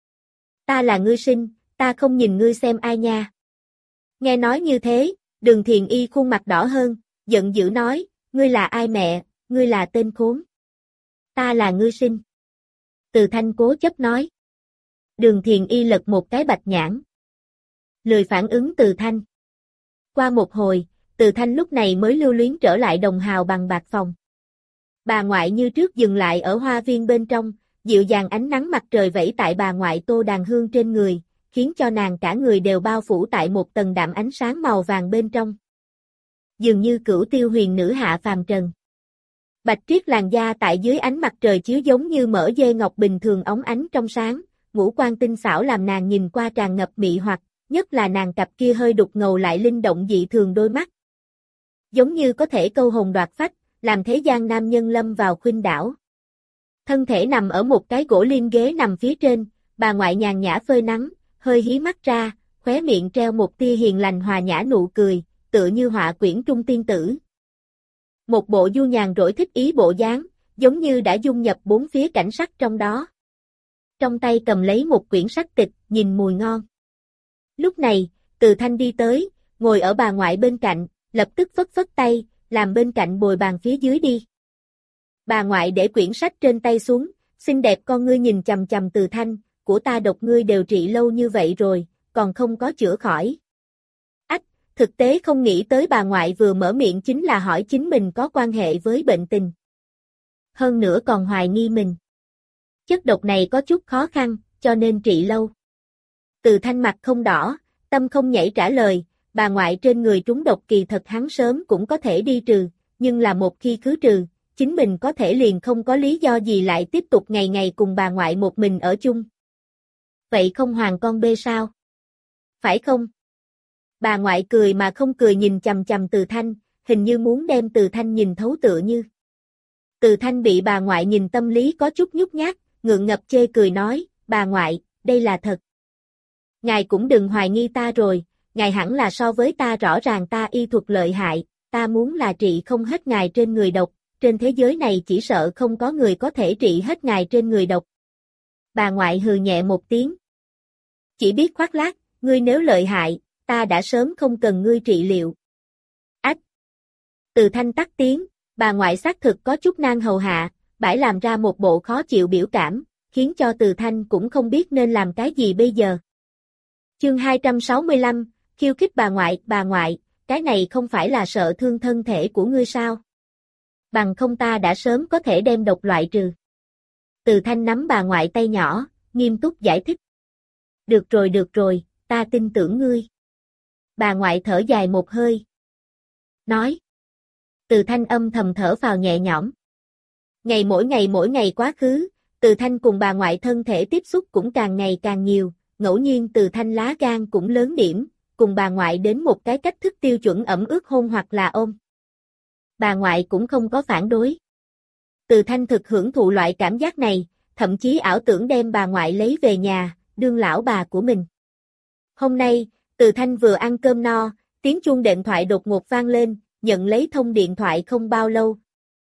Ta là ngươi sinh, ta không nhìn ngươi xem ai nha. Nghe nói như thế, Đường Thiền Y khuôn mặt đỏ hơn, giận dữ nói, ngươi là ai mẹ, ngươi là tên khốn. Ta là ngươi sinh. Từ Thanh cố chấp nói. Đường Thiền Y lật một cái bạch nhãn. Lười phản ứng Từ Thanh. Qua một hồi, Từ Thanh lúc này mới lưu luyến trở lại đồng hào bằng bạc phòng. Bà ngoại như trước dừng lại ở hoa viên bên trong, dịu dàng ánh nắng mặt trời vẩy tại bà ngoại Tô Đàn Hương trên người, khiến cho nàng cả người đều bao phủ tại một tầng đạm ánh sáng màu vàng bên trong. dường như cửu tiêu huyền nữ hạ phàm trần. Bạch triết làn da tại dưới ánh mặt trời chiếu giống như mỡ dê ngọc bình thường óng ánh trong sáng, ngũ quan tinh xảo làm nàng nhìn qua tràn ngập mị hoặc, nhất là nàng cặp kia hơi đục ngầu lại linh động dị thường đôi mắt. Giống như có thể câu hồn đoạt phách, làm thế gian nam nhân lâm vào khuynh đảo. Thân thể nằm ở một cái gỗ liêm ghế nằm phía trên, bà ngoại nhàn nhã phơi nắng, hơi hí mắt ra, khóe miệng treo một tia hiền lành hòa nhã nụ cười, tựa như họa quyển trung tiên tử. Một bộ du nhàn rỗi thích ý bộ dáng, giống như đã dung nhập bốn phía cảnh sắc trong đó. Trong tay cầm lấy một quyển sách tịch, nhìn mùi ngon. Lúc này, Từ Thanh đi tới, ngồi ở bà ngoại bên cạnh, lập tức phất phất tay, làm bên cạnh bồi bàn phía dưới đi. Bà ngoại để quyển sách trên tay xuống, xinh đẹp con ngươi nhìn chằm chằm Từ Thanh, của ta độc ngươi đều trị lâu như vậy rồi, còn không có chữa khỏi. Ách, thực tế không nghĩ tới bà ngoại vừa mở miệng chính là hỏi chính mình có quan hệ với bệnh tình. Hơn nữa còn hoài nghi mình. Chất độc này có chút khó khăn, cho nên trị lâu. Từ Thanh mặt không đỏ, tâm không nhảy trả lời, bà ngoại trên người trúng độc kỳ thật hắn sớm cũng có thể đi trừ, nhưng là một khi khứ trừ, chính mình có thể liền không có lý do gì lại tiếp tục ngày ngày cùng bà ngoại một mình ở chung. Vậy không hoàng con bê sao? Phải không? Bà ngoại cười mà không cười nhìn chằm chằm Từ Thanh, hình như muốn đem Từ Thanh nhìn thấu tựa như. Từ Thanh bị bà ngoại nhìn tâm lý có chút nhút nhát, ngượng ngập chê cười nói, bà ngoại, đây là thật. Ngài cũng đừng hoài nghi ta rồi, ngài hẳn là so với ta rõ ràng ta y thuật lợi hại, ta muốn là trị không hết ngài trên người độc, trên thế giới này chỉ sợ không có người có thể trị hết ngài trên người độc. Bà ngoại hừ nhẹ một tiếng. Chỉ biết khoác lác, ngươi nếu lợi hại, ta đã sớm không cần ngươi trị liệu. Ách! Từ Thanh tắt tiếng, bà ngoại xác thực có chút nan hầu hạ, bãi làm ra một bộ khó chịu biểu cảm, khiến cho Từ Thanh cũng không biết nên làm cái gì bây giờ. Chương hai trăm sáu mươi lăm, khiêu khích bà ngoại, bà ngoại, cái này không phải là sợ thương thân thể của ngươi sao? Bằng không ta đã sớm có thể đem độc loại trừ. Từ Thanh nắm bà ngoại tay nhỏ, nghiêm túc giải thích. Được rồi được rồi, ta tin tưởng ngươi. Bà ngoại thở dài một hơi. Nói. Từ Thanh âm thầm thở vào nhẹ nhõm. Ngày mỗi ngày mỗi ngày quá khứ, Từ Thanh cùng bà ngoại thân thể tiếp xúc cũng càng ngày càng nhiều, ngẫu nhiên Từ Thanh lá gan cũng lớn điểm, cùng bà ngoại đến một cái cách thức tiêu chuẩn ẩm ướt hôn hoặc là ôm. Bà ngoại cũng không có phản đối. Từ Thanh thực hưởng thụ loại cảm giác này, thậm chí ảo tưởng đem bà ngoại lấy về nhà, đương lão bà của mình. Hôm nay, Từ Thanh vừa ăn cơm no, tiếng chuông điện thoại đột ngột vang lên, nhận lấy thông điện thoại không bao lâu.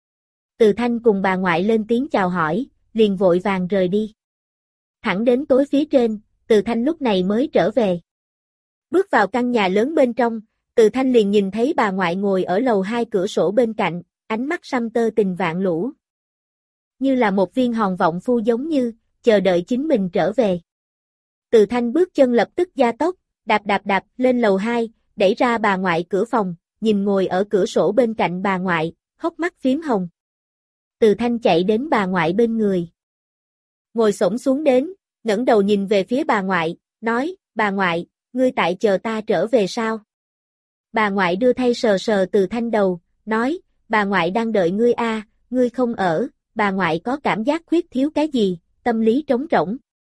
Từ Thanh cùng bà ngoại lên tiếng chào hỏi, liền vội vàng rời đi. Thẳng đến tối phía trên, Từ Thanh lúc này mới trở về. Bước vào căn nhà lớn bên trong, Từ Thanh liền nhìn thấy bà ngoại ngồi ở lầu hai cửa sổ bên cạnh, ánh mắt săm tơ tình vạn lũ. Như là một viên hòn vọng phu giống như, chờ đợi chính mình trở về. Từ Thanh bước chân lập tức gia tốc, đạp đạp đạp lên lầu hai, đẩy ra bà ngoại cửa phòng, nhìn ngồi ở cửa sổ bên cạnh bà ngoại, hốc mắt phím hồng. Từ Thanh chạy đến bà ngoại bên người. Ngồi xổm xuống đến, ngẩng đầu nhìn về phía bà ngoại, nói, bà ngoại, ngươi tại chờ ta trở về sao? Bà ngoại đưa thay sờ sờ Từ Thanh đầu, nói, bà ngoại đang đợi ngươi a, ngươi không ở, bà ngoại có cảm giác khuyết thiếu cái gì, tâm lý trống rỗng.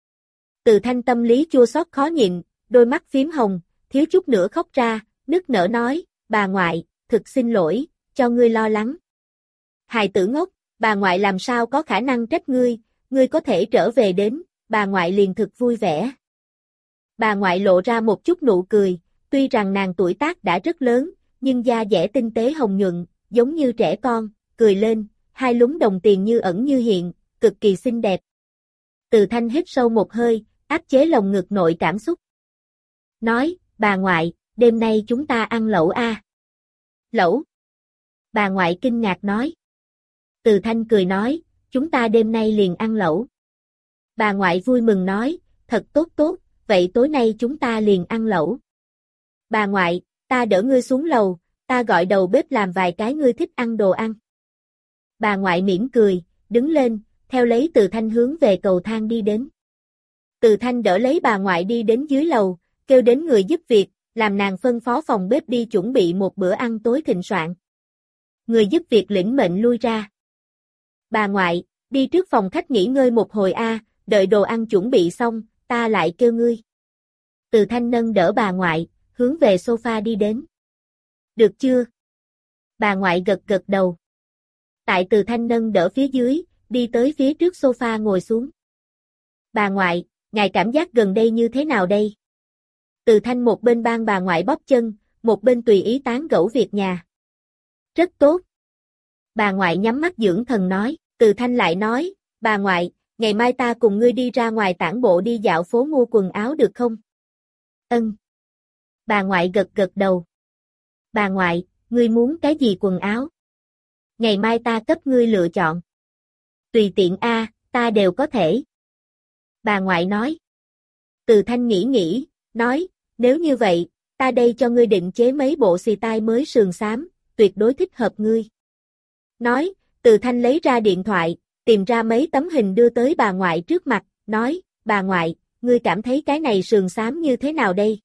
Từ Thanh tâm lý chua xót khó nhịn, đôi mắt phím hồng, thiếu chút nữa khóc ra, nức nở nói, bà ngoại, thực xin lỗi, cho ngươi lo lắng. Hài tử ngốc, bà ngoại làm sao có khả năng trách ngươi, ngươi có thể trở về đến, bà ngoại liền thực vui vẻ. Bà ngoại lộ ra một chút nụ cười, tuy rằng nàng tuổi tác đã rất lớn, nhưng da dẻ tinh tế hồng nhuận, giống như trẻ con, cười lên, hai lúm đồng tiền như ẩn như hiện, cực kỳ xinh đẹp. Từ Thanh hít sâu một hơi, áp chế lồng ngực nội cảm xúc. Nói, bà ngoại, đêm nay chúng ta ăn lẩu a. À? Lẩu? Bà ngoại kinh ngạc nói. Từ Thanh cười nói, chúng ta đêm nay liền ăn lẩu. Bà ngoại vui mừng nói, thật tốt tốt, vậy tối nay chúng ta liền ăn lẩu. Bà ngoại, ta đỡ ngươi xuống lầu, ta gọi đầu bếp làm vài cái ngươi thích ăn đồ ăn. Bà ngoại mỉm cười, đứng lên, theo lấy Từ Thanh hướng về cầu thang đi đến. Từ Thanh đỡ lấy bà ngoại đi đến dưới lầu, kêu đến người giúp việc, làm nàng phân phó phòng bếp đi chuẩn bị một bữa ăn tối thịnh soạn. Người giúp việc lĩnh mệnh lui ra. Bà ngoại, đi trước phòng khách nghỉ ngơi một hồi a, đợi đồ ăn chuẩn bị xong, ta lại kêu ngươi. Từ Thanh nâng đỡ bà ngoại, hướng về sofa đi đến. Được chưa? Bà ngoại gật gật đầu. Tại Từ Thanh nâng đỡ phía dưới, đi tới phía trước sofa ngồi xuống. Bà ngoại, ngài cảm giác gần đây như thế nào đây? Từ Thanh một bên ban bà ngoại bóp chân, một bên tùy ý tán gẫu việc nhà. Rất tốt. Bà ngoại nhắm mắt dưỡng thần nói, Từ Thanh lại nói, bà ngoại, ngày mai ta cùng ngươi đi ra ngoài tản bộ đi dạo phố mua quần áo được không? Ân. Bà ngoại gật gật đầu. Bà ngoại, ngươi muốn cái gì quần áo? Ngày mai ta cấp ngươi lựa chọn. Tùy tiện a, ta đều có thể. Bà ngoại nói. Từ Thanh nghĩ nghĩ, nói, nếu như vậy, ta đây cho ngươi định chế mấy bộ xì tai mới sườn xám, tuyệt đối thích hợp ngươi. Nói, Từ Thanh lấy ra điện thoại, tìm ra mấy tấm hình đưa tới bà ngoại trước mặt, nói, bà ngoại, ngươi cảm thấy cái này sườn xám như thế nào đây?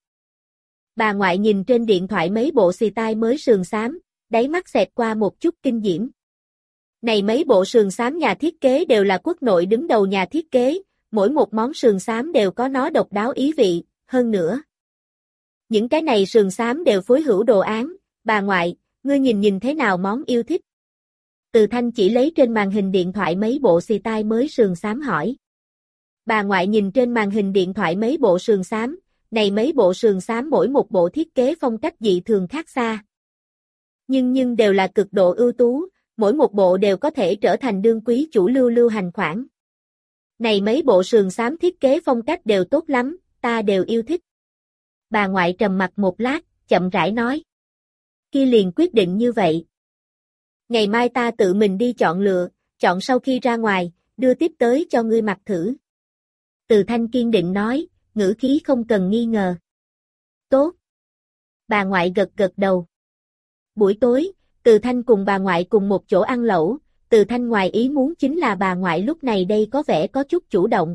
Bà ngoại nhìn trên điện thoại mấy bộ xì tai mới sườn xám, đáy mắt xẹt qua một chút kinh diễm. Này mấy bộ sườn xám nhà thiết kế đều là quốc nội đứng đầu nhà thiết kế, mỗi một món sườn xám đều có nó độc đáo ý vị, hơn nữa. Những cái này sườn xám đều phối hữu đồ án, bà ngoại, ngươi nhìn nhìn thế nào món yêu thích. Từ Thanh chỉ lấy trên màn hình điện thoại mấy bộ xì tai mới sườn xám hỏi. Bà ngoại nhìn trên màn hình điện thoại mấy bộ sườn xám, này mấy bộ sườn xám mỗi một bộ thiết kế phong cách dị thường khác xa. Nhưng nhưng đều là cực độ ưu tú, mỗi một bộ đều có thể trở thành đương quý chủ lưu lưu hành khoản. Này mấy bộ sườn xám thiết kế phong cách đều tốt lắm, ta đều yêu thích. Bà ngoại trầm mặt một lát, chậm rãi nói. Kia liền quyết định như vậy. Ngày mai ta tự mình đi chọn lựa, chọn sau khi ra ngoài, đưa tiếp tới cho ngươi mặc thử. Từ Thanh kiên định nói, ngữ khí không cần nghi ngờ. Tốt. Bà ngoại gật gật đầu. Buổi tối, Từ Thanh cùng bà ngoại cùng một chỗ ăn lẩu, Từ Thanh ngoài ý muốn chính là bà ngoại lúc này đây có vẻ có chút chủ động.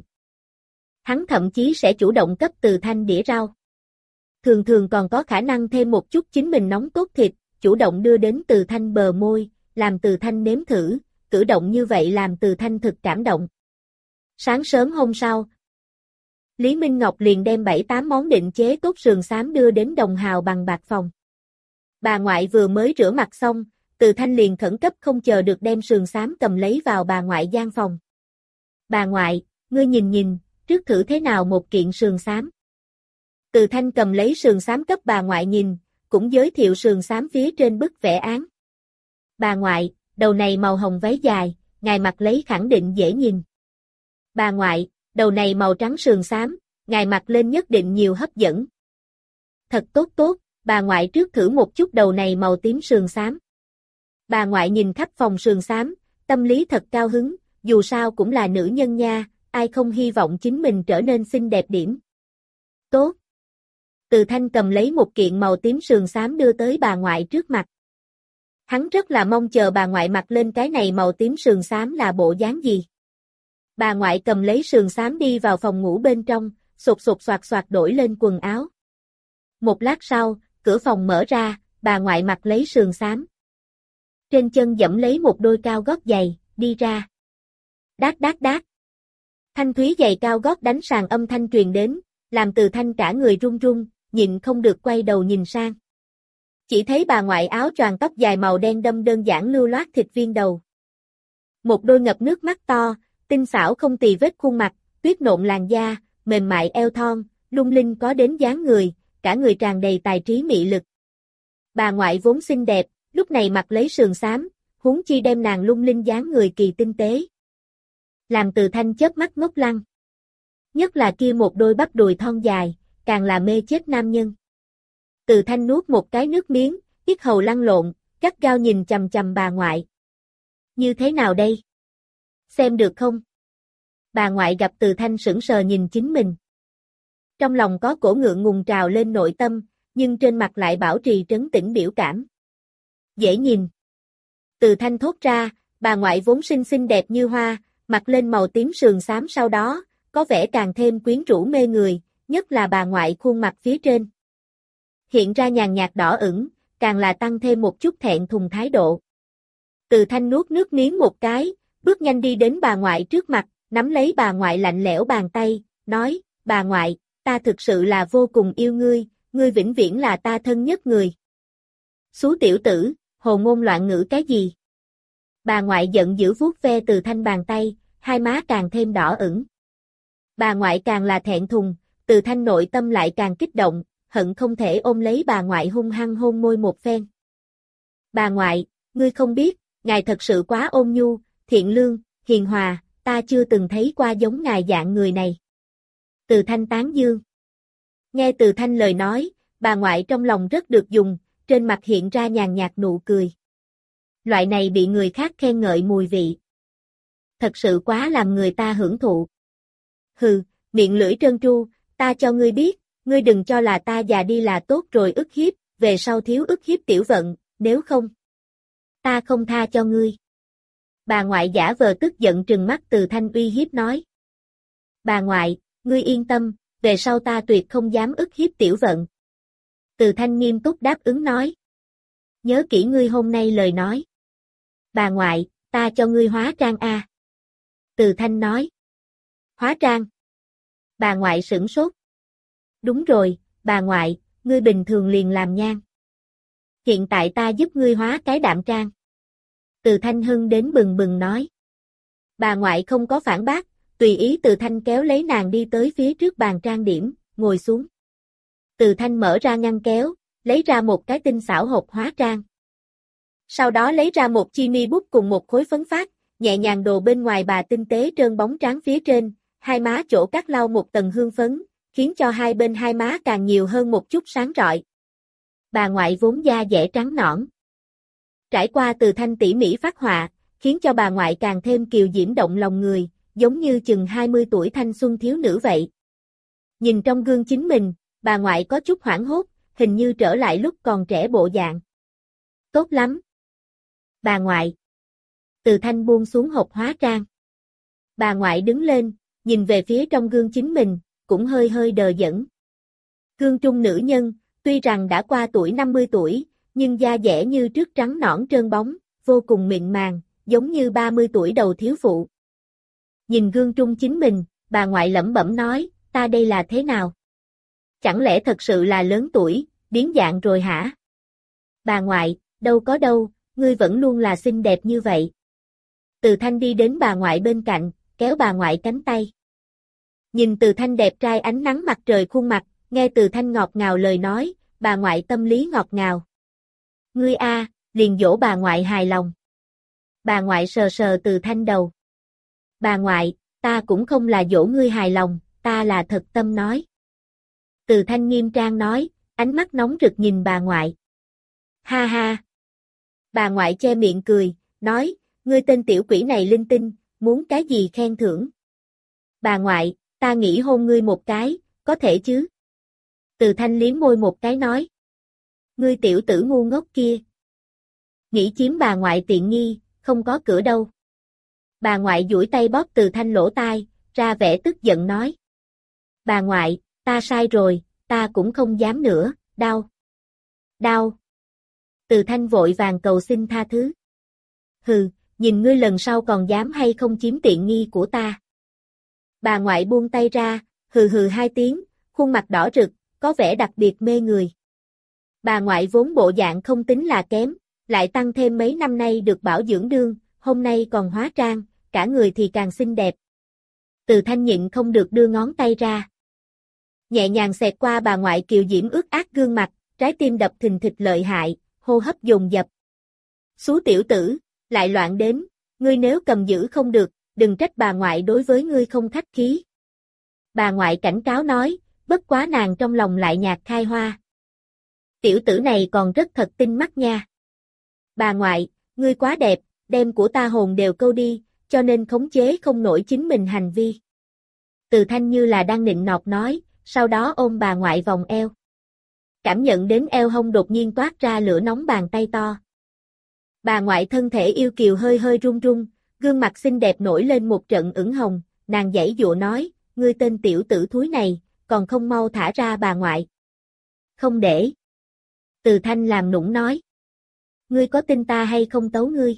Hắn thậm chí sẽ chủ động cấp Từ Thanh đĩa rau. Thường thường còn có khả năng thêm một chút chính mình nóng tốt thịt, chủ động đưa đến Từ Thanh bờ môi, làm Từ Thanh nếm thử, cử động như vậy làm Từ Thanh thực cảm động. Sáng sớm hôm sau, Lý Minh Ngọc liền đem bảy tám món định chế tốt sườn xám đưa đến Đồng Hào bằng bạc phòng. Bà ngoại vừa mới rửa mặt xong, Từ Thanh liền khẩn cấp không chờ được đem sườn xám cầm lấy vào bà ngoại gian phòng. Bà ngoại, ngươi nhìn nhìn, trước thử thế nào một kiện sườn xám. Từ Thanh cầm lấy sườn xám cấp bà ngoại nhìn, cũng giới thiệu sườn xám phía trên bức vẽ án. Bà ngoại, đầu này màu hồng váy dài, ngài mặc lấy khẳng định dễ nhìn. Bà ngoại, đầu này màu trắng sườn xám, ngài mặc lên nhất định nhiều hấp dẫn. Thật tốt tốt, bà ngoại trước thử một chút đầu này màu tím sườn xám. Bà ngoại nhìn khắp phòng sườn xám, tâm lý thật cao hứng, dù sao cũng là nữ nhân nha, ai không hy vọng chính mình trở nên xinh đẹp điểm. Tốt. Từ Thanh cầm lấy một kiện màu tím sườn xám đưa tới bà ngoại trước mặt. Hắn rất là mong chờ bà ngoại mặc lên cái này màu tím sườn xám là bộ dáng gì. Bà ngoại cầm lấy sườn xám đi vào phòng ngủ bên trong, sột sột soạt soạt đổi lên quần áo. Một lát sau, cửa phòng mở ra, bà ngoại mặc lấy sườn xám. Trên chân dẫm lấy một đôi cao gót giày, đi ra. Đát đát đát. Thanh thúy giày cao gót đánh sàn âm thanh truyền đến, làm Từ Thanh cả người run run, nhịn không được quay đầu nhìn sang. Chỉ thấy bà ngoại áo choàng tóc dài màu đen đâm đơn giản lưu loát thịt viên đầu. Một đôi ngập nước mắt to, tinh xảo không tì vết khuôn mặt, tuyết nộn làn da, mềm mại eo thon, lung linh có đến dáng người, cả người tràn đầy tài trí mị lực. Bà ngoại vốn xinh đẹp, lúc này mặc lấy sườn xám, huống chi đem nàng lung linh dáng người kỳ tinh tế. Làm Từ Thanh chớp mắt ngốc lăng. Nhất là kia một đôi bắp đùi thon dài, càng là mê chết nam nhân. Từ Thanh nuốt một cái nước miếng, yết hầu lăn lộn, gắt gao nhìn chằm chằm bà ngoại. Như thế nào đây? Xem được không? Bà ngoại gặp Từ Thanh sững sờ nhìn chính mình. Trong lòng có cổ ngượng ngùng trào lên nội tâm, nhưng trên mặt lại bảo trì trấn tĩnh biểu cảm. Dễ nhìn. Từ Thanh thốt ra, bà ngoại vốn xinh xinh đẹp như hoa, mặc lên màu tím sườn xám sau đó, có vẻ càng thêm quyến rũ mê người, nhất là bà ngoại khuôn mặt phía trên. hiện ra nhàn nhạt đỏ ửng, càng là tăng thêm một chút thẹn thùng thái độ. Từ Thanh nuốt nước miếng một cái, bước nhanh đi đến bà ngoại trước mặt, nắm lấy bà ngoại lạnh lẽo bàn tay, nói, bà ngoại, ta thực sự là vô cùng yêu ngươi, ngươi vĩnh viễn là ta thân nhất người. Xú tiểu tử, hồ ngôn loạn ngữ cái gì? Bà ngoại giận dữ vuốt ve Từ Thanh bàn tay, hai má càng thêm đỏ ửng. Bà ngoại càng là thẹn thùng, Từ Thanh nội tâm lại càng kích động, hận không thể ôm lấy bà ngoại hung hăng hôn môi một phen. Bà ngoại, ngươi không biết, ngài thật sự quá ôn nhu, thiện lương, hiền hòa, ta chưa từng thấy qua giống ngài dạng người này. Từ Thanh tán dương. Nghe Từ Thanh lời nói, bà ngoại trong lòng rất được dùng, trên mặt hiện ra nhàn nhạt nụ cười. Loại này bị người khác khen ngợi mùi vị. Thật sự quá làm người ta hưởng thụ. Hừ, miệng lưỡi trơn tru, ta cho ngươi biết, ngươi đừng cho là ta già đi là tốt rồi ức hiếp, về sau thiếu ức hiếp tiểu vận, nếu không, ta không tha cho ngươi. Bà ngoại giả vờ tức giận trừng mắt Từ Thanh uy hiếp nói. Bà ngoại, ngươi yên tâm, về sau ta tuyệt không dám ức hiếp tiểu vận. Từ Thanh nghiêm túc đáp ứng nói. Nhớ kỹ ngươi hôm nay lời nói. Bà ngoại, ta cho ngươi hóa trang a. Từ Thanh nói. Hóa trang. Bà ngoại sửng sốt. Đúng rồi, bà ngoại, ngươi bình thường liền làm nhang. Hiện tại ta giúp ngươi hóa cái đạm trang. Từ Thanh hưng đến bừng bừng nói. Bà ngoại không có phản bác, tùy ý Từ Thanh kéo lấy nàng đi tới phía trước bàn trang điểm, ngồi xuống. Từ Thanh mở ra ngăn kéo, lấy ra một cái tinh xảo hộp hóa trang. Sau đó lấy ra một chi mi bút cùng một khối phấn phát, nhẹ nhàng đồ bên ngoài bà tinh tế trơn bóng trắng phía trên, hai má chỗ cắt lau một tầng hương phấn, khiến cho hai bên hai má càng nhiều hơn một chút sáng rọi. Bà ngoại vốn da dẻ trắng nõn. Trải qua Từ Thanh tỉ mỉ phác họa, khiến cho bà ngoại càng thêm kiều diễm động lòng người, giống như chừng hai mươi tuổi thanh xuân thiếu nữ vậy. Nhìn trong gương chính mình, bà ngoại có chút hoảng hốt, hình như trở lại lúc còn trẻ bộ dạng. Tốt lắm. Bà ngoại. Từ Thanh buông xuống hộp hóa trang. Bà ngoại đứng lên, nhìn về phía trong gương chính mình, cũng hơi hơi đờ đẫn. Gương trung nữ nhân, tuy rằng đã qua tuổi năm mươi tuổi, nhưng da dẻ như trước trắng nõn trơn bóng, vô cùng mịn màng, giống như ba mươi tuổi đầu thiếu phụ. Nhìn gương trung chính mình, bà ngoại lẩm bẩm nói, ta đây là thế nào? Chẳng lẽ thật sự là lớn tuổi, biến dạng rồi hả? Bà ngoại, đâu có đâu, ngươi vẫn luôn là xinh đẹp như vậy. Từ Thanh đi đến bà ngoại bên cạnh, kéo bà ngoại cánh tay. Nhìn Từ Thanh đẹp trai ánh nắng mặt trời khuôn mặt, nghe Từ Thanh ngọt ngào lời nói, bà ngoại tâm lý ngọt ngào. Ngươi a, liền dỗ bà ngoại hài lòng. Bà ngoại sờ sờ Từ Thanh đầu. Bà ngoại, ta cũng không là dỗ ngươi hài lòng, ta là thật tâm nói. Từ Thanh nghiêm trang nói, ánh mắt nóng rực nhìn bà ngoại. Ha ha. Bà ngoại che miệng cười, nói, ngươi tên tiểu quỷ này linh tinh, muốn cái gì khen thưởng. Bà ngoại, ta nghĩ hôn ngươi một cái, có thể chứ? Từ Thanh liếm môi một cái nói. Ngươi tiểu tử ngu ngốc kia. Nghĩ chiếm bà ngoại tiện nghi, không có cửa đâu. Bà ngoại duỗi tay bóp Từ Thanh lỗ tai, ra vẻ tức giận nói. Bà ngoại, ta sai rồi, ta cũng không dám nữa, đau. Đau. Từ Thanh vội vàng cầu xin tha thứ. Hừ, nhìn ngươi lần sau còn dám hay không chiếm tiện nghi của ta. Bà ngoại buông tay ra, hừ hừ hai tiếng, khuôn mặt đỏ rực, có vẻ đặc biệt mê người. Bà ngoại vốn bộ dạng không tính là kém, lại tăng thêm mấy năm nay được bảo dưỡng đương, hôm nay còn hóa trang, cả người thì càng xinh đẹp. Từ Thanh nhịn không được đưa ngón tay ra. Nhẹ nhàng xẹt qua bà ngoại kiều diễm ướt át gương mặt, trái tim đập thình thịch lợi hại, hô hấp dồn dập. Xú tiểu tử, lại loạn đến, ngươi nếu cầm giữ không được, đừng trách bà ngoại đối với ngươi không khách khí. Bà ngoại cảnh cáo nói, bất quá nàng trong lòng lại nhạt khai hoa. Tiểu tử này còn rất thật tinh mắt nha. Bà ngoại, ngươi quá đẹp, đem của ta hồn đều câu đi, cho nên khống chế không nổi chính mình hành vi. Từ Thanh như là đang nịnh nọt nói, sau đó ôm bà ngoại vòng eo. Cảm nhận đến eo hông đột nhiên toát ra lửa nóng bàn tay to. Bà ngoại thân thể yêu kiều hơi hơi run run, gương mặt xinh đẹp nổi lên một trận ửng hồng, nàng giãy dụa nói, ngươi tên tiểu tử thúi này, còn không mau thả ra bà ngoại. Không để. Từ Thanh làm nũng nói. Ngươi có tin ta hay không tấu ngươi?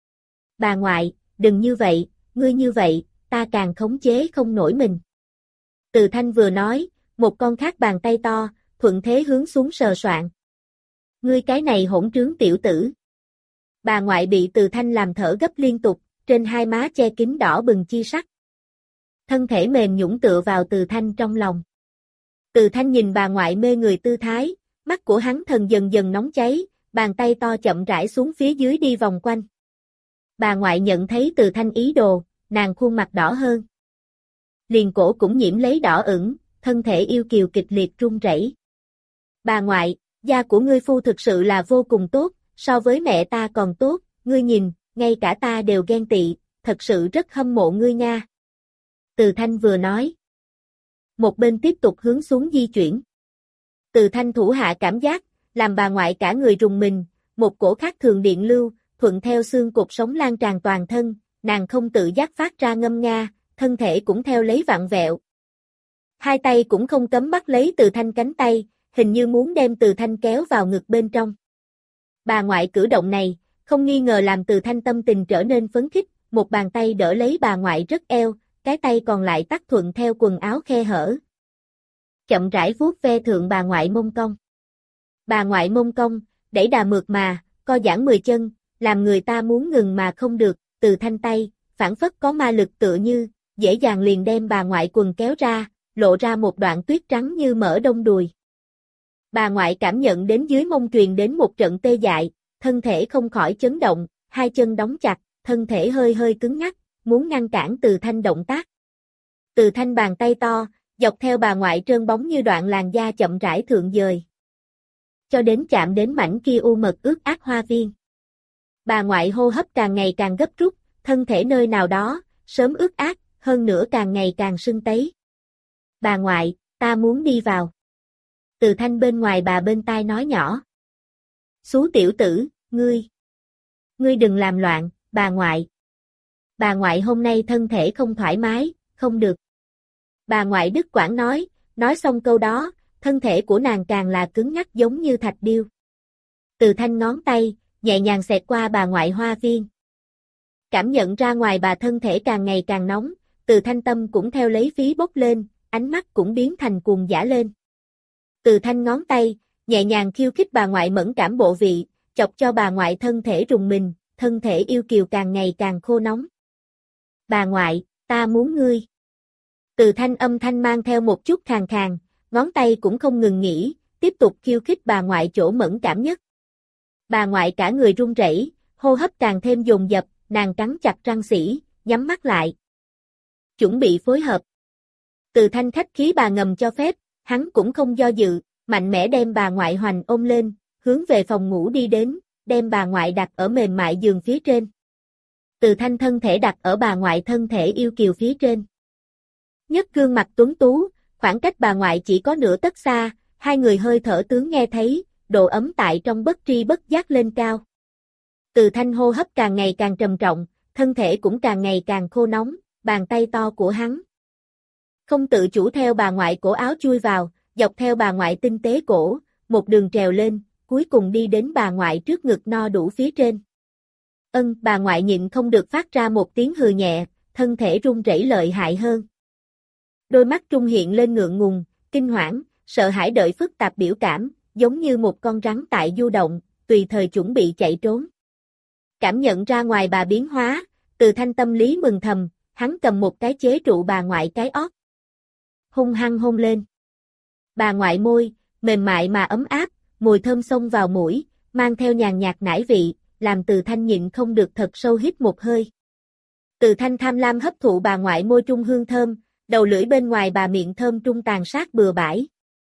Bà ngoại, đừng như vậy, ngươi như vậy, ta càng khống chế không nổi mình. Từ Thanh vừa nói, một con khác bàn tay to, thuận thế hướng xuống sờ soạng. Ngươi cái này hỗn trướng tiểu tử. Bà ngoại bị Từ Thanh làm thở gấp liên tục, trên hai má che kín đỏ bừng chi sắc. Thân thể mềm nhũn tựa vào Từ Thanh trong lòng. Từ Thanh nhìn bà ngoại mê người tư thái, mắt của hắn thần dần dần nóng cháy, bàn tay to chậm rãi xuống phía dưới đi vòng quanh. Bà ngoại nhận thấy Từ Thanh ý đồ, nàng khuôn mặt đỏ hơn. Liền cổ cũng nhiễm lấy đỏ ửng, thân thể yêu kiều kịch liệt run rẩy. Bà ngoại, da của ngươi phu thực sự là vô cùng tốt, so với mẹ ta còn tốt, ngươi nhìn, ngay cả ta đều ghen tị, thật sự rất hâm mộ ngươi nha. Từ Thanh vừa nói. Một bên tiếp tục hướng xuống di chuyển. Từ Thanh thủ hạ cảm giác, làm bà ngoại cả người rùng mình, một cổ khác thường điện lưu, thuận theo xương cột sống lan tràn toàn thân, nàng không tự giác phát ra ngâm nga, thân thể cũng theo lấy vặn vẹo. Hai tay cũng không cấm bắt lấy Từ Thanh cánh tay, hình như muốn đem Từ Thanh kéo vào ngực bên trong. Bà ngoại cử động này, không nghi ngờ làm Từ Thanh tâm tình trở nên phấn khích, một bàn tay đỡ lấy bà ngoại rất eo, cái tay còn lại tắt thuận theo quần áo khe hở. Chậm rãi vuốt ve thượng bà ngoại mông cong. Bà ngoại mông cong, đẩy đà mượt mà, co giãn mười chân, làm người ta muốn ngừng mà không được, Từ Thanh tay, phản phất có ma lực tựa như, dễ dàng liền đem bà ngoại quần kéo ra, lộ ra một đoạn tuyết trắng như mỡ đông đùi. Bà ngoại cảm nhận đến dưới mông truyền đến một trận tê dại, thân thể không khỏi chấn động, hai chân đóng chặt, thân thể hơi hơi cứng ngắc, muốn ngăn cản Từ Thanh động tác. Từ Thanh bàn tay to, dọc theo bà ngoại trơn bóng như đoạn làn da chậm rãi thượng dời. Cho đến chạm đến mảnh kia u mật ướt át hoa viên. Bà ngoại hô hấp càng ngày càng gấp rút, thân thể nơi nào đó, sớm ướt át, hơn nữa càng ngày càng sưng tấy. Bà ngoại, ta muốn đi vào. Từ Thanh bên ngoài bà bên tai nói nhỏ. Xú tiểu tử, ngươi. Ngươi đừng làm loạn, bà ngoại. Bà ngoại hôm nay thân thể không thoải mái, không được. Bà ngoại đứt quãng nói, nói xong câu đó, thân thể của nàng càng là cứng ngắc giống như thạch điêu. Từ Thanh ngón tay, nhẹ nhàng xẹt qua bà ngoại hoa viên. Cảm nhận ra ngoài bà thân thể càng ngày càng nóng, Từ Thanh tâm cũng theo lấy phí bốc lên, ánh mắt cũng biến thành cuồng dã lên. Từ Thanh ngón tay, nhẹ nhàng khiêu khích bà ngoại mẫn cảm bộ vị, chọc cho bà ngoại thân thể rùng mình, thân thể yêu kiều càng ngày càng khô nóng. Bà ngoại, ta muốn ngươi. Từ Thanh âm thanh mang theo một chút khàn khàn, ngón tay cũng không ngừng nghỉ, tiếp tục khiêu khích bà ngoại chỗ mẫn cảm nhất. Bà ngoại cả người run rẩy, hô hấp càng thêm dồn dập, nàng cắn chặt răng sỉ, nhắm mắt lại. Chuẩn bị phối hợp. Từ Thanh khách khí bà ngầm cho phép, hắn cũng không do dự, mạnh mẽ đem bà ngoại hoành ôm lên, hướng về phòng ngủ đi đến, đem bà ngoại đặt ở mềm mại giường phía trên. Từ Thanh thân thể đặt ở bà ngoại thân thể yêu kiều phía trên. Nhất gương mặt tuấn tú, khoảng cách bà ngoại chỉ có nửa tấc xa, hai người hơi thở tướng nghe thấy, độ ấm tại trong bất tri bất giác lên cao. Từ Thanh hô hấp càng ngày càng trầm trọng, thân thể cũng càng ngày càng khô nóng, bàn tay to của hắn không tự chủ theo bà ngoại cổ áo chui vào, dọc theo bà ngoại tinh tế cổ, một đường trèo lên, cuối cùng đi đến bà ngoại trước ngực no đủ phía trên. Ân, bà ngoại nhịn không được phát ra một tiếng hừ nhẹ, thân thể run rẩy lợi hại hơn. Đôi mắt trung hiện lên ngượng ngùng, kinh hoảng, sợ hãi đợi phức tạp biểu cảm, giống như một con rắn tại du động, tùy thời chuẩn bị chạy trốn. Cảm nhận ra ngoài bà biến hóa, Từ Thanh tâm lý mừng thầm, hắn cầm một cái chế trụ bà ngoại cái ót. Hung hăng hôn lên. Bà ngoại môi, mềm mại mà ấm áp, mùi thơm xông vào mũi, mang theo nhàn nhạt nải vị, làm Từ Thanh nhịn không được thật sâu hít một hơi. Từ Thanh tham lam hấp thụ bà ngoại môi trung hương thơm, đầu lưỡi bên ngoài bà miệng thơm trung tàn sát bừa bãi.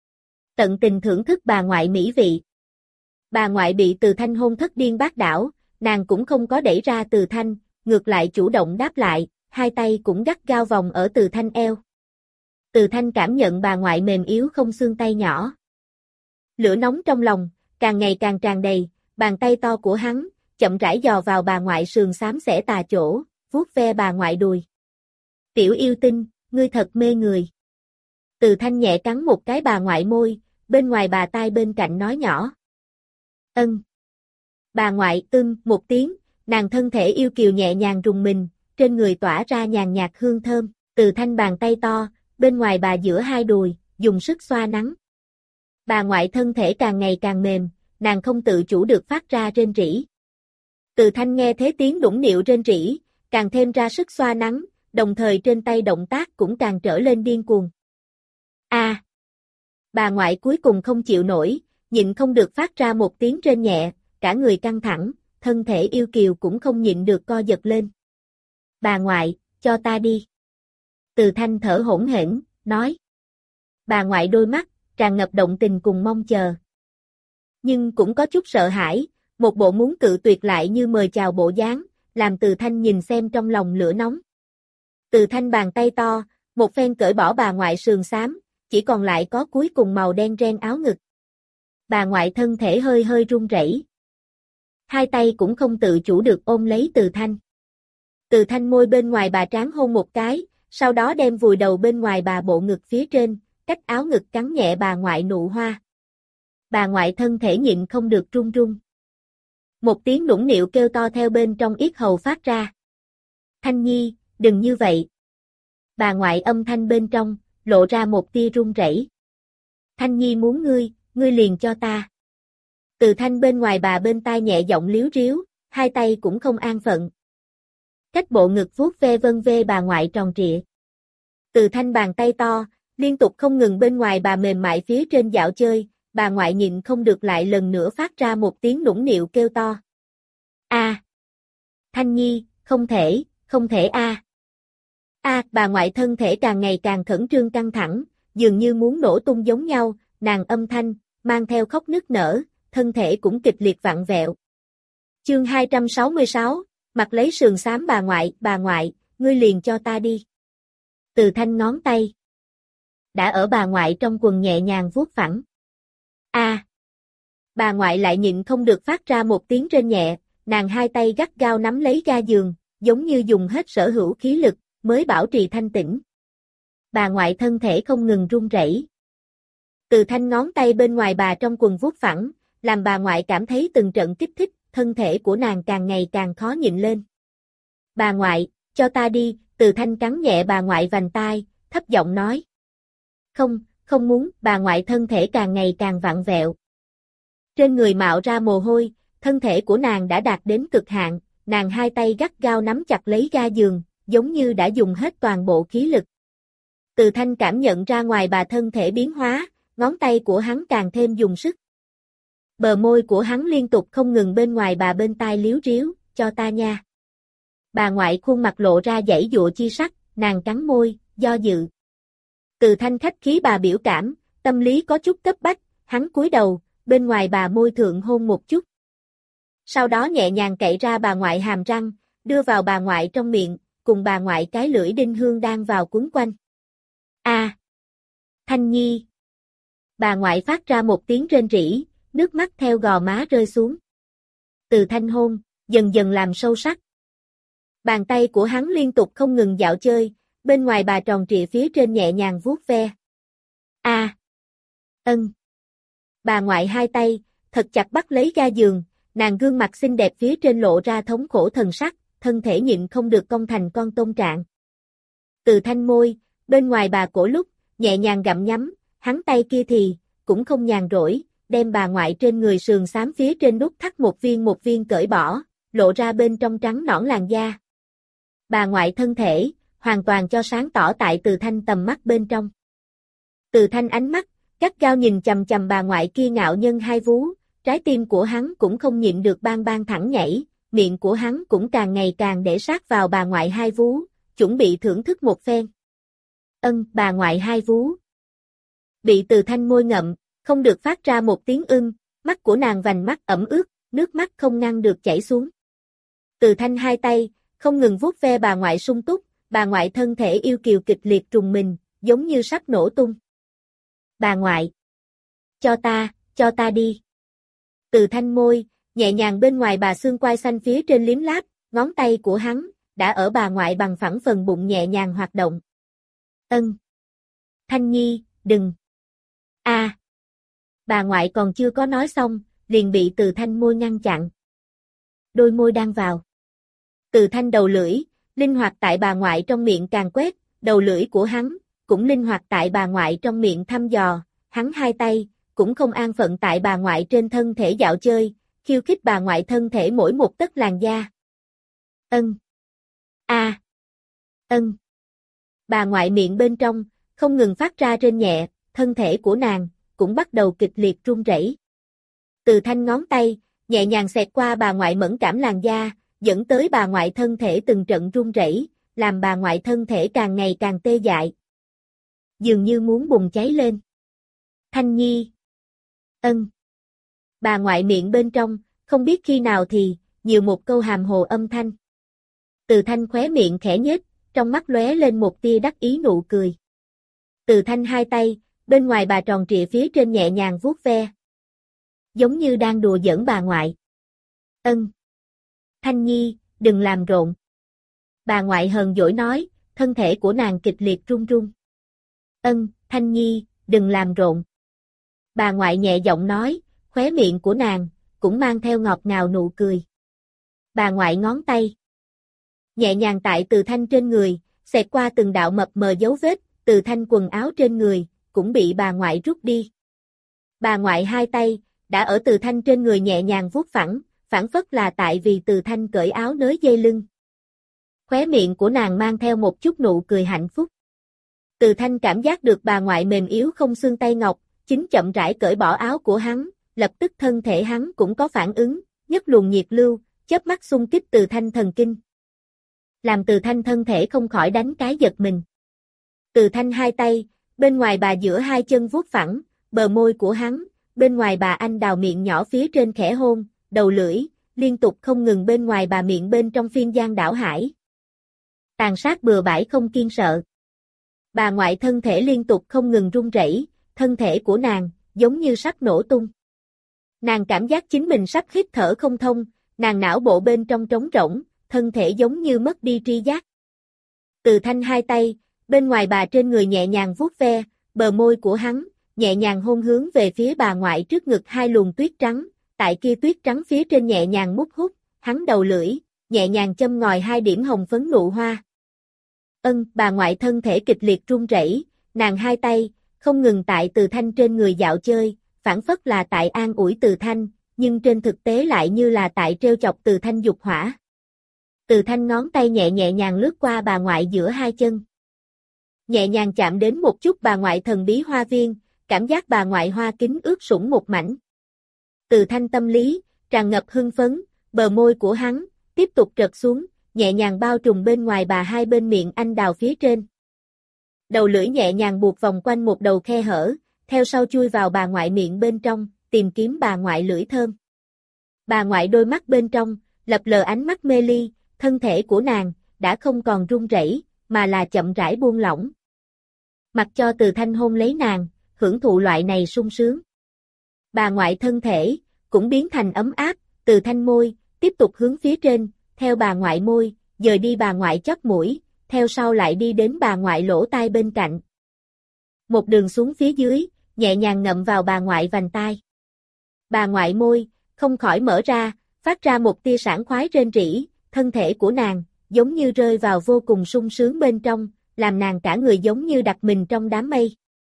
Tận tình thưởng thức bà ngoại mỹ vị. Bà ngoại bị Từ Thanh hôn thất điên bát đảo, nàng cũng không có đẩy ra Từ Thanh, ngược lại chủ động đáp lại, hai tay cũng gắt gao vòng ở Từ Thanh eo. Từ Thanh cảm nhận bà ngoại mềm yếu không xương tay nhỏ. Lửa nóng trong lòng, càng ngày càng tràn đầy, bàn tay to của hắn, chậm rãi dò vào bà ngoại sườn xám xẻ tà chỗ, vuốt ve bà ngoại đùi. Tiểu yêu tinh, ngươi thật mê người. Từ Thanh nhẹ cắn một cái bà ngoại môi, bên ngoài bà tai bên cạnh nói nhỏ. Ân. Bà ngoại ưng một tiếng, nàng thân thể yêu kiều nhẹ nhàng rùng mình, trên người tỏa ra nhàn nhạt hương thơm, Từ Thanh bàn tay to, bên ngoài bà giữa hai đùi, dùng sức xoa nắn. Bà ngoại thân thể càng ngày càng mềm, nàng không tự chủ được phát ra rên rỉ. Từ Thanh nghe thế tiếng đũng nịu rên rỉ, càng thêm ra sức xoa nắn, đồng thời trên tay động tác cũng càng trở lên điên cuồng. A! À, bà ngoại cuối cùng không chịu nổi, nhịn không được phát ra một tiếng rên nhẹ, cả người căng thẳng, thân thể yêu kiều cũng không nhịn được co giật lên. Bà ngoại, cho ta đi. Từ Thanh thở hổn hển, nói. Bà ngoại đôi mắt, tràn ngập động tình cùng mong chờ. Nhưng cũng có chút sợ hãi, một bộ muốn cự tuyệt lại như mời chào bộ dáng, làm Từ Thanh nhìn xem trong lòng lửa nóng. Từ Thanh bàn tay to, một phen cởi bỏ bà ngoại sườn xám, chỉ còn lại có cuối cùng màu đen ren áo ngực. Bà ngoại thân thể hơi hơi run rẩy. Hai tay cũng không tự chủ được ôm lấy Từ Thanh. Từ Thanh môi bên ngoài bà trán hôn một cái, sau đó đem vùi đầu bên ngoài bà bộ ngực phía trên, cách áo ngực cắn nhẹ bà ngoại nụ hoa. Bà ngoại thân thể nhịn không được run run. Một tiếng nũng nịu kêu to theo bên trong yết hầu phát ra. Thanh Nhi, đừng như vậy. Bà ngoại âm thanh bên trong, lộ ra một tia run rẩy. Thanh Nhi muốn ngươi, ngươi liền cho ta. Từ Thanh bên ngoài bà bên tai nhẹ giọng liếu riếu, hai tay cũng không an phận. Cách bộ ngực vuốt ve vân vê bà ngoại tròn trịa. Từ Thanh bàn tay to, liên tục không ngừng bên ngoài bà mềm mại phía trên dạo chơi, bà ngoại nhịn không được lại lần nữa phát ra một tiếng nũng nịu kêu to. A! À, Thanh Nhi, không thể, không thể a. À. A, à, bà ngoại thân thể càng ngày càng khẩn trương căng thẳng, dường như muốn nổ tung giống nhau, nàng âm thanh, mang theo khóc nức nở, thân thể cũng kịch liệt vặn vẹo. Chương hai trăm sáu mươi sáu, mặc lấy sườn xám bà ngoại, bà ngoại, ngươi liền cho ta đi. Từ Thanh ngón tay. Đã ở bà ngoại trong quần nhẹ nhàng vuốt phẳng. A! À, bà ngoại lại nhịn không được phát ra một tiếng rên nhẹ, nàng hai tay gắt gao nắm lấy ga giường, giống như dùng hết sở hữu khí lực, mới bảo trì thanh tĩnh. Bà ngoại thân thể không ngừng run rẩy. Từ Thanh ngón tay bên ngoài bà trong quần vuốt phẳng, làm bà ngoại cảm thấy từng trận kích thích, thân thể của nàng càng ngày càng khó nhịn lên. Bà ngoại, cho ta đi, Từ Thanh cắn nhẹ bà ngoại vành tai, thấp giọng nói. Không, không muốn, bà ngoại thân thể càng ngày càng vặn vẹo. Trên người mạo ra mồ hôi, thân thể của nàng đã đạt đến cực hạn, nàng hai tay gắt gao nắm chặt lấy ga giường, giống như đã dùng hết toàn bộ khí lực. Từ Thanh cảm nhận ra ngoài bà thân thể biến hóa, ngón tay của hắn càng thêm dùng sức. Bờ môi của hắn liên tục không ngừng bên ngoài bà bên tai liếu riếu, cho ta nha. Bà ngoại khuôn mặt lộ ra giãy giụa chi sắc, nàng cắn môi, do dự. Từ Thanh khách khí bà biểu cảm, tâm lý có chút cấp bách, hắn cúi đầu, bên ngoài bà môi thượng hôn một chút. Sau đó nhẹ nhàng cậy ra bà ngoại hàm răng, đưa vào bà ngoại trong miệng, cùng bà ngoại cái lưỡi đinh hương đang vào quấn quanh. A! À, Thanh Nhi! Bà ngoại phát ra một tiếng rên rỉ, nước mắt theo gò má rơi xuống. Từ Thanh hôn, dần dần làm sâu sắc. Bàn tay của hắn liên tục không ngừng dạo chơi, bên ngoài bà tròn trịa phía trên nhẹ nhàng vuốt ve. A! À, ân! Bà ngoại hai tay, thật chặt bắt lấy ga giường, nàng gương mặt xinh đẹp phía trên lộ ra thống khổ thần sắc, thân thể nhịn không được cong thành con tôm trạng. Từ Thanh môi, bên ngoài bà cổ lúc, nhẹ nhàng gặm nhắm, hắn tay kia thì, cũng không nhàn rỗi, đem bà ngoại trên người sườn xám phía trên đút thắt một viên một viên cởi bỏ, lộ ra bên trong trắng nõn làn da. Bà ngoại thân thể, hoàn toàn cho sáng tỏ tại Từ Thanh tầm mắt bên trong. Từ Thanh ánh mắt, gắt gao nhìn chằm chằm bà ngoại kia ngạo nhân hai vú, trái tim của hắn cũng không nhịn được bang bang thẳng nhảy, miệng của hắn cũng càng ngày càng để sát vào bà ngoại hai vú, chuẩn bị thưởng thức một phen. Ân, bà ngoại hai vú. Bị Từ Thanh môi ngậm, không được phát ra một tiếng ưng, mắt của nàng vành mắt ẩm ướt, nước mắt không ngăn được chảy xuống. Từ Thanh hai tay, không ngừng vuốt ve bà ngoại sung túc, bà ngoại thân thể yêu kiều kịch liệt trùng mình, giống như sắp nổ tung. Bà ngoại! Cho ta, cho ta đi. Từ Thanh môi, nhẹ nhàng bên ngoài bà xương quai xanh phía trên liếm láp, ngón tay của hắn, đã ở bà ngoại bằng phẳng phần bụng nhẹ nhàng hoạt động. Ân! Thanh Nhi, đừng! A! À. Bà ngoại còn chưa có nói xong, liền bị Từ Thanh môi ngăn chặn. Đôi môi đang vào. Từ Thanh đầu lưỡi, linh hoạt tại bà ngoại trong miệng càng quét, đầu lưỡi của hắn, cũng linh hoạt tại bà ngoại trong miệng thăm dò, hắn hai tay, cũng không an phận tại bà ngoại trên thân thể dạo chơi, khiêu khích bà ngoại thân thể mỗi một tấc làn da. Ân. A. À. Ân. Bà ngoại miệng bên trong, không ngừng phát ra rên nhẹ, thân thể của nàng, cũng bắt đầu kịch liệt run rẩy. Từ Thanh ngón tay, nhẹ nhàng xẹt qua bà ngoại mẫn cảm làn da, dẫn tới bà ngoại thân thể từng trận run rẩy, làm bà ngoại thân thể càng ngày càng tê dại. Dường như muốn bùng cháy lên. Thanh Nhi. Ân. Bà ngoại miệng bên trong, không biết khi nào thì, nhiều một câu hàm hồ âm thanh. Từ Thanh khóe miệng khẽ nhếch, trong mắt lóe lên một tia đắc ý nụ cười. Từ Thanh hai tay, bên ngoài bà tròn trịa phía trên nhẹ nhàng vuốt ve. Giống như đang đùa giỡn bà ngoại. Ân. Thanh Nhi, đừng làm rộn. Bà ngoại hờn dỗi nói, thân thể của nàng kịch liệt run run. Ân, Thanh Nhi, đừng làm rộn. Bà ngoại nhẹ giọng nói, khóe miệng của nàng, cũng mang theo ngọt ngào nụ cười. Bà ngoại ngón tay. Nhẹ nhàng tại Từ Thanh trên người, xẹt qua từng đạo mập mờ dấu vết, Từ Thanh quần áo trên người, cũng bị bà ngoại rút đi. Bà ngoại hai tay, đã ở Từ Thanh trên người nhẹ nhàng vuốt phẳng, phản phất là tại vì Từ Thanh cởi áo nới dây lưng. Khóe miệng của nàng mang theo một chút nụ cười hạnh phúc. Từ Thanh cảm giác được bà ngoại mềm yếu không xương tay ngọc, chính chậm rãi cởi bỏ áo của hắn, lập tức thân thể hắn cũng có phản ứng, nhất luồng nhiệt lưu, chớp mắt xung kích Từ Thanh thần kinh. Làm Từ Thanh thân thể không khỏi đánh cái giật mình. Từ Thanh hai tay, bên ngoài bà giữa hai chân vuốt phẳng, bờ môi của hắn, bên ngoài bà anh đào miệng nhỏ phía trên khẽ hôn, đầu lưỡi, liên tục không ngừng bên ngoài bà miệng bên trong phiên giang đảo hải. Tàn sát bừa bãi không kiêng sợ. Bà ngoại thân thể liên tục không ngừng run rẩy, thân thể của nàng, giống như sắp nổ tung. Nàng cảm giác chính mình sắp hít thở không thông, nàng não bộ bên trong trống rỗng, thân thể giống như mất đi tri giác. Từ Thanh hai tay, bên ngoài bà trên người nhẹ nhàng vuốt ve, bờ môi của hắn, nhẹ nhàng hôn hướng về phía bà ngoại trước ngực hai luồng tuyết trắng, tại kia tuyết trắng phía trên nhẹ nhàng mút hút, hắn đầu lưỡi, nhẹ nhàng châm ngòi hai điểm hồng phấn nụ hoa. Ân, bà ngoại thân thể kịch liệt run rẩy, nàng hai tay, không ngừng tại Từ Thanh trên người dạo chơi, phản phất là tại an ủi Từ Thanh, nhưng trên thực tế lại như là tại trêu chọc Từ Thanh dục hỏa. Từ Thanh ngón tay nhẹ nhẹ nhàng lướt qua bà ngoại giữa hai chân. Nhẹ nhàng chạm đến một chút bà ngoại thần bí hoa viên, cảm giác bà ngoại hoa kính ướt sũng một mảnh. Từ Thanh tâm lý, tràn ngập hưng phấn, bờ môi của hắn, tiếp tục trật xuống, nhẹ nhàng bao trùm bên ngoài bà hai bên miệng anh đào phía trên. Đầu lưỡi nhẹ nhàng buộc vòng quanh một đầu khe hở, theo sau chui vào bà ngoại miệng bên trong, tìm kiếm bà ngoại lưỡi thơm. Bà ngoại đôi mắt bên trong, lập lờ ánh mắt mê ly, thân thể của nàng, đã không còn run rẩy, mà là chậm rãi buông lỏng. Mặc cho Từ Thanh hôn lấy nàng, hưởng thụ loại này sung sướng. Bà ngoại thân thể, cũng biến thành ấm áp, Từ Thanh môi, tiếp tục hướng phía trên, theo bà ngoại môi, dời đi bà ngoại chóp mũi, theo sau lại đi đến bà ngoại lỗ tai bên cạnh. Một đường xuống phía dưới, nhẹ nhàng ngậm vào bà ngoại vành tai. Bà ngoại môi, không khỏi mở ra, phát ra một tia sảng khoái rên rỉ, thân thể của nàng, giống như rơi vào vô cùng sung sướng bên trong, làm nàng cả người giống như đặt mình trong đám mây.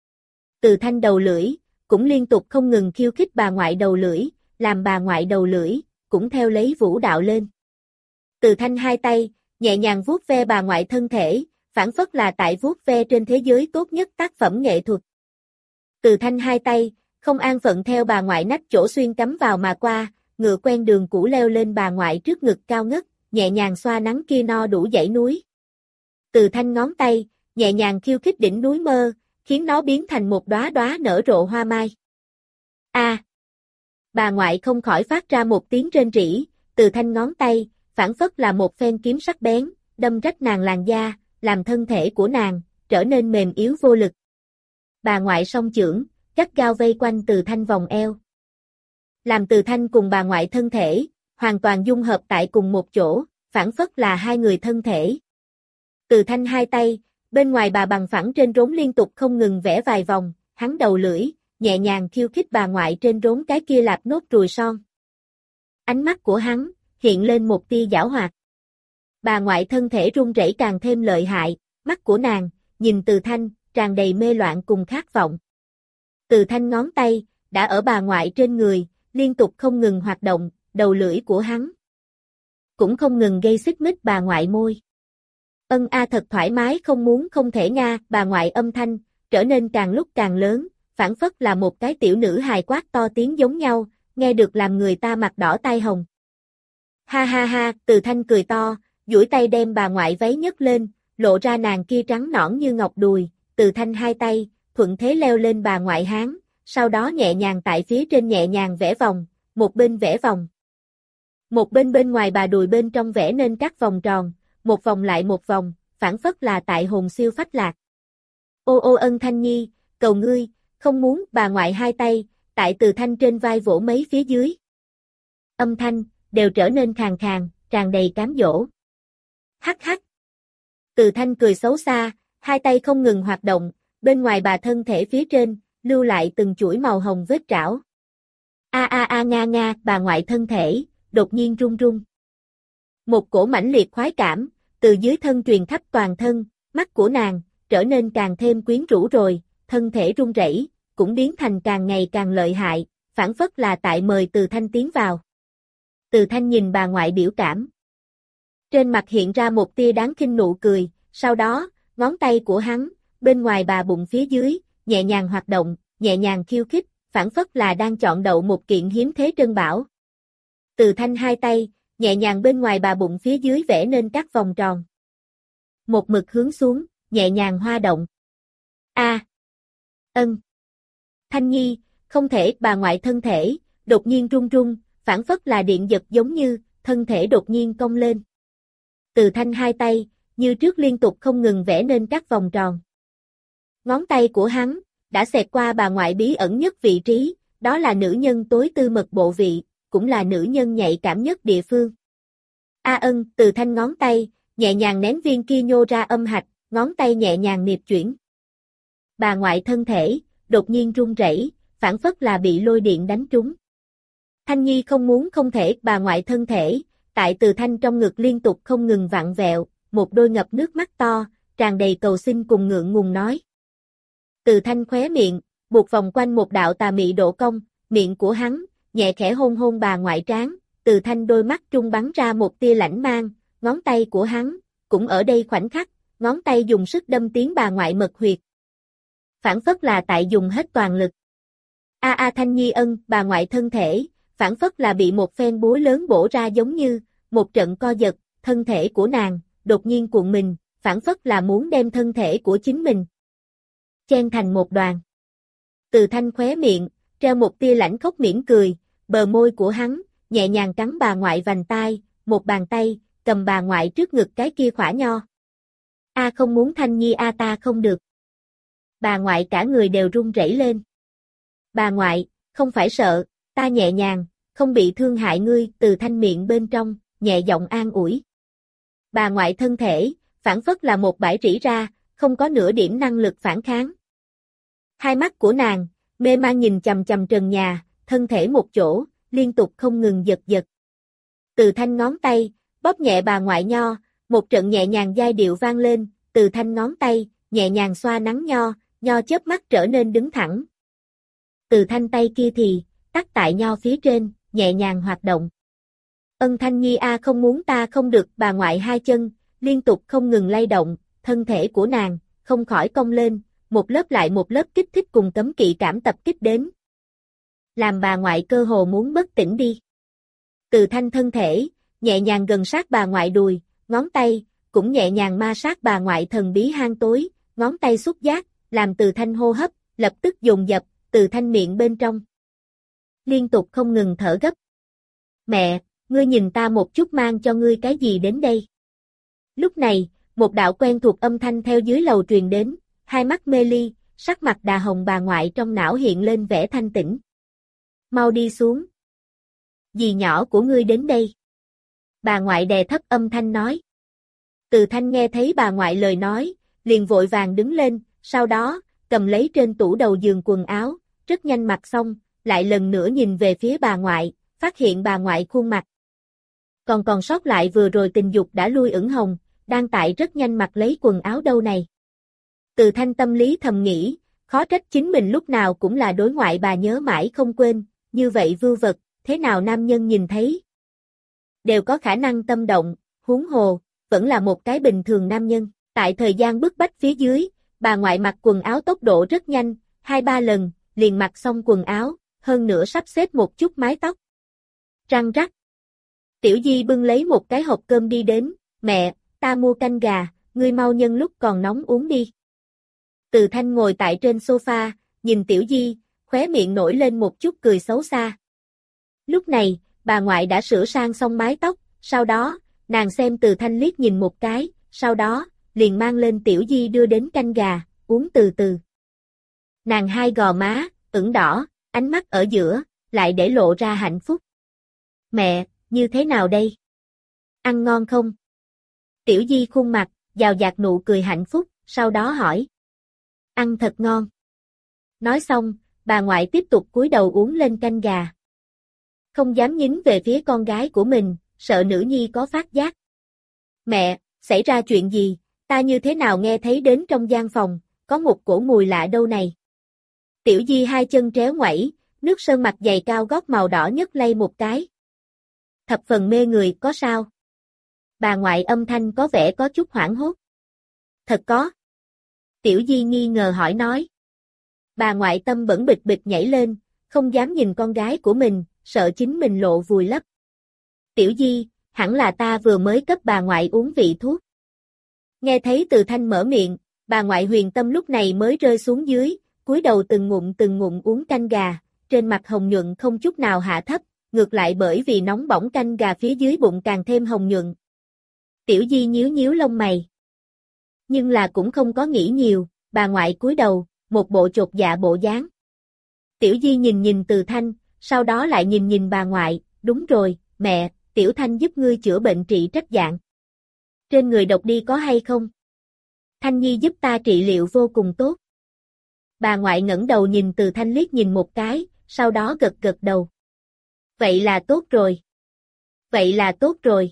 Từ Thanh đầu lưỡi, cũng liên tục không ngừng khiêu khích bà ngoại đầu lưỡi, làm bà ngoại đầu lưỡi, cũng theo lấy vũ đạo lên. Từ Thanh hai tay, nhẹ nhàng vuốt ve bà ngoại thân thể, phản phất là tại vuốt ve trên thế giới tốt nhất tác phẩm nghệ thuật. Từ Thanh hai tay, không an phận theo bà ngoại nách chỗ xuyên cắm vào mà qua, ngựa quen đường cũ leo lên bà ngoại trước ngực cao ngất, nhẹ nhàng xoa nắng kia no đủ dãy núi. Từ Thanh ngón tay, nhẹ nhàng khiêu khích đỉnh núi mơ, khiến nó biến thành một đóa đóa nở rộ hoa mai. A! À, bà ngoại không khỏi phát ra một tiếng rên rỉ, Từ Thanh ngón tay, phản phất là một phen kiếm sắc bén, đâm rách nàng làn da, làm thân thể của nàng trở nên mềm yếu vô lực. Bà ngoại song chưởng, gắt gao vây quanh Từ Thanh vòng eo. Làm Từ Thanh cùng bà ngoại thân thể, hoàn toàn dung hợp tại cùng một chỗ, phản phất là hai người thân thể. Từ Thanh hai tay, bên ngoài bà bằng phẳng trên rốn liên tục không ngừng vẽ vài vòng, hắn đầu lưỡi, nhẹ nhàng khiêu khích bà ngoại trên rốn cái kia lạp nốt ruồi son. Ánh mắt của hắn hiện lên một tia giảo hoạt. Bà ngoại thân thể run rẩy càng thêm lợi hại, mắt của nàng nhìn Từ Thanh tràn đầy mê loạn cùng khát vọng. Từ Thanh ngón tay đã ở bà ngoại trên người, liên tục không ngừng hoạt động, đầu lưỡi của hắn cũng không ngừng gây xích mích bà ngoại môi. Ân a thật thoải mái không muốn không thể nga, bà ngoại âm thanh trở nên càng lúc càng lớn, phảng phất là một cái tiểu nữ hài quát to tiếng giống nhau, nghe được làm người ta mặt đỏ tai hồng. Ha ha ha, Từ Thanh cười to, duỗi tay đem bà ngoại váy nhấc lên, lộ ra nàng kia trắng nõn như ngọc đùi, Từ Thanh hai tay thuận thế leo lên bà ngoại háng, sau đó nhẹ nhàng tại phía trên nhẹ nhàng vẽ vòng, một bên vẽ vòng. Một bên bên ngoài bà đùi bên trong vẽ nên các vòng tròn, một vòng lại một vòng, phảng phất là tại hồn siêu phách lạc. Ô ô Ân Thanh Nhi, cầu ngươi, không muốn, bà ngoại hai tay, tại Từ Thanh trên vai vỗ mấy phía dưới. Âm thanh, đều trở nên khàn khàn, tràn đầy cám dỗ. Hắc hắc. Từ Thanh cười xấu xa, hai tay không ngừng hoạt động, bên ngoài bà thân thể phía trên, lưu lại từng chuỗi màu hồng vết trảo. A a a nga nga, bà ngoại thân thể, đột nhiên run run. Một cổ mãnh liệt khoái cảm, từ dưới thân truyền khắp toàn thân, mắt của nàng, trở nên càng thêm quyến rũ rồi, thân thể run rẩy, cũng biến thành càng ngày càng lợi hại, phảng phất là tại mời Từ Thanh tiến vào. Từ Thanh nhìn bà ngoại biểu cảm. Trên mặt hiện ra một tia đáng khinh nụ cười, sau đó, ngón tay của hắn, bên ngoài bà bụng phía dưới, nhẹ nhàng hoạt động, nhẹ nhàng khiêu khích, phảng phất là đang chọn đậu một kiện hiếm thế trân bảo. Từ Thanh hai tay, nhẹ nhàng bên ngoài bà bụng phía dưới vẽ nên các vòng tròn. Một mực hướng xuống, nhẹ nhàng hoa động. A. À. Ân. Thanh Nhi, không thể, bà ngoại thân thể, đột nhiên run run, phảng phất là điện giật giống như, thân thể đột nhiên cong lên. Từ Thanh hai tay, như trước liên tục không ngừng vẽ nên các vòng tròn. Ngón tay của hắn, đã xẹt qua bà ngoại bí ẩn nhất vị trí, đó là nữ nhân tối tư mật bộ vị, cũng là nữ nhân nhạy cảm nhất địa phương. A Ân, Từ Thanh ngón tay, nhẹ nhàng nén viên kia nhô ra âm hạch, ngón tay nhẹ nhàng niệp chuyển. Bà ngoại thân thể, đột nhiên run rẩy, phảng phất là bị lôi điện đánh trúng. Thanh Nhi không muốn không thể, bà ngoại thân thể, tại Từ Thanh trong ngực liên tục không ngừng vặn vẹo, một đôi ngập nước mắt to, tràn đầy cầu xin cùng ngượng ngùng nói. Từ Thanh khóe miệng, buộc vòng quanh một đạo tà mị độ cong, miệng của hắn, nhẹ khẽ hôn hôn bà ngoại trán, Từ Thanh đôi mắt trung bắn ra một tia lãnh mang, ngón tay của hắn, cũng ở đây khoảnh khắc, ngón tay dùng sức đâm tiến bà ngoại mật huyệt. Phảng phất là tại dùng hết toàn lực. A a Thanh Nhi ân, bà ngoại thân thể, phảng phất là bị một phen búa lớn bổ ra giống như, một trận co giật, thân thể của nàng, đột nhiên cuộn mình, phảng phất là muốn đem thân thể của chính mình chen thành một đoàn. Từ Thanh khóe miệng, treo một tia lãnh khốc mỉm cười, bờ môi của hắn, nhẹ nhàng cắn bà ngoại vành tai, một bàn tay, cầm bà ngoại trước ngực cái kia khỏa nho. A không muốn Thanh Nhi a ta không được. Bà ngoại cả người đều run rẩy lên. Bà ngoại, không phải sợ, ta nhẹ nhàng, không bị thương hại ngươi, Từ Thanh miệng bên trong, nhẹ giọng an ủi. Bà ngoại thân thể, phảng phất là một bãi rỉ ra, không có nửa điểm năng lực phản kháng. Hai mắt của nàng, mê man nhìn chằm chằm trần nhà, thân thể một chỗ, liên tục không ngừng giật giật. Từ Thanh ngón tay, bóp nhẹ bà ngoại nho, một trận nhẹ nhàng giai điệu vang lên, Từ Thanh ngón tay, nhẹ nhàng xoa nắng nho, nho chớp mắt trở nên đứng thẳng. Từ Thanh tay kia thì, tắt tại nho phía trên, nhẹ nhàng hoạt động. Ân Thanh Nhi a không muốn ta không được, bà ngoại hai chân, liên tục không ngừng lay động, thân thể của nàng, không khỏi cong lên, một lớp lại một lớp kích thích cùng cấm kỵ cảm tập kích đến. Làm bà ngoại cơ hồ muốn bất tỉnh đi. Từ Thanh thân thể, nhẹ nhàng gần sát bà ngoại đùi, ngón tay, cũng nhẹ nhàng ma sát bà ngoại thần bí hang tối, ngón tay xúc giác, làm Từ Thanh hô hấp, lập tức dồn dập, Từ Thanh miệng bên trong. Liên tục không ngừng thở gấp. Mẹ, ngươi nhìn ta một chút mang cho ngươi cái gì đến đây? Lúc này, một đạo quen thuộc âm thanh theo dưới lầu truyền đến, hai mắt mê ly, sắc mặt đà hồng bà ngoại trong não hiện lên vẻ thanh tĩnh. Mau đi xuống. Dì nhỏ của ngươi đến đây. Bà ngoại đè thấp âm thanh nói. Từ Thanh nghe thấy bà ngoại lời nói, liền vội vàng đứng lên, sau đó, cầm lấy trên tủ đầu giường quần áo, rất nhanh mặc xong, lại lần nữa nhìn về phía bà ngoại, phát hiện bà ngoại khuôn mặt. Còn còn sót lại vừa rồi tình dục đã lui ửng hồng, đang tại rất nhanh mặc lấy quần áo đâu này. Từ Thanh tâm lý thầm nghĩ, khó trách chính mình lúc nào cũng là đối ngoại bà nhớ mãi không quên, như vậy vưu vật, thế nào nam nhân nhìn thấy đều có khả năng tâm động, huống hồ, vẫn là một cái bình thường nam nhân. Tại thời gian bức bách phía dưới, bà ngoại mặc quần áo tốc độ rất nhanh, hai ba lần, liền mặc xong quần áo, hơn nữa sắp xếp một chút mái tóc. Răng rắc. Tiểu Di bưng lấy một cái hộp cơm đi đến, mẹ, ta mua canh gà, ngươi mau nhân lúc còn nóng uống đi. Từ Thanh ngồi tại trên sofa, nhìn Tiểu Di, khóe miệng nổi lên một chút cười xấu xa. Lúc này, bà ngoại đã sửa sang xong mái tóc, sau đó, nàng xem Từ Thanh liếc nhìn một cái, sau đó, liền mang lên Tiểu Di đưa đến canh gà, uống từ từ. Nàng hai gò má, ửng đỏ, ánh mắt ở giữa, lại để lộ ra hạnh phúc. Mẹ, như thế nào đây? Ăn ngon không? Tiểu Di khuôn mặt, dào dạt nụ cười hạnh phúc, sau đó hỏi. Ăn thật ngon. Nói xong, bà ngoại tiếp tục cúi đầu uống lên canh gà. Không dám nhính về phía con gái của mình, sợ nữ nhi có phát giác. Mẹ, xảy ra chuyện gì, ta như thế nào nghe thấy đến trong gian phòng, có một cổ mùi lạ đâu này. Tiểu Di hai chân tréo ngoảy, nước sơn mặt giày cao gót màu đỏ nhấc lay một cái. Thập phần mê người, có sao? Bà ngoại âm thanh có vẻ có chút hoảng hốt. Thật có. Tiểu Di nghi ngờ hỏi nói. Bà ngoại tâm bẩn bịch bịch nhảy lên, không dám nhìn con gái của mình, sợ chính mình lộ vùi lấp. Tiểu Di, hẳn là ta vừa mới cấp bà ngoại uống vị thuốc. Nghe thấy Từ Thanh mở miệng, bà ngoại huyền tâm lúc này mới rơi xuống dưới, cúi đầu từng ngụm từng ngụm uống canh gà, trên mặt hồng nhuận không chút nào hạ thấp, ngược lại bởi vì nóng bỏng canh gà phía dưới bụng càng thêm hồng nhuận. Tiểu Di nhíu nhíu lông mày. Nhưng là cũng không có nghĩ nhiều, bà ngoại cúi đầu, một bộ chột dạ bộ dáng. Tiểu Di nhìn nhìn Từ Thanh, sau đó lại nhìn nhìn bà ngoại, đúng rồi, mẹ, Tiểu Thanh giúp ngươi chữa bệnh trị trách dạng. Trên người độc đi có hay không? Thanh Nhi giúp ta trị liệu vô cùng tốt. Bà ngoại ngẩng đầu nhìn Từ Thanh liếc nhìn một cái, sau đó gật gật đầu. Vậy là tốt rồi. Vậy là tốt rồi.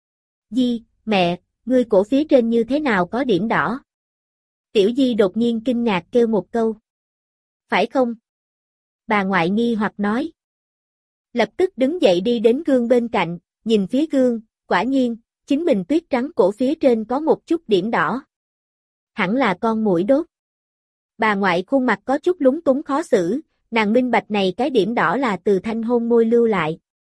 Di, mẹ, ngươi cổ phía trên như thế nào có điểm đỏ? Tiểu Di đột nhiên kinh ngạc kêu một câu. Phải không? Bà ngoại nghi hoặc nói. Lập tức đứng dậy đi đến gương bên cạnh, nhìn phía gương, quả nhiên, chính mình tuyết trắng cổ phía trên có một chút điểm đỏ. Hẳn là con muỗi đốt. Bà ngoại khuôn mặt có chút lúng túng khó xử, nàng minh bạch này cái điểm đỏ là Từ Thanh hôn môi lưu lại.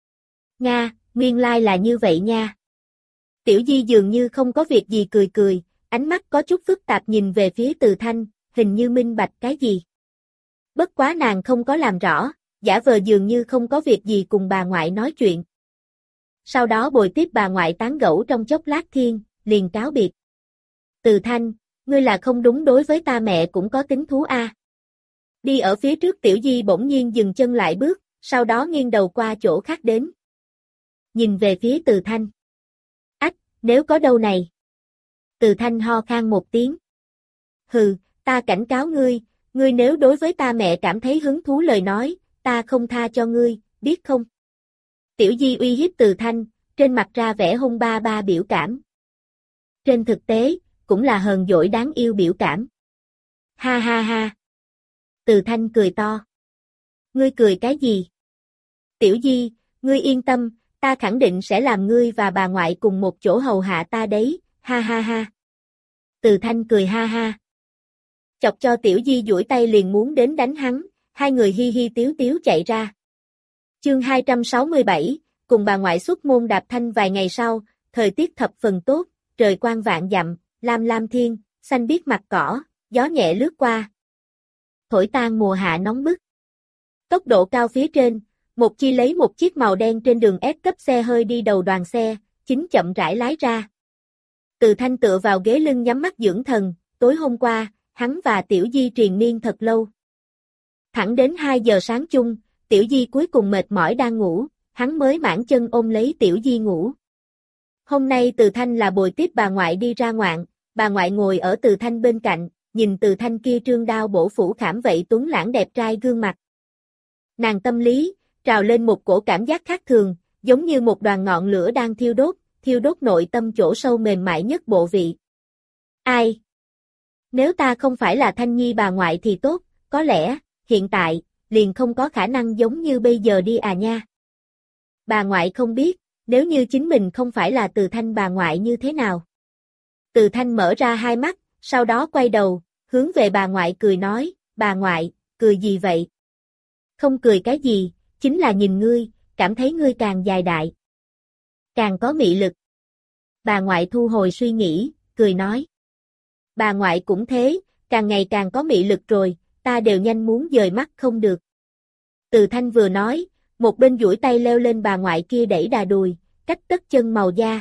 Nga, nguyên lai là như vậy nha. Tiểu Di dường như không có việc gì cười cười, ánh mắt có chút phức tạp nhìn về phía Từ Thanh, hình như minh bạch cái gì. Bất quá nàng không có làm rõ, giả vờ dường như không có việc gì cùng bà ngoại nói chuyện. Sau đó bồi tiếp bà ngoại tán gẫu trong chốc lát thiên, liền cáo biệt. Từ Thanh, ngươi là không đúng đối với ta mẹ cũng có tính thú a. À. Đi ở phía trước Tiểu Di bỗng nhiên dừng chân lại bước, sau đó nghiêng đầu qua chỗ khác đến. Nhìn về phía Từ Thanh. Ách, nếu có đâu này. Từ Thanh ho khan một tiếng. Hừ, ta cảnh cáo ngươi, ngươi nếu đối với ta mẹ cảm thấy hứng thú lời nói, ta không tha cho ngươi, biết không? Tiểu Di uy hiếp Từ Thanh, trên mặt ra vẻ hung ba ba biểu cảm. Trên thực tế, cũng là hờn dỗi đáng yêu biểu cảm. Ha ha ha. Từ Thanh cười to. Ngươi cười cái gì? Tiểu Di, ngươi yên tâm, ta khẳng định sẽ làm ngươi và bà ngoại cùng một chỗ hầu hạ ta đấy, ha ha ha. Từ Thanh cười ha ha. Chọc cho Tiểu Di duỗi tay liền muốn đến đánh hắn, hai người hi hi tiếu tiếu chạy ra. Chương hai trăm sáu mươi bảy, cùng bà ngoại xuất môn đạp thanh vài ngày sau, thời tiết thập phần tốt, trời quang vạn dặm, lam lam thiên, xanh biếc mặt cỏ, gió nhẹ lướt qua. Thổi tan mùa hạ nóng bức. Tốc độ cao phía trên, một chi lấy một chiếc màu đen trên đường ép cấp xe hơi đi đầu đoàn xe, chính chậm rãi lái ra. Từ Thanh tựa vào ghế lưng nhắm mắt dưỡng thần, tối hôm qua, hắn và Tiểu Di triền miên thật lâu. Thẳng đến hai giờ sáng chung, Tiểu Di cuối cùng mệt mỏi đang ngủ, hắn mới mãn chân ôm lấy Tiểu Di ngủ. Hôm nay Từ Thanh là bồi tiếp bà ngoại đi ra ngoạn, bà ngoại ngồi ở Từ Thanh bên cạnh, nhìn Từ Thanh kia trương đao bổ phủ khảm vậy tuấn lãng đẹp trai gương mặt, Nàng tâm lý, trào lên một cổ cảm giác khác thường, giống như một đoàn ngọn lửa đang thiêu đốt, thiêu đốt nội tâm chỗ sâu mềm mại nhất bộ vị. Ai? Nếu ta không phải là Thanh Nhi bà ngoại thì tốt, có lẽ, hiện tại, liền không có khả năng giống như bây giờ đi à nha. Bà ngoại không biết, nếu như chính mình không phải là Từ Thanh bà ngoại như thế nào. Từ Thanh mở ra hai mắt, sau đó quay đầu, hướng về bà ngoại cười nói, bà ngoại, cười gì vậy? Không cười cái gì, chính là nhìn ngươi, cảm thấy ngươi càng dài đại. Càng có mị lực. Bà ngoại thu hồi suy nghĩ, cười nói. Bà ngoại cũng thế, càng ngày càng có mị lực rồi, ta đều nhanh muốn dời mắt không được. Từ Thanh vừa nói, một bên duỗi tay leo lên bà ngoại kia đẩy đà đùi, cách tất chân màu da.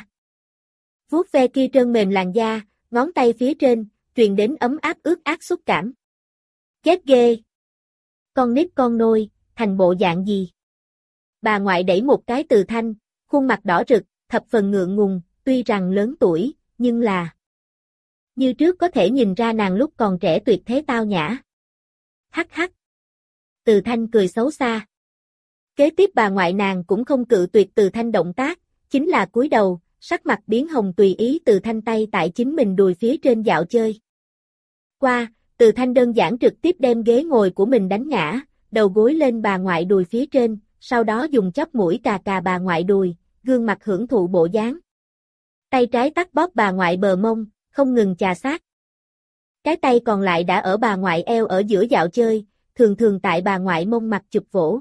Vuốt ve kia trơn mềm làn da, ngón tay phía trên, truyền đến ấm áp ướt át xúc cảm. Ghét ghê. Con nít con nôi, thành bộ dạng gì? Bà ngoại đẩy một cái Từ Thanh, khuôn mặt đỏ rực, thập phần ngượng ngùng, tuy rằng lớn tuổi, nhưng là... Như trước có thể nhìn ra nàng lúc còn trẻ tuyệt thế tao nhã. Hắc hắc. Từ Thanh cười xấu xa. Kế tiếp bà ngoại nàng cũng không cự tuyệt Từ Thanh động tác, chính là cúi đầu, sắc mặt biến hồng tùy ý Từ Thanh tay tại chính mình đùi phía trên dạo chơi. Qua, Từ Thanh đơn giản trực tiếp đem ghế ngồi của mình đánh ngã, đầu gối lên bà ngoại đùi phía trên, sau đó dùng chóp mũi cà cà bà ngoại đùi, gương mặt hưởng thụ bộ dáng. Tay trái tắt bóp bà ngoại bờ mông, không ngừng chà sát. Cái tay còn lại đã ở bà ngoại eo ở giữa dạo chơi, thường thường tại bà ngoại mông mặt chụp vỗ.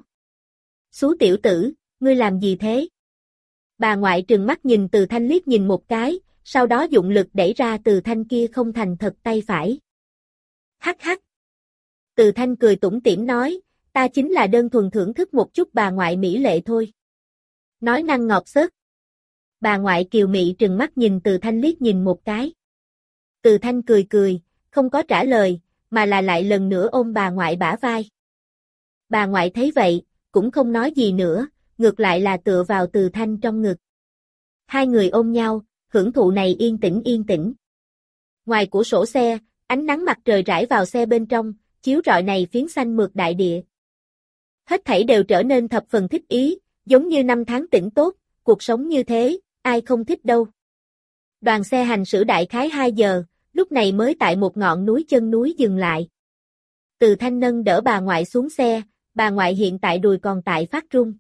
Xú tiểu tử, ngươi làm gì thế? Bà ngoại trừng mắt nhìn Từ Thanh liếc nhìn một cái, sau đó dụng lực đẩy ra Từ Thanh kia không thành thật tay phải. Hắc hắc. Từ Thanh cười tủm tỉm nói, ta chính là đơn thuần thưởng thức một chút bà ngoại mỹ lệ thôi. Nói năng ngọt xớt. Bà ngoại kiều mị trừng mắt nhìn Từ Thanh liếc nhìn một cái. Từ Thanh cười cười, không có trả lời, mà là lại lần nữa ôm bà ngoại bả vai. Bà ngoại thấy vậy, cũng không nói gì nữa, ngược lại là tựa vào Từ Thanh trong ngực. Hai người ôm nhau, hưởng thụ này yên tĩnh yên tĩnh. Ngoài cửa sổ xe, ánh nắng mặt trời rải vào xe bên trong, chiếu rọi này phiến xanh mượt đại địa. Hết thảy đều trở nên thập phần thích ý, giống như năm tháng tĩnh tốt, cuộc sống như thế, ai không thích đâu. Đoàn xe hành xử đại khái hai giờ, lúc này mới tại một ngọn núi chân núi dừng lại. Từ Thanh nâng đỡ bà ngoại xuống xe, bà ngoại hiện tại đùi còn tại phát run.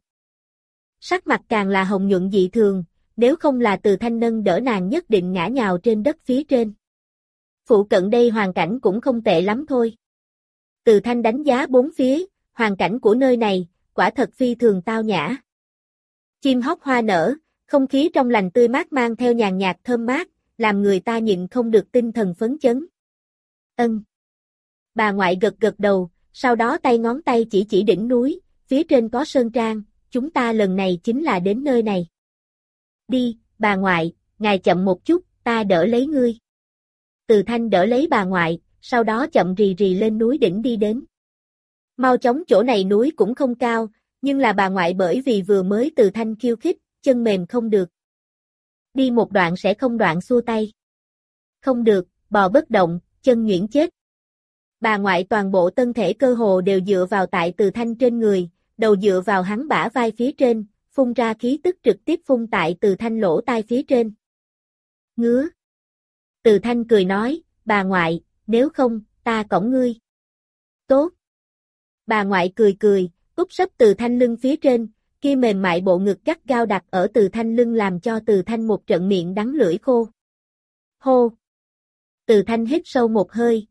Sắc mặt càng là hồng nhuận dị thường, nếu không là Từ Thanh nâng đỡ nàng nhất định ngã nhào trên đất phía trên. Phụ cận đây hoàn cảnh cũng không tệ lắm thôi. Từ Thanh đánh giá bốn phía, hoàn cảnh của nơi này, quả thật phi thường tao nhã. Chim hót hoa nở, không khí trong lành tươi mát mang theo nhàn nhạt thơm mát, làm người ta nhịn không được tinh thần phấn chấn. Ân. Bà ngoại gật gật đầu, sau đó tay ngón tay chỉ chỉ đỉnh núi, phía trên có sơn trang, chúng ta lần này chính là đến nơi này. Đi, bà ngoại, ngài chậm một chút, ta đỡ lấy ngươi. Từ Thanh đỡ lấy bà ngoại, sau đó chậm rì rì lên núi đỉnh đi đến. Mau chóng chỗ này núi cũng không cao, nhưng là bà ngoại bởi vì vừa mới Từ Thanh khiêu khích, chân mềm không được. Đi một đoạn sẽ không đoạn xua tay. Không được, bò bất động, chân nhuyễn chết. Bà ngoại toàn bộ thân thể cơ hồ đều dựa vào tại Từ Thanh trên người, đầu dựa vào hắn bả vai phía trên, phun ra khí tức trực tiếp phun tại Từ Thanh lỗ tai phía trên. Ngứa. Từ Thanh cười nói, bà ngoại, nếu không, ta cõng ngươi. Tốt. Bà ngoại cười cười, úp sấp Từ Thanh lưng phía trên, kia mềm mại bộ ngực gắt gao đặt ở Từ Thanh lưng làm cho Từ Thanh một trận miệng đắng lưỡi khô. Hô. Từ Thanh hít sâu một hơi.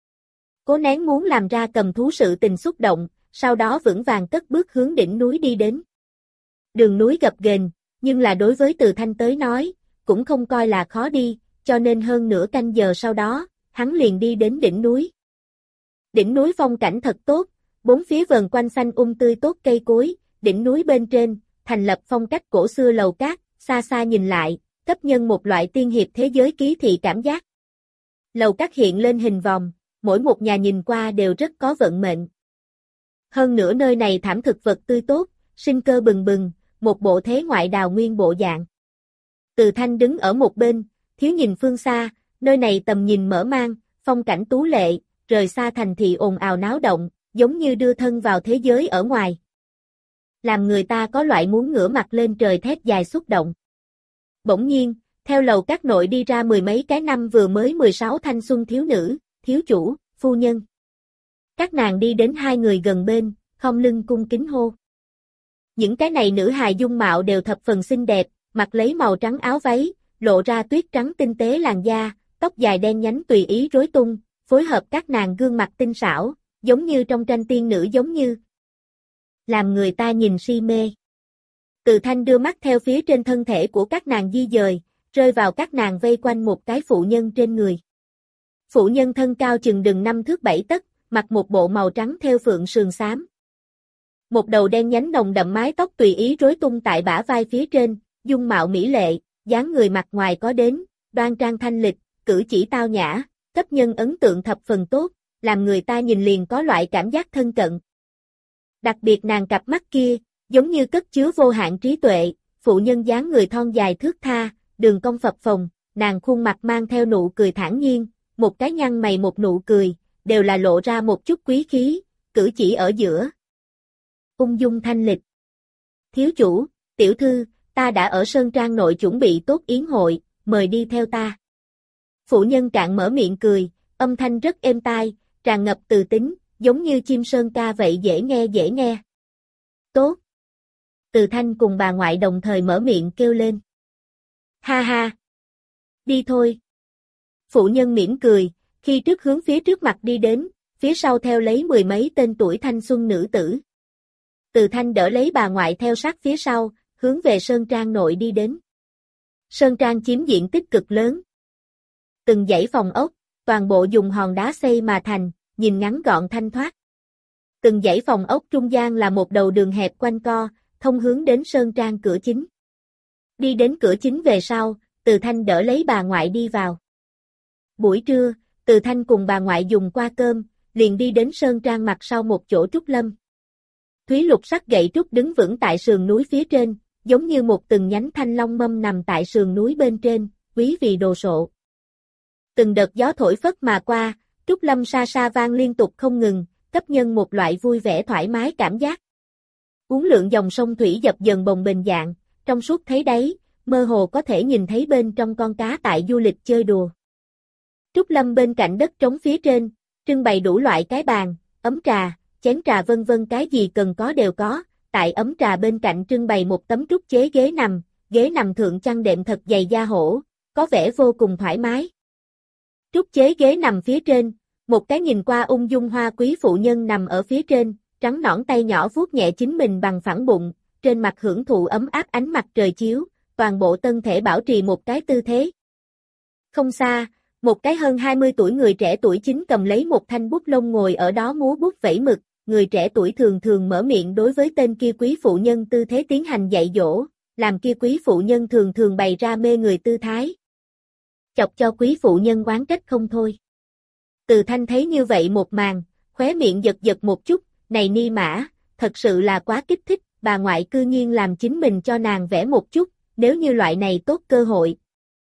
Cố nén muốn làm ra cầm thú sự tình xúc động, sau đó vững vàng cất bước hướng đỉnh núi đi đến. Đường núi gập ghềnh, nhưng là đối với Từ Thanh tới nói, cũng không coi là khó đi, cho nên hơn nửa canh giờ sau đó, hắn liền đi đến đỉnh núi. Đỉnh núi phong cảnh thật tốt, bốn phía vờn quanh xanh um tươi tốt cây cối, đỉnh núi bên trên, thành lập phong cách cổ xưa lầu cát, xa xa nhìn lại, cấp nhân một loại tiên hiệp thế giới ký thị cảm giác. Lầu cát hiện lên hình vòng, mỗi một nhà nhìn qua đều rất có vận mệnh. Hơn nữa nơi này thảm thực vật tươi tốt, sinh cơ bừng bừng, một bộ thế ngoại đào nguyên bộ dạng. Từ Thanh đứng ở một bên, thiếu nhìn phương xa, nơi này tầm nhìn mở mang, phong cảnh tú lệ, rời xa thành thị ồn ào náo động, giống như đưa thân vào thế giới ở ngoài. làm người ta có loại muốn ngửa mặt lên trời thét dài xúc động. Bỗng nhiên, theo lầu các nội đi ra mười mấy cái năm vừa mới mười sáu thanh xuân thiếu nữ, thiếu chủ, phu nhân. Các nàng đi đến hai người gần bên, khom lưng cung kính hô. Những cái này nữ hài dung mạo đều thập phần xinh đẹp, mặc lấy màu trắng áo váy, lộ ra tuyết trắng tinh tế làn da, tóc dài đen nhánh tùy ý rối tung, phối hợp các nàng gương mặt tinh xảo, giống như trong tranh tiên nữ giống như. Làm người ta nhìn si mê. Từ Thanh đưa mắt theo phía trên thân thể của các nàng di dời, rơi vào các nàng vây quanh một cái phụ nhân trên người. Phụ nhân thân cao chừng đừng năm thước bảy tấc, mặc một bộ màu trắng theo phượng sườn xám. Một đầu đen nhánh nồng đậm mái tóc tùy ý rối tung tại bả vai phía trên, dung mạo mỹ lệ, dáng người mặt ngoài có đến, đoan trang thanh lịch, cử chỉ tao nhã, cấp nhân ấn tượng thập phần tốt, làm người ta nhìn liền có loại cảm giác thân cận. Đặc biệt nàng cặp mắt kia, giống như cất chứa vô hạn trí tuệ, phụ nhân dáng người thon dài thướt tha, đường cong phập phồng, nàng khuôn mặt mang theo nụ cười thản nhiên, một cái nhăn mày một nụ cười, đều là lộ ra một chút quý khí, cử chỉ ở giữa. Ung dung thanh lịch. Thiếu chủ, tiểu thư, ta đã ở Sơn Trang nội chuẩn bị tốt yến hội, mời đi theo ta. Phụ nhân cạn mở miệng cười, âm thanh rất êm tai, tràn ngập từ tính, giống như chim sơn ca vậy dễ nghe dễ nghe. Tốt. Từ Thanh cùng bà ngoại đồng thời mở miệng kêu lên. Ha ha. Đi thôi. Phụ nhân mỉm cười, khi trước hướng phía trước mặt đi đến, phía sau theo lấy mười mấy tên tuổi thanh xuân nữ tử. Từ Thanh đỡ lấy bà ngoại theo sát phía sau, hướng về Sơn Trang nội đi đến. Sơn Trang chiếm diện tích cực lớn. Từng dãy phòng ốc, toàn bộ dùng hòn đá xây mà thành, nhìn ngắn gọn thanh thoát. Từng dãy phòng ốc trung gian là một đầu đường hẹp quanh co, thông hướng đến Sơn Trang cửa chính. Đi đến cửa chính về sau, Từ Thanh đỡ lấy bà ngoại đi vào. Buổi trưa, Từ Thanh cùng bà ngoại dùng qua cơm, liền đi đến Sơn Trang mặt sau một chỗ trúc lâm. Thúy lục sắc gậy trúc đứng vững tại sườn núi phía trên, giống như một từng nhánh thanh long mâm nằm tại sườn núi bên trên, quý vì đồ sộ. Từng đợt gió thổi phất mà qua, trúc lâm sa sa vang liên tục không ngừng, cấp nhân một loại vui vẻ thoải mái cảm giác. Uốn lượn dòng sông thủy dập dần bồng bềnh dạng, trong suốt thấy đáy, mơ hồ có thể nhìn thấy bên trong con cá tại du lịch chơi đùa. Trúc lâm bên cạnh đất trống phía trên, trưng bày đủ loại cái bàn, ấm trà, chén trà vân vân cái gì cần có đều có, tại ấm trà bên cạnh trưng bày một tấm trúc chế ghế nằm, ghế nằm thượng chăn đệm thật dày da hổ, có vẻ vô cùng thoải mái. Trúc chế ghế nằm phía trên, một cái nhìn qua ung dung hoa quý phụ nhân nằm ở phía trên, trắng nõn tay nhỏ vuốt nhẹ chính mình bằng phẳng bụng, trên mặt hưởng thụ ấm áp ánh mặt trời chiếu, toàn bộ thân thể bảo trì một cái tư thế. Không xa, một cái hơn hai mươi tuổi người trẻ tuổi chính cầm lấy một thanh bút lông ngồi ở đó múa bút vẩy mực, người trẻ tuổi thường thường mở miệng đối với tên kia quý phụ nhân tư thế tiến hành dạy dỗ, làm kia quý phụ nhân thường thường bày ra mê người tư thái. Chọc cho quý phụ nhân oán trách không thôi. Từ Thanh thấy như vậy một màn, khóe miệng giật giật một chút, này ni mã, thật sự là quá kích thích, bà ngoại cư nhiên làm chính mình cho nàng vẽ một chút, nếu như loại này tốt cơ hội.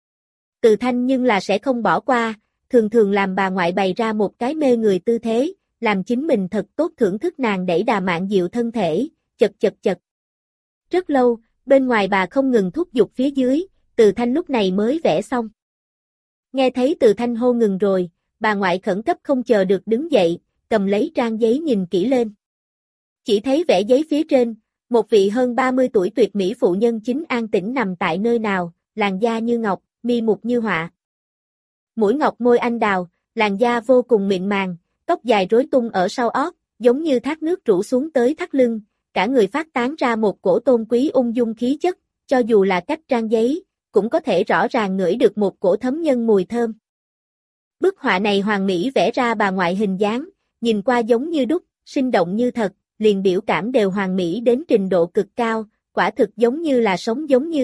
Từ Thanh nhưng là sẽ không bỏ qua, thường thường làm bà ngoại bày ra một cái mê người tư thế, làm chính mình thật tốt thưởng thức nàng đẩy đà mạn dịu thân thể, chật chật chật. Rất lâu, bên ngoài bà không ngừng thúc giục phía dưới, Từ Thanh lúc này mới vẽ xong. Nghe thấy Từ Thanh hô ngừng rồi, bà ngoại khẩn cấp không chờ được đứng dậy, cầm lấy trang giấy nhìn kỹ lên. Chỉ thấy vẽ giấy phía trên, một vị hơn ba mươi tuổi tuyệt mỹ phụ nhân chính an tĩnh nằm tại nơi nào, làn da như ngọc, mi mục như họa. Mũi ngọc môi anh đào, làn da vô cùng mịn màng, tóc dài rối tung ở sau ót, giống như thác nước rủ xuống tới thắt lưng, cả người phát tán ra một cổ tôn quý ung dung khí chất, cho dù là cách trang giấy, cũng có thể rõ ràng ngửi được một cổ thấm nhân mùi thơm. Bức họa này hoàn mỹ vẽ ra bà ngoại hình dáng, nhìn qua giống như đúc, sinh động như thật, liền biểu cảm đều hoàn mỹ đến trình độ cực cao, quả thực giống như là sống giống như.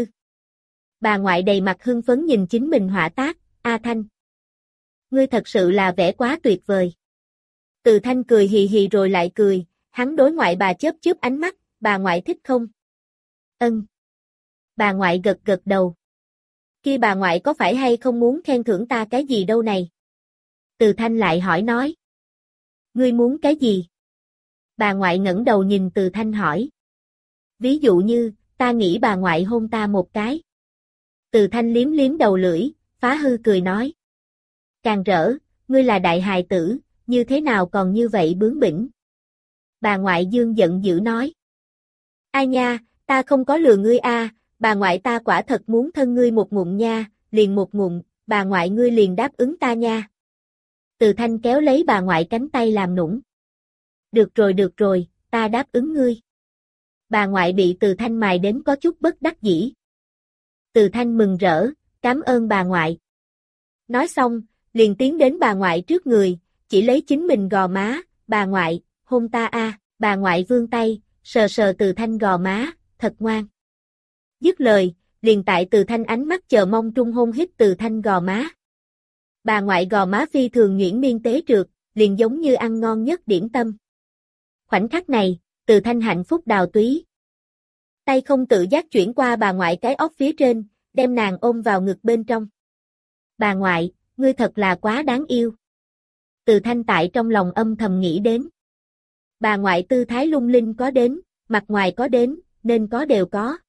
Bà ngoại đầy mặt hưng phấn nhìn chính mình họa tác, A Thanh. Ngươi thật sự là vẽ quá tuyệt vời. Từ Thanh cười hì hì rồi lại cười, hắn đối ngoại bà chớp chớp ánh mắt, bà ngoại thích không? Ân. Bà ngoại gật gật đầu. Kia bà ngoại có phải hay không muốn khen thưởng ta cái gì đâu này? Từ Thanh lại hỏi nói. Ngươi muốn cái gì? Bà ngoại ngẩng đầu nhìn Từ Thanh hỏi. Ví dụ như, ta nghĩ bà ngoại hôn ta một cái. Từ Thanh liếm liếm đầu lưỡi, phá hư cười nói. Càng rỡ, ngươi là đại hài tử, như thế nào còn như vậy bướng bỉnh. Bà ngoại Dương giận dữ nói. Ai nha, ta không có lừa ngươi a, bà ngoại ta quả thật muốn thân ngươi một ngụm nha, liền một ngụm, bà ngoại ngươi liền đáp ứng ta nha. Từ Thanh kéo lấy bà ngoại cánh tay làm nũng. Được rồi được rồi, ta đáp ứng ngươi. Bà ngoại bị Từ Thanh mài đến có chút bất đắc dĩ. Từ Thanh mừng rỡ, cảm ơn bà ngoại. Nói xong, liền tiến đến bà ngoại trước người, chỉ lấy chính mình gò má, bà ngoại, hôn ta a, bà ngoại vươn tay, sờ sờ Từ Thanh gò má, thật ngoan. Dứt lời, liền tại Từ Thanh ánh mắt chờ mong trung hôn hít Từ Thanh gò má. Bà ngoại gò má phi thường nhuyễn miên tế trượt, liền giống như ăn ngon nhất điểm tâm. Khoảnh khắc này, Từ Thanh hạnh phúc đào túy. Tay không tự giác chuyển qua bà ngoại cái óc phía trên, đem nàng ôm vào ngực bên trong. Bà ngoại, ngươi thật là quá đáng yêu. Từ Thanh tại trong lòng âm thầm nghĩ đến. Bà ngoại tư thái lung linh có đến, mặt ngoài có đến, nên có đều có.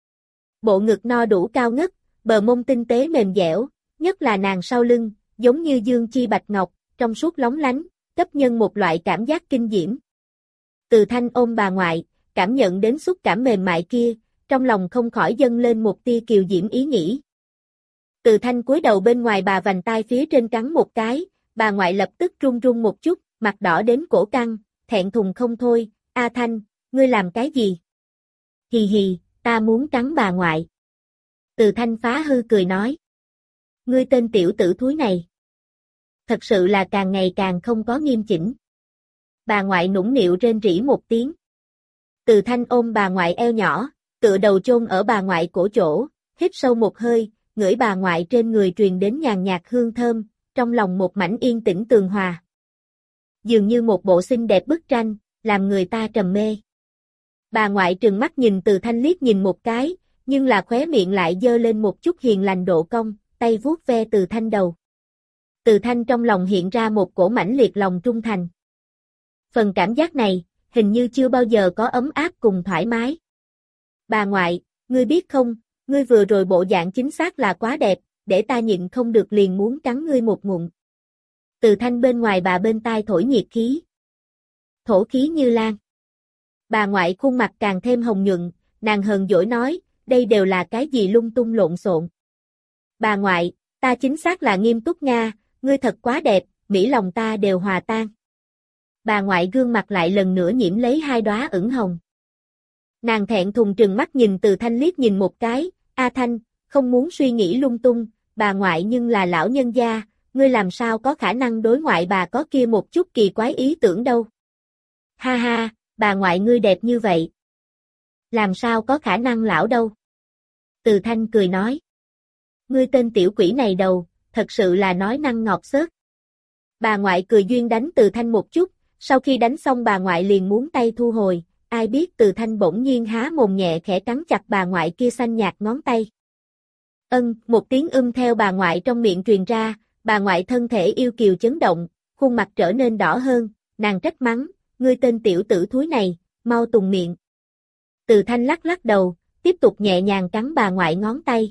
Bộ ngực no đủ cao ngất, bờ mông tinh tế mềm dẻo, nhất là nàng sau lưng, giống như dương chi bạch ngọc, trong suốt lóng lánh, cấp nhân một loại cảm giác kinh diễm. Từ Thanh ôm bà ngoại, cảm nhận đến xúc cảm mềm mại kia, trong lòng không khỏi dâng lên một tia kiều diễm ý nghĩ. Từ Thanh cúi đầu bên ngoài bà vành tai phía trên cắn một cái, bà ngoại lập tức run run một chút, mặt đỏ đến cổ căng, thẹn thùng không thôi, A Thanh, ngươi làm cái gì? Hì hì, ta muốn cắn bà ngoại. Từ Thanh phá hư cười nói. Ngươi tên tiểu tử thúi này. Thật sự là càng ngày càng không có nghiêm chỉnh. Bà ngoại nũng nịu rên rỉ một tiếng. Từ Thanh ôm bà ngoại eo nhỏ, tựa đầu chôn ở bà ngoại cổ chỗ, hít sâu một hơi, ngửi bà ngoại trên người truyền đến nhàn nhạt hương thơm, trong lòng một mảnh yên tĩnh tường hòa. Dường như một bộ xinh đẹp bức tranh, làm người ta trầm mê. Bà ngoại trừng mắt nhìn Từ Thanh liếc nhìn một cái, nhưng là khóe miệng lại dơ lên một chút hiền lành độ cong, tay vuốt ve Từ Thanh đầu. Từ Thanh trong lòng hiện ra một cổ mãnh liệt lòng trung thành. Phần cảm giác này, hình như chưa bao giờ có ấm áp cùng thoải mái. Bà ngoại, ngươi biết không, ngươi vừa rồi bộ dạng chính xác là quá đẹp, để ta nhịn không được liền muốn cắn ngươi một ngụm. Từ Thanh bên ngoài bà bên tai thổi nhiệt khí. Thổ khí như lan. Bà ngoại khuôn mặt càng thêm hồng nhuận, nàng hờn dỗi nói, đây đều là cái gì lung tung lộn xộn. Bà ngoại, ta chính xác là nghiêm túc Nga, ngươi thật quá đẹp, mỹ lòng ta đều hòa tan. Bà ngoại gương mặt lại lần nữa nhiễm lấy hai đóa ửng hồng. Nàng thẹn thùng trừng mắt nhìn Từ Thanh liếc nhìn một cái, A Thanh, không muốn suy nghĩ lung tung, bà ngoại nhưng là lão nhân gia, ngươi làm sao có khả năng đối ngoại bà có kia một chút kỳ quái ý tưởng đâu. Ha ha, bà ngoại ngươi đẹp như vậy. Làm sao có khả năng lão đâu. Từ Thanh cười nói. Ngươi tên tiểu quỷ này đầu, thật sự là nói năng ngọt xớt. Bà ngoại cười duyên đánh Từ Thanh một chút, sau khi đánh xong bà ngoại liền muốn tay thu hồi, ai biết Từ Thanh bỗng nhiên há mồm nhẹ khẽ cắn chặt bà ngoại kia xanh nhạt ngón tay. Ân, một tiếng ưm theo bà ngoại trong miệng truyền ra, bà ngoại thân thể yêu kiều chấn động, khuôn mặt trở nên đỏ hơn, nàng trách mắng, ngươi tên tiểu tử thúi này, mau tùng miệng. Từ Thanh lắc lắc đầu, tiếp tục nhẹ nhàng cắn bà ngoại ngón tay.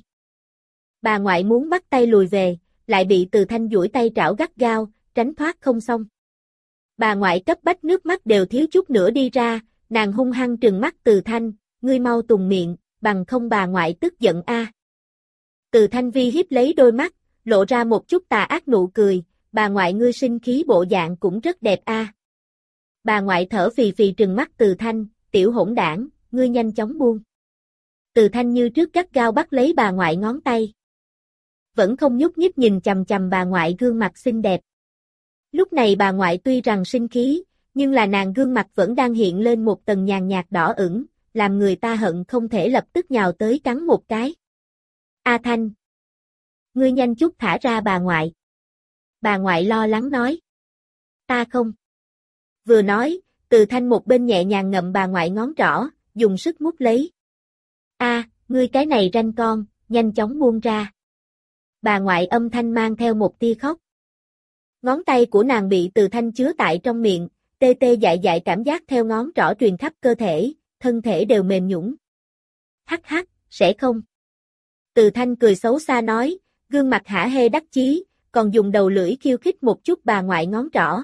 Bà ngoại muốn bắt tay lùi về, lại bị Từ Thanh duỗi tay trảo gắt gao, tránh thoát không xong. Bà ngoại cấp bách nước mắt đều thiếu chút nữa đi ra, nàng hung hăng trừng mắt Từ Thanh, ngươi mau tùng miệng, bằng không bà ngoại tức giận a. Từ Thanh vi hiếp lấy đôi mắt, lộ ra một chút tà ác nụ cười, bà ngoại ngươi sinh khí bộ dạng cũng rất đẹp a. Bà ngoại thở phì phì trừng mắt Từ Thanh, tiểu hỗn đảng, ngươi nhanh chóng buông. Từ Thanh như trước gắt gao bắt lấy bà ngoại ngón tay. Vẫn không nhúc nhích nhìn chằm chằm bà ngoại gương mặt xinh đẹp. Lúc này bà ngoại tuy rằng sinh khí, nhưng là nàng gương mặt vẫn đang hiện lên một tầng nhàn nhạt đỏ ửng, làm người ta hận không thể lập tức nhào tới cắn một cái. A Thanh! Ngươi nhanh chút thả ra bà ngoại. Bà ngoại lo lắng nói. Ta không. Vừa nói, Từ Thanh một bên nhẹ nhàng ngậm bà ngoại ngón trỏ, dùng sức mút lấy. A, ngươi cái này ranh con, nhanh chóng buông ra. Bà ngoại âm thanh mang theo một tia khóc. Ngón tay của nàng bị Từ Thanh chứa tại trong miệng, tê tê dại dại cảm giác theo ngón trỏ truyền khắp cơ thể, thân thể đều mềm nhũn. Hắc hắc, sẽ không. Từ Thanh cười xấu xa nói, gương mặt hả hê đắc chí, còn dùng đầu lưỡi khiêu khích một chút bà ngoại ngón trỏ.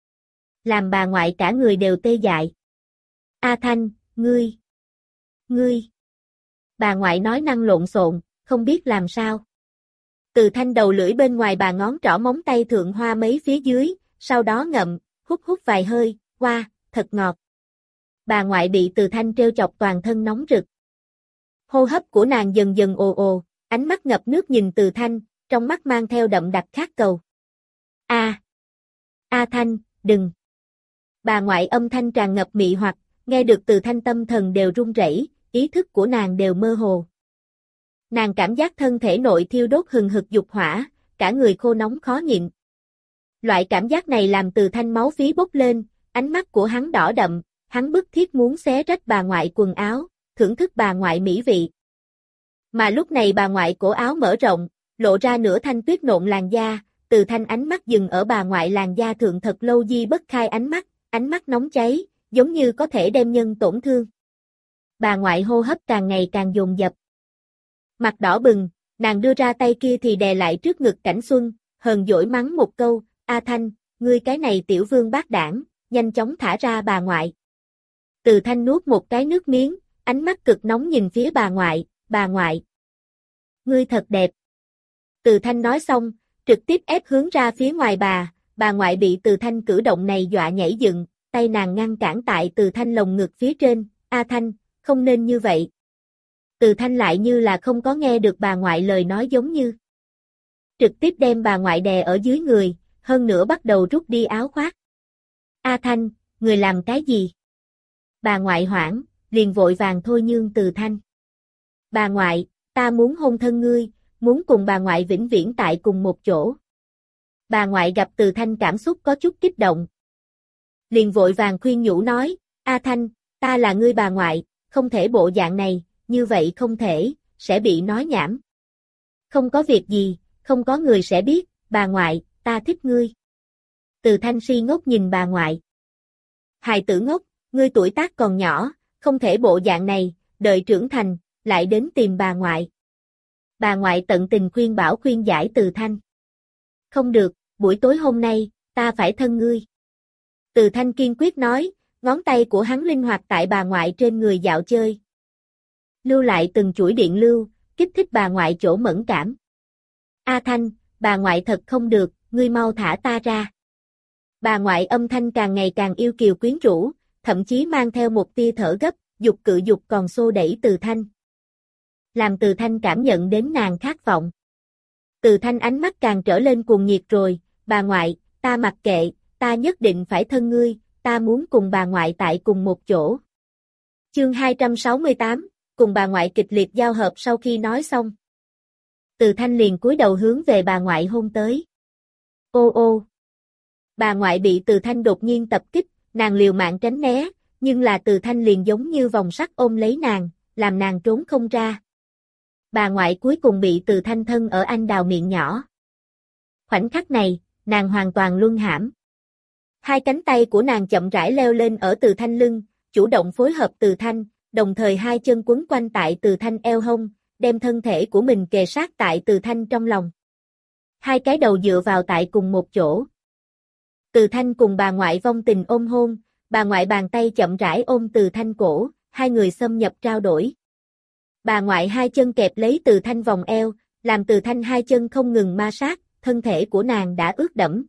Làm bà ngoại cả người đều tê dại. A Thanh, ngươi, ngươi. Bà ngoại nói năng lộn xộn, không biết làm sao. Từ Thanh đầu lưỡi bên ngoài bà ngón trỏ móng tay thượng hoa mấy phía dưới, sau đó ngậm, hút hút vài hơi, wow, thật ngọt. Bà ngoại bị Từ Thanh trêu chọc toàn thân nóng rực. Hô hấp của nàng dần dần ồ ồ, ánh mắt ngập nước nhìn Từ Thanh, trong mắt mang theo đậm đặc khát cầu. A, A Thanh, đừng. Bà ngoại âm thanh tràn ngập mị hoặc, nghe được Từ Thanh tâm thần đều run rẩy, ý thức của nàng đều mơ hồ. Nàng cảm giác thân thể nội thiêu đốt hừng hực dục hỏa, cả người khô nóng khó nhịn. Loại cảm giác này làm Từ Thanh máu phí bốc lên, ánh mắt của hắn đỏ đậm, hắn bức thiết muốn xé rách bà ngoại quần áo, thưởng thức bà ngoại mỹ vị. Mà lúc này bà ngoại cổ áo mở rộng, lộ ra nửa thanh tuyết nộn làn da, Từ Thanh ánh mắt dừng ở bà ngoại làn da thượng thật lâu di bất khai ánh mắt, ánh mắt nóng cháy, giống như có thể đem nhân tổn thương. Bà ngoại hô hấp càng ngày càng dồn dập. Mặt đỏ bừng, nàng đưa ra tay kia thì đè lại trước ngực Cảnh Xuân, hờn dỗi mắng một câu, A Thanh, ngươi cái này tiểu vương bát đảng, nhanh chóng thả ra bà ngoại. Từ Thanh nuốt một cái nước miếng, ánh mắt cực nóng nhìn phía bà ngoại, bà ngoại. Ngươi thật đẹp. Từ Thanh nói xong, trực tiếp ép hướng ra phía ngoài bà, bà ngoại bị Từ Thanh cử động này dọa nhảy dựng, tay nàng ngăn cản tại Từ Thanh lồng ngực phía trên, A Thanh, không nên như vậy. Từ Thanh lại như là không có nghe được bà ngoại lời nói giống như. Trực tiếp đem bà ngoại đè ở dưới người, hơn nữa bắt đầu rút đi áo khoác. A Thanh, người làm cái gì? Bà ngoại hoảng, liền vội vàng thôi nhương Từ Thanh. Bà ngoại, ta muốn hôn thân ngươi, muốn cùng bà ngoại vĩnh viễn tại cùng một chỗ. Bà ngoại gặp Từ Thanh cảm xúc có chút kích động. Liền vội vàng khuyên nhủ nói, A Thanh, ta là ngươi bà ngoại, không thể bộ dạng này, như vậy không thể, sẽ bị nói nhảm. Không có việc gì, không có người sẽ biết, bà ngoại, ta thích ngươi. Từ Thanh si ngốc nhìn bà ngoại. Hài tử ngốc, ngươi tuổi tác còn nhỏ, không thể bộ dạng này, đợi trưởng thành, lại đến tìm bà ngoại. Bà ngoại tận tình khuyên bảo khuyên giải Từ Thanh. Không được, buổi tối hôm nay, ta phải thân ngươi. Từ Thanh kiên quyết nói, ngón tay của hắn linh hoạt tại bà ngoại trên người dạo chơi. Lưu lại từng chuỗi điện lưu, kích thích bà ngoại chỗ mẫn cảm. A Thanh, bà ngoại thật không được, ngươi mau thả ta ra. Bà ngoại âm thanh càng ngày càng yêu kiều quyến rũ, thậm chí mang theo một tia thở gấp, dục cự dục còn xô đẩy Từ Thanh. Làm Từ Thanh cảm nhận đến nàng khát vọng. Từ Thanh ánh mắt càng trở lên cuồng nhiệt rồi, bà ngoại, ta mặc kệ, ta nhất định phải thân ngươi, ta muốn cùng bà ngoại tại cùng một chỗ. Chương hai trăm sáu mươi tám, cùng bà ngoại kịch liệt giao hợp sau khi nói xong. Từ Thanh liền cúi đầu hướng về bà ngoại hôn tới. Ô ô. Bà ngoại bị Từ Thanh đột nhiên tập kích, nàng liều mạng tránh né, nhưng là Từ Thanh liền giống như vòng sắt ôm lấy nàng, làm nàng trốn không ra. Bà ngoại cuối cùng bị Từ Thanh thân ở anh đào miệng nhỏ. Khoảnh khắc này, nàng hoàn toàn luân hãm. Hai cánh tay của nàng chậm rãi leo lên ở Từ Thanh lưng, chủ động phối hợp Từ Thanh, đồng thời hai chân quấn quanh tại Từ Thanh eo hông, đem thân thể của mình kề sát tại Từ Thanh trong lòng. Hai cái đầu dựa vào tại cùng một chỗ. Từ Thanh cùng bà ngoại vong tình ôm hôn, bà ngoại bàn tay chậm rãi ôm Từ Thanh cổ, hai người xâm nhập trao đổi. Bà ngoại hai chân kẹp lấy Từ Thanh vòng eo, làm Từ Thanh hai chân không ngừng ma sát, thân thể của nàng đã ướt đẫm.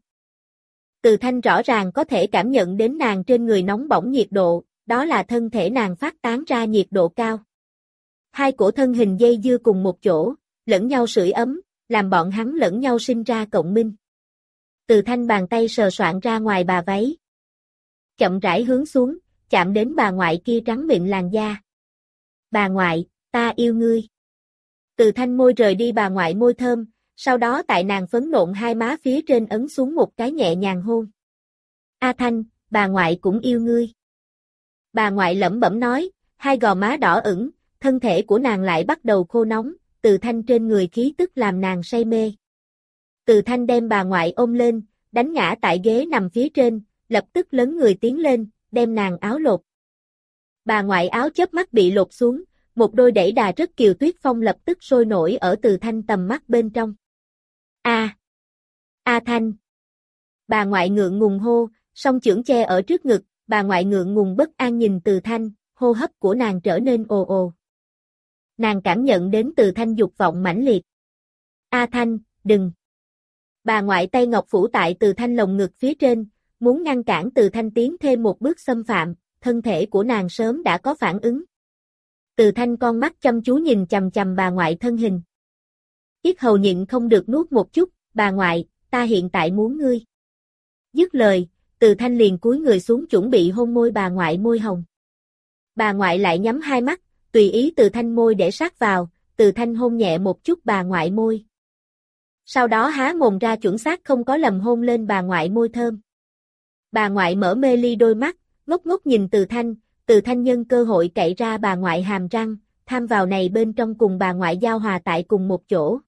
Từ Thanh rõ ràng có thể cảm nhận đến nàng trên người nóng bỏng nhiệt độ, đó là thân thể nàng phát tán ra nhiệt độ cao. Hai cổ thân hình dây dưa cùng một chỗ, lẫn nhau sưởi ấm, làm bọn hắn lẫn nhau sinh ra cộng minh. Từ Thanh bàn tay sờ soạn ra ngoài bà váy. Chậm rãi hướng xuống, chạm đến bà ngoại kia trắng mịn làn da. Bà ngoại, ta yêu ngươi. Từ Thanh môi rời đi bà ngoại môi thơm, sau đó tại nàng phấn nộn hai má phía trên ấn xuống một cái nhẹ nhàng hôn. A Thanh, bà ngoại cũng yêu ngươi. Bà ngoại lẩm bẩm nói, hai gò má đỏ ửng, thân thể của nàng lại bắt đầu khô nóng, Từ Thanh trên người khí tức làm nàng say mê. Từ Thanh đem bà ngoại ôm lên, đánh ngã tại ghế nằm phía trên, lập tức lớn người tiến lên, đem nàng áo lột. Bà ngoại áo chớp mắt bị lột xuống, một đôi đẩy đà rất kiều tuyết phong lập tức sôi nổi ở Từ Thanh tầm mắt bên trong. A, A Thanh. Bà ngoại ngượng ngùng hô, song chưởng che ở trước ngực, bà ngoại ngượng ngùng bất an nhìn Từ Thanh, hô hấp của nàng trở nên ồ ồ. Nàng cảm nhận đến Từ Thanh dục vọng mãnh liệt. A Thanh, đừng. Bà ngoại tay ngọc phủ tại Từ Thanh lồng ngực phía trên, muốn ngăn cản Từ Thanh tiến thêm một bước xâm phạm, thân thể của nàng sớm đã có phản ứng. Từ Thanh con mắt chăm chú nhìn chằm chằm bà ngoại thân hình. Yết hầu nhịn không được nuốt một chút, bà ngoại, ta hiện tại muốn ngươi. Dứt lời, Từ Thanh liền cúi người xuống chuẩn bị hôn môi bà ngoại môi hồng. Bà ngoại lại nhắm hai mắt, tùy ý Từ Thanh môi để sát vào, Từ Thanh hôn nhẹ một chút bà ngoại môi. Sau đó há mồm ra chuẩn xác không có lầm hôn lên bà ngoại môi thơm. Bà ngoại mở mê ly đôi mắt, ngốc ngốc nhìn Từ Thanh, Từ Thanh nhân cơ hội cậy ra bà ngoại hàm răng, tham vào này bên trong cùng bà ngoại giao hòa tại cùng một chỗ.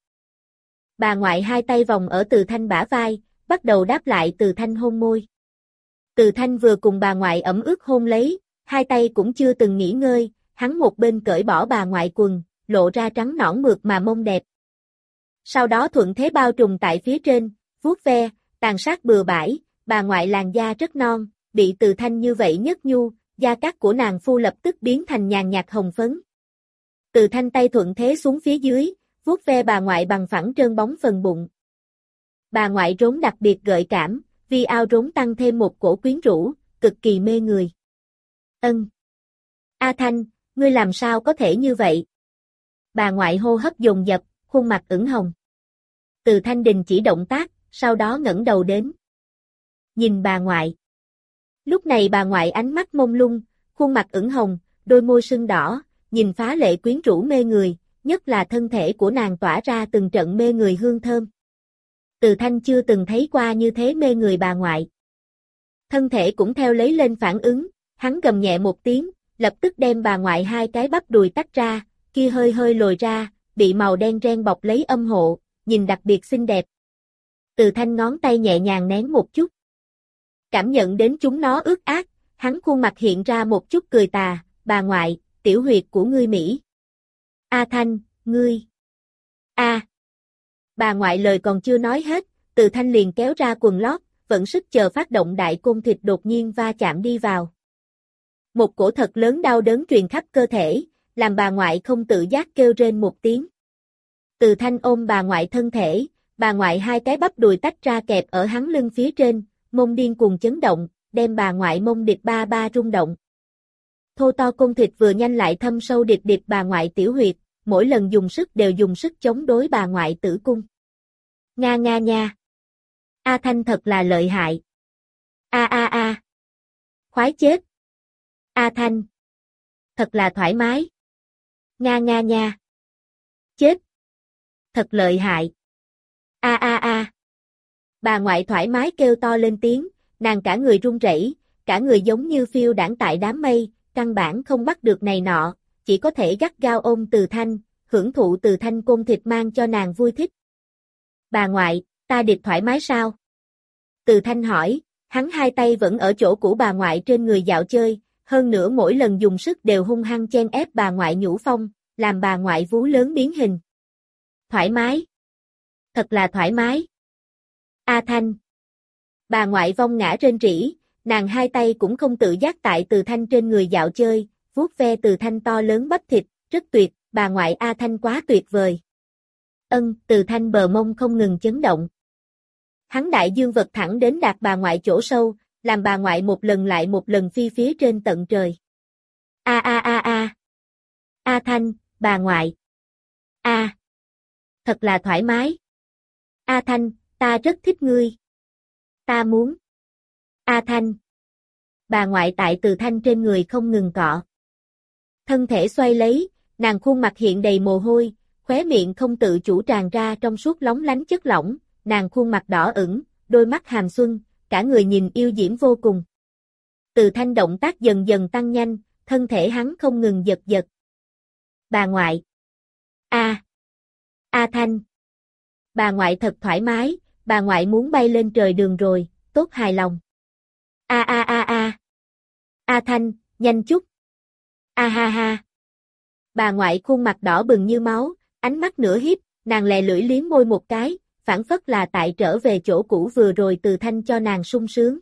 Bà ngoại hai tay vòng ở Từ Thanh bả vai, bắt đầu đáp lại Từ Thanh hôn môi. Từ Thanh vừa cùng bà ngoại ẩm ướt hôn lấy, hai tay cũng chưa từng nghỉ ngơi, hắn một bên cởi bỏ bà ngoại quần, lộ ra trắng nõn mượt mà mông đẹp. Sau đó thuận thế bao trùm tại phía trên, vuốt ve, tàn sát bừa bãi, bà ngoại làn da rất non, bị Từ Thanh như vậy nhất nhu, da cát của nàng phu lập tức biến thành nhàn nhạt hồng phấn. Từ Thanh tay thuận thế xuống phía dưới, vuốt ve bà ngoại bằng phẳng trơn bóng phần bụng. Bà ngoại rốn đặc biệt gợi cảm, vì ao rốn tăng thêm một cổ quyến rũ, cực kỳ mê người. Ân. A Thanh, ngươi làm sao có thể như vậy? Bà ngoại hô hấp dồn dập, khuôn mặt ửng hồng. Từ Thanh đình chỉ động tác, sau đó ngẩng đầu đến. Nhìn bà ngoại. Lúc này bà ngoại ánh mắt mông lung, khuôn mặt ửng hồng, đôi môi sưng đỏ, nhìn phá lệ quyến rũ mê người, nhất là thân thể của nàng tỏa ra từng trận mê người hương thơm. Từ Thanh chưa từng thấy qua như thế mê người bà ngoại. Thân thể cũng theo lấy lên phản ứng, hắn gầm nhẹ một tiếng, lập tức đem bà ngoại hai cái bắp đùi tách ra, kia hơi hơi lồi ra, bị màu đen ren bọc lấy âm hộ, nhìn đặc biệt xinh đẹp. Từ Thanh ngón tay nhẹ nhàng nén một chút. Cảm nhận đến chúng nó ướt át, hắn khuôn mặt hiện ra một chút cười tà, bà ngoại, tiểu huyệt của ngươi Mỹ. A Thanh, ngươi. A. Bà ngoại lời còn chưa nói hết, Từ Thanh liền kéo ra quần lót, vận sức chờ phát động đại côn thịt đột nhiên va chạm đi vào. Một cổ thật lớn đau đớn truyền khắp cơ thể, làm bà ngoại không tự giác kêu rên một tiếng. Từ Thanh ôm bà ngoại thân thể, bà ngoại hai cái bắp đùi tách ra kẹp ở hắn lưng phía trên, mông điên cuồng chấn động, đem bà ngoại mông địch ba ba rung động. Thô to côn thịt vừa nhanh lại thâm sâu địch địch bà ngoại tiểu huyệt, mỗi lần dùng sức đều dùng sức chống đối bà ngoại tử cung. Nga nga nha. A Thanh thật là lợi hại. A a a. Khoái chết. A Thanh. Thật là thoải mái. Nga nga nha. Chết. Thật lợi hại. A a a. Bà ngoại thoải mái kêu to lên tiếng, nàng cả người run rẩy, cả người giống như phiêu đãng tại đám mây, căn bản không bắt được này nọ, chỉ có thể gắt gao ôm Từ Thanh, hưởng thụ Từ Thanh côn thịt mang cho nàng vui thích. Bà ngoại, ta địch thoải mái sao? Từ Thanh hỏi, hắn hai tay vẫn ở chỗ cũ bà ngoại trên người dạo chơi, hơn nữa mỗi lần dùng sức đều hung hăng chen ép bà ngoại nhũ phong, làm bà ngoại vú lớn biến hình. Thoải mái. Thật là thoải mái. A Thanh. Bà ngoại vong ngã trên rỉ, nàng hai tay cũng không tự giác tại Từ Thanh trên người dạo chơi, vuốt ve Từ Thanh to lớn bắp thịt, rất tuyệt, bà ngoại A Thanh quá tuyệt vời. Ân, Từ Thanh bờ mông không ngừng chấn động. Hắn đại dương vật thẳng đến đạt bà ngoại chỗ sâu, làm bà ngoại một lần lại một lần phi phía trên tận trời. A a a a. A Thanh, bà ngoại. A. Thật là thoải mái. A Thanh, ta rất thích ngươi. Ta muốn. A Thanh. Bà ngoại tại Từ Thanh trên người không ngừng cọ. Thân thể xoay lấy, nàng khuôn mặt hiện đầy mồ hôi, khóe miệng không tự chủ tràn ra trong suốt lóng lánh chất lỏng, nàng khuôn mặt đỏ ửng, đôi mắt hàm xuân, cả người nhìn yêu diễm vô cùng. Từ Thanh động tác dần dần tăng nhanh, thân thể hắn không ngừng giật giật. Bà ngoại. A. A Thanh. Bà ngoại thật thoải mái, bà ngoại muốn bay lên trời đường rồi, tốt hài lòng. A a a a. A Thanh, nhanh chút. A ha ha. Bà ngoại khuôn mặt đỏ bừng như máu, ánh mắt nửa híp, nàng lè lưỡi liếm môi một cái, phảng phất là tại trở về chỗ cũ vừa rồi Từ Thanh cho nàng sung sướng.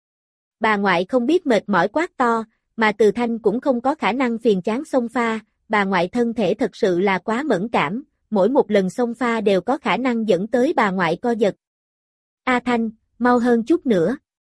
Bà ngoại không biết mệt mỏi quát to, mà Từ Thanh cũng không có khả năng phiền chán xông pha, bà ngoại thân thể thật sự là quá mẫn cảm, mỗi một lần xông pha đều có khả năng dẫn tới bà ngoại co giật. A Thanh, mau hơn chút nữa.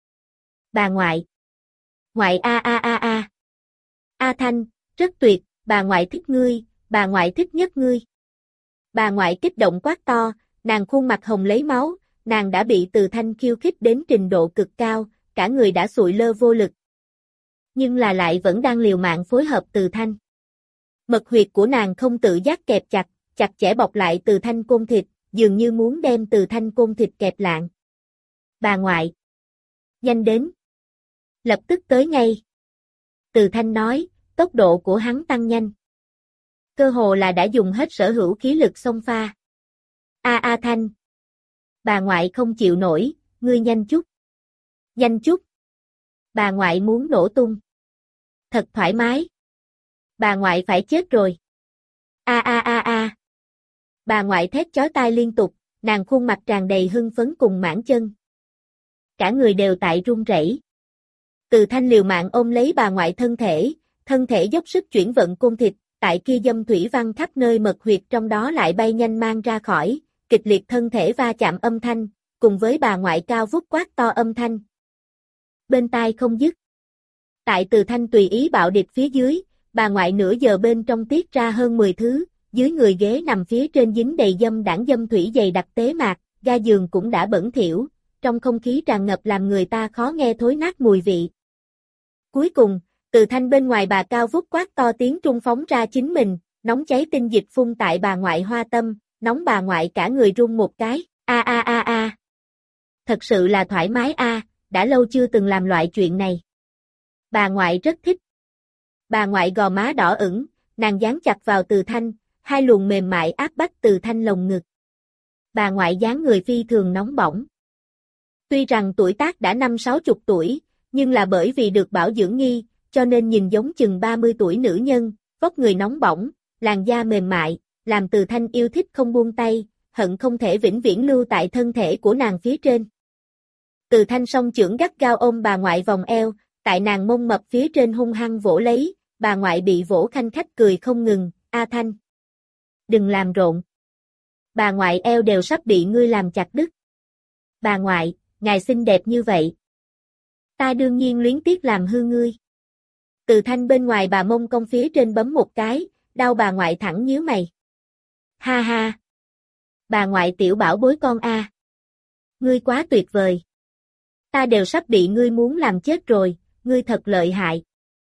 Bà ngoại. Ngoại a a a a. A Thanh, rất tuyệt, bà ngoại thích ngươi, bà ngoại thích nhất ngươi. Bà ngoại kích động quát to, nàng khuôn mặt hồng lấy máu, nàng đã bị Từ Thanh khiêu khích đến trình độ cực cao, cả người đã sụi lơ vô lực. Nhưng là lại vẫn đang liều mạng phối hợp Từ Thanh. Mật huyệt của nàng không tự giác kẹp chặt, chặt chẽ bọc lại Từ Thanh côn thịt, dường như muốn đem Từ Thanh côn thịt kẹp lạng. Bà ngoại. Nhanh đến. Lập tức tới ngay. Từ Thanh nói, tốc độ của hắn tăng nhanh. Cơ hồ là đã dùng hết sở hữu khí lực xông pha. A A Thanh. Bà ngoại không chịu nổi, ngươi nhanh chút. Nhanh chút. Bà ngoại muốn nổ tung. Thật thoải mái. Bà ngoại phải chết rồi. A a a a. Bà ngoại thét chói tai liên tục, nàng khuôn mặt tràn đầy hưng phấn cùng mãn chân. Cả người đều tại run rẩy. Từ Thanh liều mạng ôm lấy bà ngoại thân thể, thân thể dốc sức chuyển vận côn thịt, tại kia dâm thủy văng khắp nơi mật huyệt trong đó lại bay nhanh mang ra khỏi, kịch liệt thân thể va chạm âm thanh, cùng với bà ngoại cao vút quát to âm thanh. Bên tai không dứt. Tại Từ Thanh tùy ý bạo địch phía dưới, bà ngoại nửa giờ bên trong tiết ra hơn mười thứ, dưới người ghế nằm phía trên dính đầy dâm đảng dâm thủy dày đặc tế mạc, ga giường cũng đã bẩn thỉu, trong không khí tràn ngập làm người ta khó nghe thối nát mùi vị. Cuối cùng, Từ Thanh bên ngoài bà cao vút quát to tiếng trung phóng ra chính mình, nóng cháy tinh dịch phun tại bà ngoại hoa tâm, nóng bà ngoại cả người run một cái, a a a a. Thật sự là thoải mái a, đã lâu chưa từng làm loại chuyện này. Bà ngoại rất thích. Bà ngoại gò má đỏ ửng, nàng dán chặt vào Từ Thanh, hai luồng mềm mại áp bách Từ Thanh lồng ngực. Bà ngoại dáng người phi thường nóng bỏng. Tuy rằng tuổi tác đã năm sáu chục tuổi, nhưng là bởi vì được bảo dưỡng nghi, cho nên nhìn giống chừng ba mươi tuổi nữ nhân, vóc người nóng bỏng, làn da mềm mại, làm Từ Thanh yêu thích không buông tay, hận không thể vĩnh viễn lưu tại thân thể của nàng phía trên. Từ Thanh song chưởng gắt gao ôm bà ngoại vòng eo, tại nàng mông mập phía trên hung hăng vỗ lấy, bà ngoại bị vỗ khanh khách cười không ngừng, A Thanh. Đừng làm rộn. Bà ngoại eo đều sắp bị ngươi làm chặt đứt. Bà ngoại, ngài xinh đẹp như vậy. Ta đương nhiên luyến tiếc làm hư ngươi. Từ Thanh bên ngoài bà mông cong phía trên bấm một cái, đau bà ngoại thẳng nhíu mày. Ha ha. Bà ngoại tiểu bảo bối con a. Ngươi quá tuyệt vời. Ta đều sắp bị ngươi muốn làm chết rồi, ngươi thật lợi hại.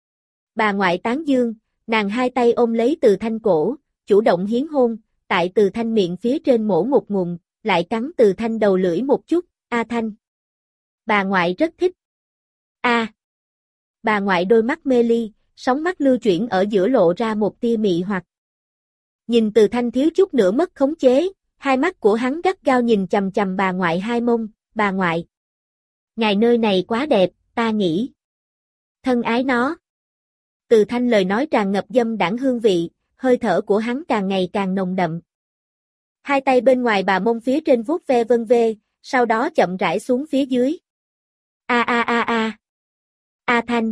Bà ngoại tán dương, nàng hai tay ôm lấy Từ Thanh cổ, chủ động hiến hôn, tại Từ Thanh miệng phía trên mổ một ngụm, lại cắn Từ Thanh đầu lưỡi một chút, A Thanh. Bà ngoại rất thích. A. Bà ngoại đôi mắt mê ly, sóng mắt lưu chuyển ở giữa lộ ra một tia mị hoặc. Nhìn Từ Thanh thiếu chút nữa mất khống chế, hai mắt của hắn gắt gao nhìn chằm chằm bà ngoại hai mông, bà ngoại. Ngài nơi này quá đẹp, ta nghĩ. Thân ái nó. Từ Thanh lời nói tràn ngập dâm đãng hương vị, hơi thở của hắn càng ngày càng nồng đậm. Hai tay bên ngoài bà mông phía trên vuốt ve vân vê, sau đó chậm rãi xuống phía dưới. A a a a. A Thanh.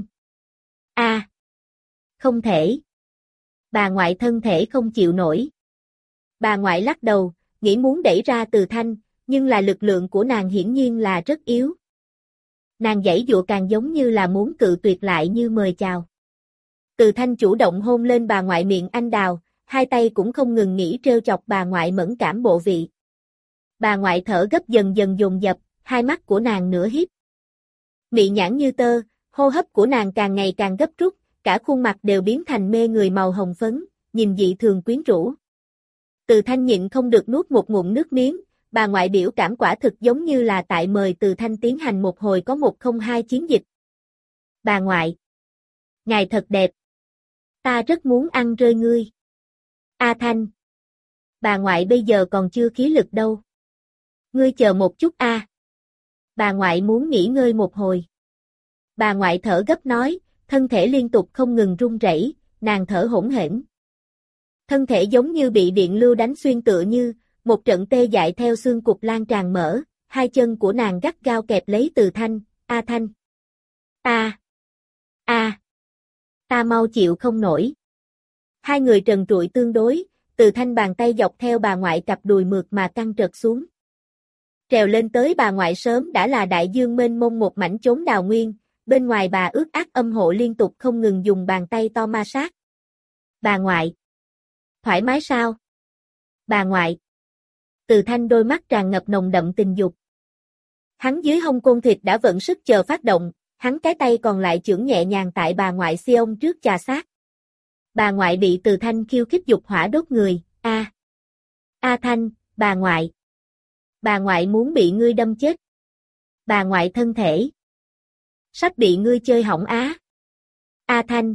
A. Không thể. Bà ngoại thân thể không chịu nổi. Bà ngoại lắc đầu, nghĩ muốn đẩy ra Từ Thanh, nhưng là lực lượng của nàng hiển nhiên là rất yếu. Nàng giãy giụa càng giống như là muốn cự tuyệt lại như mời chào. Từ Thanh chủ động hôn lên bà ngoại miệng anh đào, hai tay cũng không ngừng nghỉ trêu chọc bà ngoại mẫn cảm bộ vị. Bà ngoại thở gấp dần dần dồn dập, hai mắt của nàng nửa híp. Mị nhãn như tơ, hô hấp của nàng càng ngày càng gấp rút, cả khuôn mặt đều biến thành mê người màu hồng phấn, nhìn dị thường quyến rũ. Từ Thanh nhịn không được nuốt một ngụm nước miếng, bà ngoại biểu cảm quả thực giống như là tại mời Từ Thanh tiến hành một hồi có một không hai chiến dịch. Bà ngoại. Ngài thật đẹp. Ta rất muốn ăn rơi ngươi. A Thanh. Bà ngoại bây giờ còn chưa khí lực đâu. Ngươi chờ một chút a. Bà ngoại muốn nghỉ ngơi một hồi. Bà ngoại thở gấp nói, thân thể liên tục không ngừng run rẩy, nàng thở hổn hển. Thân thể giống như bị điện lưu đánh xuyên tựa như, một trận tê dại theo xương cục lan tràn mở, hai chân của nàng gắt gao kẹp lấy Từ Thanh, "A Thanh! A! A! Ta mau chịu không nổi." Hai người trần trụi tương đối, Từ Thanh bàn tay dọc theo bà ngoại cặp đùi mượt mà căng trật xuống. Trèo lên tới bà ngoại sớm đã là đại dương mênh mông một mảnh chốn đào nguyên, bên ngoài bà ướt át âm hộ liên tục không ngừng dùng bàn tay to ma sát. "Bà ngoại! Thoải mái sao? Bà ngoại!" Từ Thanh đôi mắt tràn ngập nồng đậm tình dục. Hắn dưới hông côn thịt đã vận sức chờ phát động, hắn cái tay còn lại chưởng nhẹ nhàng tại bà ngoại xi ông trước chà sát. Bà ngoại bị Từ Thanh khiêu khích dục hỏa đốt người, "A! A Thanh, bà ngoại! Bà ngoại muốn bị ngươi đâm chết. Bà ngoại thân thể sắp bị ngươi chơi hỏng á. A Thanh!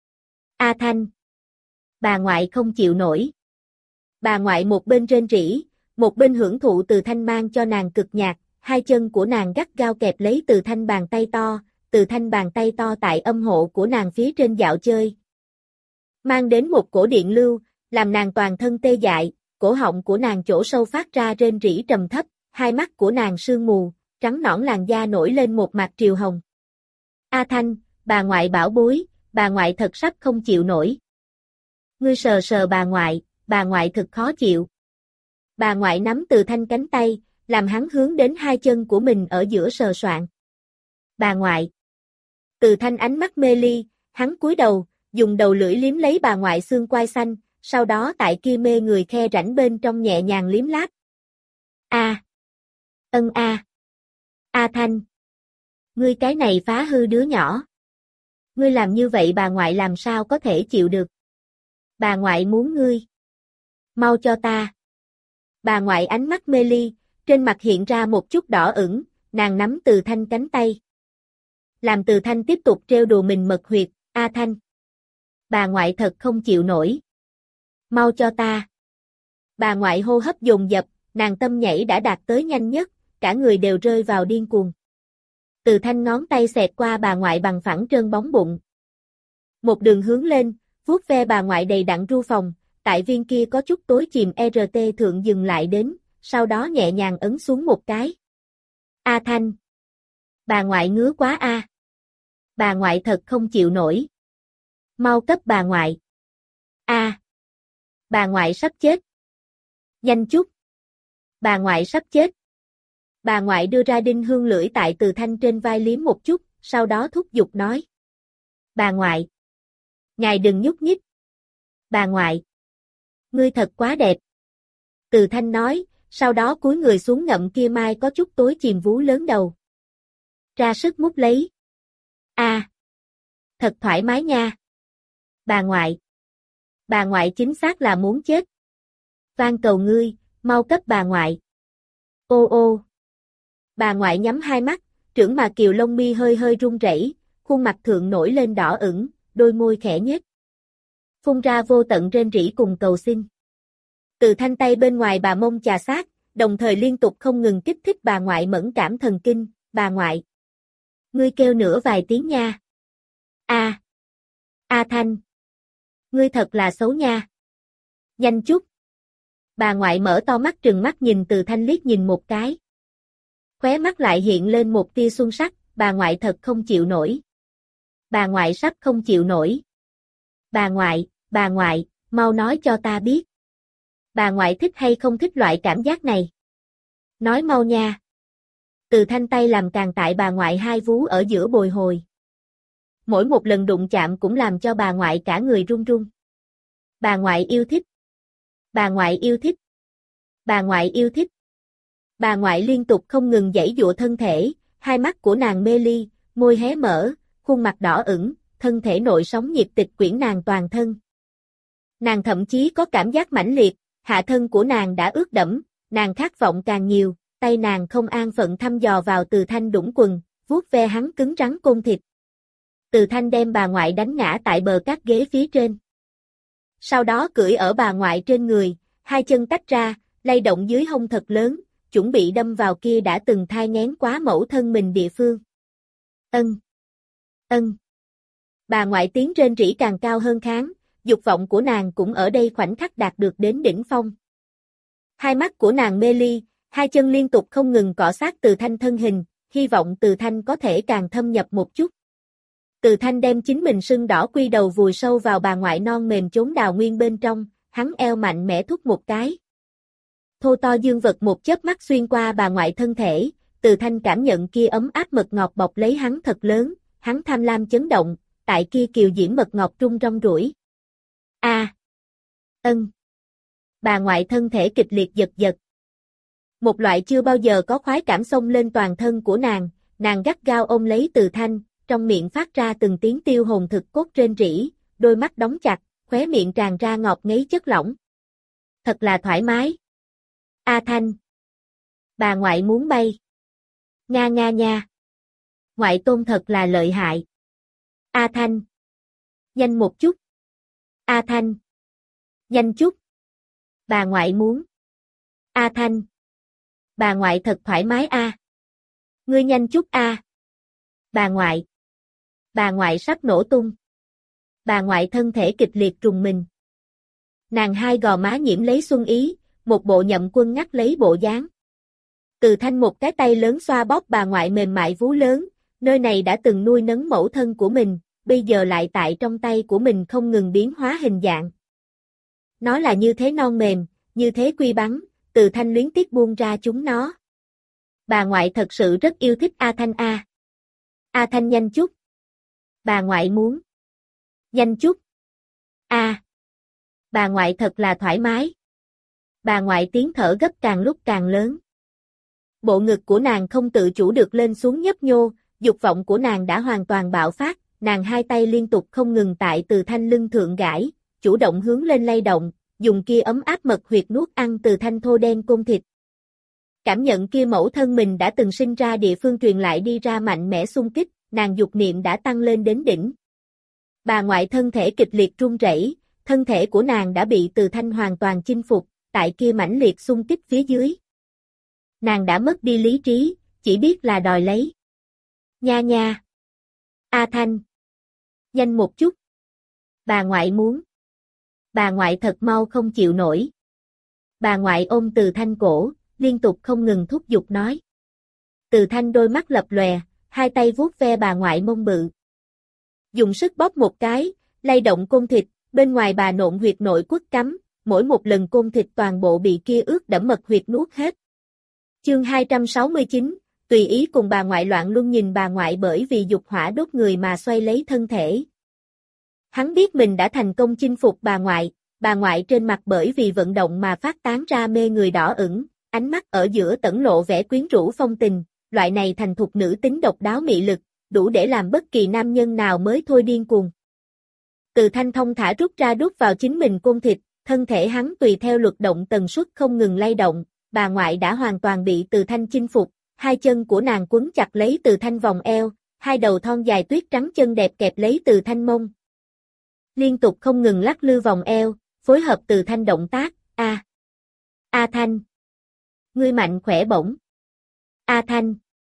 A Thanh! Bà ngoại không chịu nổi." Bà ngoại một bên rên rỉ, một bên hưởng thụ Từ Thanh mang cho nàng cực nhạc, hai chân của nàng gắt gao kẹp lấy Từ Thanh bàn tay to, Từ Thanh bàn tay to tại âm hộ của nàng phía trên dạo chơi. Mang đến một cổ điện lưu, làm nàng toàn thân tê dại, cổ họng của nàng chỗ sâu phát ra rên rỉ trầm thấp, hai mắt của nàng sương mù, trắng nõn làn da nổi lên một mặt triều hồng. "A Thanh, bà ngoại bảo bối, bà ngoại thật sắp không chịu nổi." "Ngươi sờ sờ bà ngoại, bà ngoại thật khó chịu." Bà ngoại nắm Từ Thanh cánh tay, làm hắn hướng đến hai chân của mình ở giữa sờ soạn. "Bà ngoại." Từ Thanh ánh mắt mê ly, hắn cúi đầu, dùng đầu lưỡi liếm lấy bà ngoại xương quai xanh, sau đó tại kia mê người khe rãnh bên trong nhẹ nhàng liếm láp. "A! Ân a! A Thanh! Ngươi cái này phá hư đứa nhỏ. Ngươi làm như vậy bà ngoại làm sao có thể chịu được. Bà ngoại muốn ngươi. Mau cho ta." Bà ngoại ánh mắt mê ly, trên mặt hiện ra một chút đỏ ửng, nàng nắm Từ Thanh cánh tay. Làm Từ Thanh tiếp tục trêu đùa mình mật huyệt, "A Thanh! Bà ngoại thật không chịu nổi. Mau cho ta." Bà ngoại hô hấp dồn dập, nàng tâm nhảy đã đạt tới nhanh nhất, cả người đều rơi vào điên cuồng. Từ Thanh ngón tay xẹt qua bà ngoại bằng phẳng trơn bóng bụng. Một đường hướng lên, vuốt ve bà ngoại đầy đặn ru phòng, tại viên kia có chút tối chìm rờ tê thượng dừng lại đến, sau đó nhẹ nhàng ấn xuống một cái. "A Thanh! Bà ngoại ngứa quá a. Bà ngoại thật không chịu nổi. Mau cấp bà ngoại. A! Bà ngoại sắp chết. Nhanh chút. Bà ngoại sắp chết." Bà ngoại đưa ra đinh hương lưỡi tại Từ Thanh trên vai liếm một chút, sau đó thúc giục nói. "Bà ngoại! Ngài đừng nhúc nhích. Bà ngoại! Ngươi thật quá đẹp." Từ Thanh nói, sau đó cúi người xuống ngậm kia mai có chút tối chìm vú lớn đầu. Ra sức mút lấy. "A! Thật thoải mái nha. Bà ngoại! Bà ngoại chính xác là muốn chết. Van cầu ngươi, mau cấp bà ngoại." Ô ô! Bà ngoại nhắm hai mắt, trưởng mà kiều lông mi hơi hơi run rẩy, khuôn mặt thượng nổi lên đỏ ửng, đôi môi khẽ nhếch. Phun ra vô tận rên rỉ cùng cầu xin. Từ Thanh tay bên ngoài bà mông chà sát, đồng thời liên tục không ngừng kích thích bà ngoại mẫn cảm thần kinh, "Bà ngoại! Ngươi kêu nữa vài tiếng nha. A! A Thanh! Ngươi thật là xấu nha. Nhanh chút." Bà ngoại mở to mắt trừng mắt nhìn Từ Thanh liếc nhìn một cái. Khóe mắt lại hiện lên một tia xuân sắc, bà ngoại thật không chịu nổi. Bà ngoại sắp không chịu nổi. Bà ngoại, bà ngoại, mau nói cho ta biết. Bà ngoại thích hay không thích loại cảm giác này? Nói mau nha. Từ Thanh tay làm càng tại bà ngoại hai vú ở giữa bồi hồi. Mỗi một lần đụng chạm cũng làm cho bà ngoại cả người run run. Bà ngoại yêu thích. Bà ngoại yêu thích. Bà ngoại yêu thích. Bà ngoại liên tục không ngừng giãy giụa thân thể, hai mắt của nàng mê ly, môi hé mở, khuôn mặt đỏ ửng, thân thể nội sóng nhiệt tịch quyển nàng toàn thân. Nàng thậm chí có cảm giác mãnh liệt, hạ thân của nàng đã ướt đẫm, nàng khát vọng càng nhiều, tay nàng không an phận thăm dò vào Từ Thanh đũng quần, vuốt ve hắn cứng rắn côn thịt. Từ Thanh đem bà ngoại đánh ngã tại bờ các ghế phía trên. Sau đó cưỡi ở bà ngoại trên người, hai chân tách ra, lay động dưới hông thật lớn, chuẩn bị đâm vào kia đã từng thai nghén quá mẫu thân mình địa phương. Ân! Ân! Bà ngoại tiếng rên rỉ càng cao hơn kháng, dục vọng của nàng cũng ở đây khoảnh khắc đạt được đến đỉnh phong. Hai mắt của nàng mê ly, hai chân liên tục không ngừng cọ sát Từ Thanh thân hình, hy vọng Từ Thanh có thể càng thâm nhập một chút. Từ Thanh đem chính mình sưng đỏ quy đầu vùi sâu vào bà ngoại non mềm chốn đào nguyên bên trong, hắn eo mạnh mẽ thúc một cái. Thô to dương vật một chớp mắt xuyên qua bà ngoại thân thể, Từ Thanh cảm nhận kia ấm áp mật ngọt bọc lấy hắn thật lớn, hắn tham lam chấn động, tại kia kiều diễm mật ngọt trung rong ruổi. A. À. Ân. Bà ngoại thân thể kịch liệt giật giật. Một loại chưa bao giờ có khoái cảm xông lên toàn thân của nàng, nàng gắt gao ôm lấy Từ Thanh, trong miệng phát ra từng tiếng tiêu hồn thực cốt rên rỉ, đôi mắt đóng chặt, khóe miệng tràn ra ngọt ngấy chất lỏng. Thật là thoải mái. A Thanh. Bà ngoại muốn bay. Nga nga nha. Ngoại tôn thật là lợi hại. A Thanh. Nhanh một chút. A Thanh. Nhanh chút. Bà ngoại muốn. A Thanh. Bà ngoại thật thoải mái a. À. Ngươi nhanh chút a. À. Bà ngoại. Bà ngoại sắp nổ tung. Bà ngoại thân thể kịch liệt trùng mình. Nàng hai gò má nhiễm lấy xuân ý, một bộ nhậm quân ngắt lấy bộ dáng. Từ Thanh một cái tay lớn xoa bóp bà ngoại mềm mại vú lớn, nơi này đã từng nuôi nấng mẫu thân của mình, bây giờ lại tại trong tay của mình không ngừng biến hóa hình dạng. Nó là như thế non mềm, như thế quy bắn, Từ Thanh luyến tiếc buông ra chúng nó. Bà ngoại thật sự rất yêu thích A Thanh a. A Thanh nhanh chút. Bà ngoại muốn. Nhanh chút. A. À. Bà ngoại thật là thoải mái. Bà ngoại tiếng thở gấp càng lúc càng lớn. Bộ ngực của nàng không tự chủ được lên xuống nhấp nhô, dục vọng của nàng đã hoàn toàn bạo phát, nàng hai tay liên tục không ngừng tại Từ Thanh lưng thượng gãi, chủ động hướng lên lay động, dùng kia ấm áp mật huyệt nuốt ăn Từ Thanh thô đen côn thịt. Cảm nhận kia mẫu thân mình đã từng sinh ra địa phương truyền lại đi ra mạnh mẽ xung kích, nàng dục niệm đã tăng lên đến đỉnh. Bà ngoại thân thể kịch liệt run rẩy, thân thể của nàng đã bị Từ Thanh hoàn toàn chinh phục, tại kia mãnh liệt xung kích phía dưới. Nàng đã mất đi lý trí, chỉ biết là đòi lấy. Nha nha. A Thanh. Nhanh một chút. Bà ngoại muốn. Bà ngoại thật mau không chịu nổi. Bà ngoại ôm Từ Thanh cổ, liên tục không ngừng thúc giục nói. Từ Thanh đôi mắt lập lòe, hai tay vuốt ve bà ngoại mông bự. Dùng sức bóp một cái, lay động côn thịt, bên ngoài bà nộn huyệt nội quất cắm, mỗi một lần côn thịt toàn bộ bị kia ướt đẫm mật huyệt nuốt hết. Chương hai trăm sáu mươi chín, tùy ý cùng bà ngoại loạn luân nhìn bà ngoại bởi vì dục hỏa đốt người mà xoay lấy thân thể. Hắn biết mình đã thành công chinh phục bà ngoại, bà ngoại trên mặt bởi vì vận động mà phát tán ra mê người đỏ ửng, ánh mắt ở giữa tẩn lộ vẻ quyến rũ phong tình, loại này thành thục nữ tính độc đáo mị lực, đủ để làm bất kỳ nam nhân nào mới thôi điên cuồng. Từ Thanh thông thả rút ra đút vào chính mình côn thịt, thân thể hắn tùy theo luật động tần suất không ngừng lay động, bà ngoại đã hoàn toàn bị Từ Thanh chinh phục, hai chân của nàng quấn chặt lấy Từ Thanh vòng eo, hai đầu thon dài tuyết trắng chân đẹp kẹp lấy Từ Thanh mông. Liên tục không ngừng lắc lư vòng eo, phối hợp Từ Thanh động tác, a. A Thanh. Ngươi mạnh khỏe bổng. A Thanh.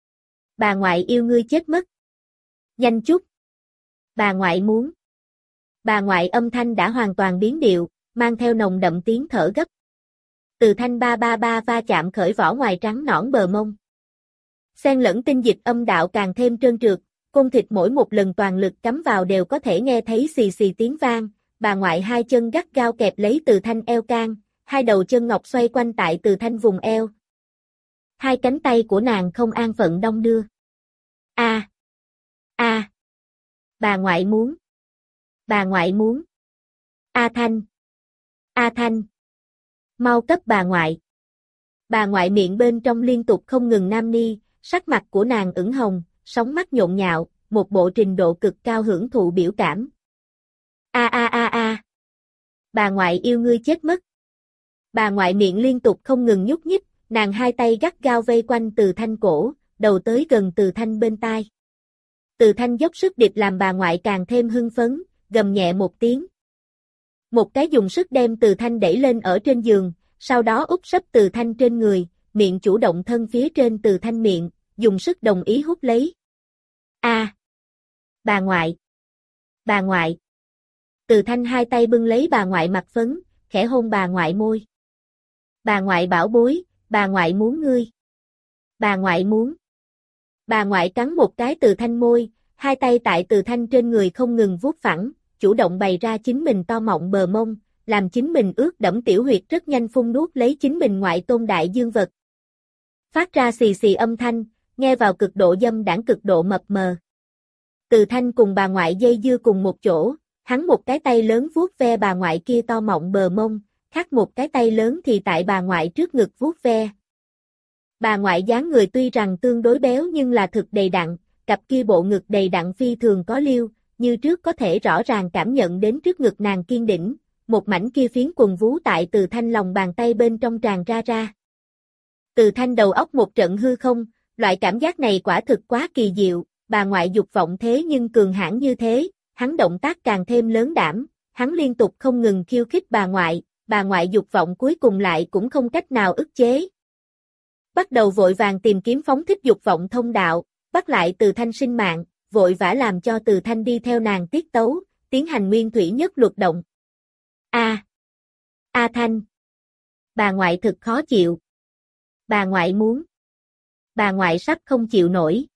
Bà ngoại yêu ngươi chết mất. Nhanh chút. Bà ngoại muốn. Bà ngoại âm thanh đã hoàn toàn biến điệu, mang theo nồng đậm tiếng thở gấp. Từ Thanh ba ba ba va chạm khởi vỏ ngoài trắng nõn bờ mông. Xen lẫn tinh dịch âm đạo càng thêm trơn trượt, côn thịt mỗi một lần toàn lực cắm vào đều có thể nghe thấy xì xì tiếng vang, bà ngoại hai chân gắt gao kẹp lấy Từ Thanh eo can, hai đầu chân ngọc xoay quanh tại Từ Thanh vùng eo. Hai cánh tay của nàng không an phận đong đưa. A. A. Bà ngoại muốn. Bà ngoại muốn. A Thanh. A Thanh. Mau cấp bà ngoại. Bà ngoại miệng bên trong liên tục không ngừng nam ni, sắc mặt của nàng ửng hồng, sóng mắt nhộn nhạo, một bộ trình độ cực cao hưởng thụ biểu cảm. A a a a. Bà ngoại yêu ngươi chết mất. Bà ngoại miệng liên tục không ngừng nhúc nhích, nàng hai tay gắt gao vây quanh Từ Thanh cổ, đầu tới gần Từ Thanh bên tai. Từ Thanh dốc sức địch làm bà ngoại càng thêm hưng phấn, gầm nhẹ một tiếng. Một cái dùng sức đem Từ Thanh đẩy lên ở trên giường, sau đó úp sấp Từ Thanh trên người, miệng chủ động thân phía trên Từ Thanh miệng, dùng sức đồng ý hút lấy. A. Bà ngoại. Bà ngoại. Từ Thanh hai tay bưng lấy bà ngoại mặt phấn, khẽ hôn bà ngoại môi. Bà ngoại bảo bối, bà ngoại muốn ngươi. Bà ngoại muốn. Bà ngoại cắn một cái Từ Thanh môi, hai tay tại Từ Thanh trên người không ngừng vuốt phẳng, chủ động bày ra chính mình to mọng bờ mông, làm chính mình ướt đẫm tiểu huyệt rất nhanh phun nuốt lấy chính mình ngoại tôn đại dương vật. Phát ra xì xì âm thanh, nghe vào cực độ dâm đãng cực độ mập mờ. Từ Thanh cùng bà ngoại dây dưa cùng một chỗ, hắn một cái tay lớn vuốt ve bà ngoại kia to mọng bờ mông, khác một cái tay lớn thì tại bà ngoại trước ngực vuốt ve. Bà ngoại dáng người tuy rằng tương đối béo nhưng là thực đầy đặn, cặp kia bộ ngực đầy đặn phi thường có liêu, như trước có thể rõ ràng cảm nhận đến trước ngực nàng kiên đỉnh, một mảnh kia phiến quần vú tại Từ Thanh lòng bàn tay bên trong tràn ra ra. Từ Thanh đầu óc một trận hư không, loại cảm giác này quả thực quá kỳ diệu, bà ngoại dục vọng thế nhưng cường hãn như thế, hắn động tác càng thêm lớn đảm, hắn liên tục không ngừng khiêu khích bà ngoại, bà ngoại dục vọng cuối cùng lại cũng không cách nào ức chế. Bắt đầu vội vàng tìm kiếm phóng thích dục vọng thông đạo, bắt lại Từ Thanh sinh mạng, vội vã làm cho Từ Thanh đi theo nàng tiết tấu, tiến hành nguyên thủy nhất luật động. A. A Thanh. Bà ngoại thực khó chịu. Bà ngoại muốn. Bà ngoại sắp không chịu nổi.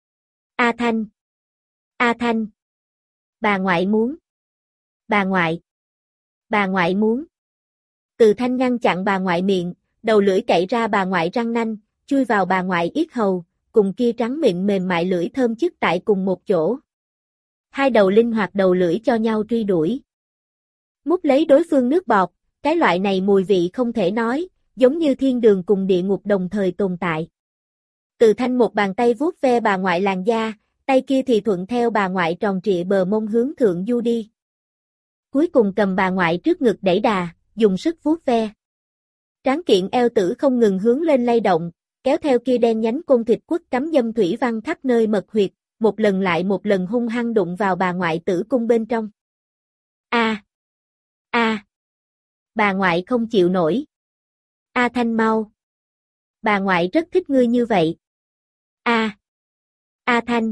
A Thanh. A Thanh. Bà ngoại muốn. Bà ngoại. Bà ngoại muốn. Từ Thanh ngăn chặn bà ngoại miệng, đầu lưỡi cậy ra bà ngoại răng nanh, chui vào bà ngoại yết hầu, cùng kia trắng mịn mềm mại lưỡi thơm chứt tại cùng một chỗ. Hai đầu linh hoạt đầu lưỡi cho nhau truy đuổi. Mút lấy đối phương nước bọt, cái loại này mùi vị không thể nói, giống như thiên đường cùng địa ngục đồng thời tồn tại. Từ Thanh một bàn tay vuốt ve bà ngoại làn da, tay kia thì thuận theo bà ngoại tròn trịa bờ mông hướng thượng du đi. Cuối cùng cầm bà ngoại trước ngực đẩy đà, dùng sức vuốt ve. Tráng kiện eo tử không ngừng hướng lên lay động, kéo theo kia đen nhánh côn thịt quất cắm dâm thủy văn khắp nơi mật huyệt, một lần lại một lần hung hăng đụng vào bà ngoại tử cung bên trong. A. A. Bà ngoại không chịu nổi. A Thanh mau. Bà ngoại rất thích ngươi như vậy. A. A Thanh.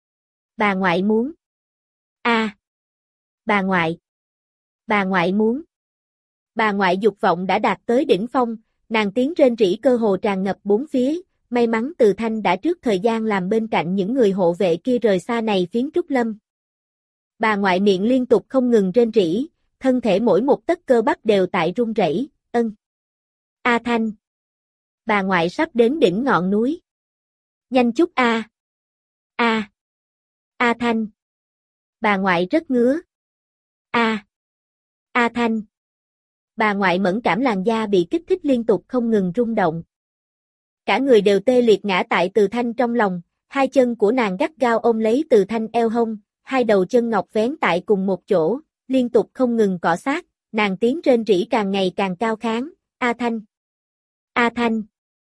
Bà ngoại muốn. A. Bà ngoại. Bà ngoại muốn. Bà ngoại dục vọng đã đạt tới đỉnh phong, nàng tiếng rên rỉ cơ hồ tràn ngập bốn phía, may mắn Từ Thanh đã trước thời gian làm bên cạnh những người hộ vệ kia rời xa này phiến trúc lâm. Bà ngoại miệng liên tục không ngừng rên rỉ, thân thể mỗi một tấc cơ bắp đều tại run rẩy, ân. A Thanh. Bà ngoại sắp đến đỉnh ngọn núi. Nhanh chút a. A. A Thanh. Bà ngoại rất ngứa. A. A Thanh. Bà ngoại mẫn cảm làn da bị kích thích liên tục không ngừng rung động. Cả người đều tê liệt ngã tại Từ Thanh trong lòng, hai chân của nàng gắt gao ôm lấy Từ Thanh eo hông, hai đầu chân ngọc vén tại cùng một chỗ, liên tục không ngừng cọ sát, nàng tiếng rên rỉ càng ngày càng cao kháng, A Thanh. A Thanh.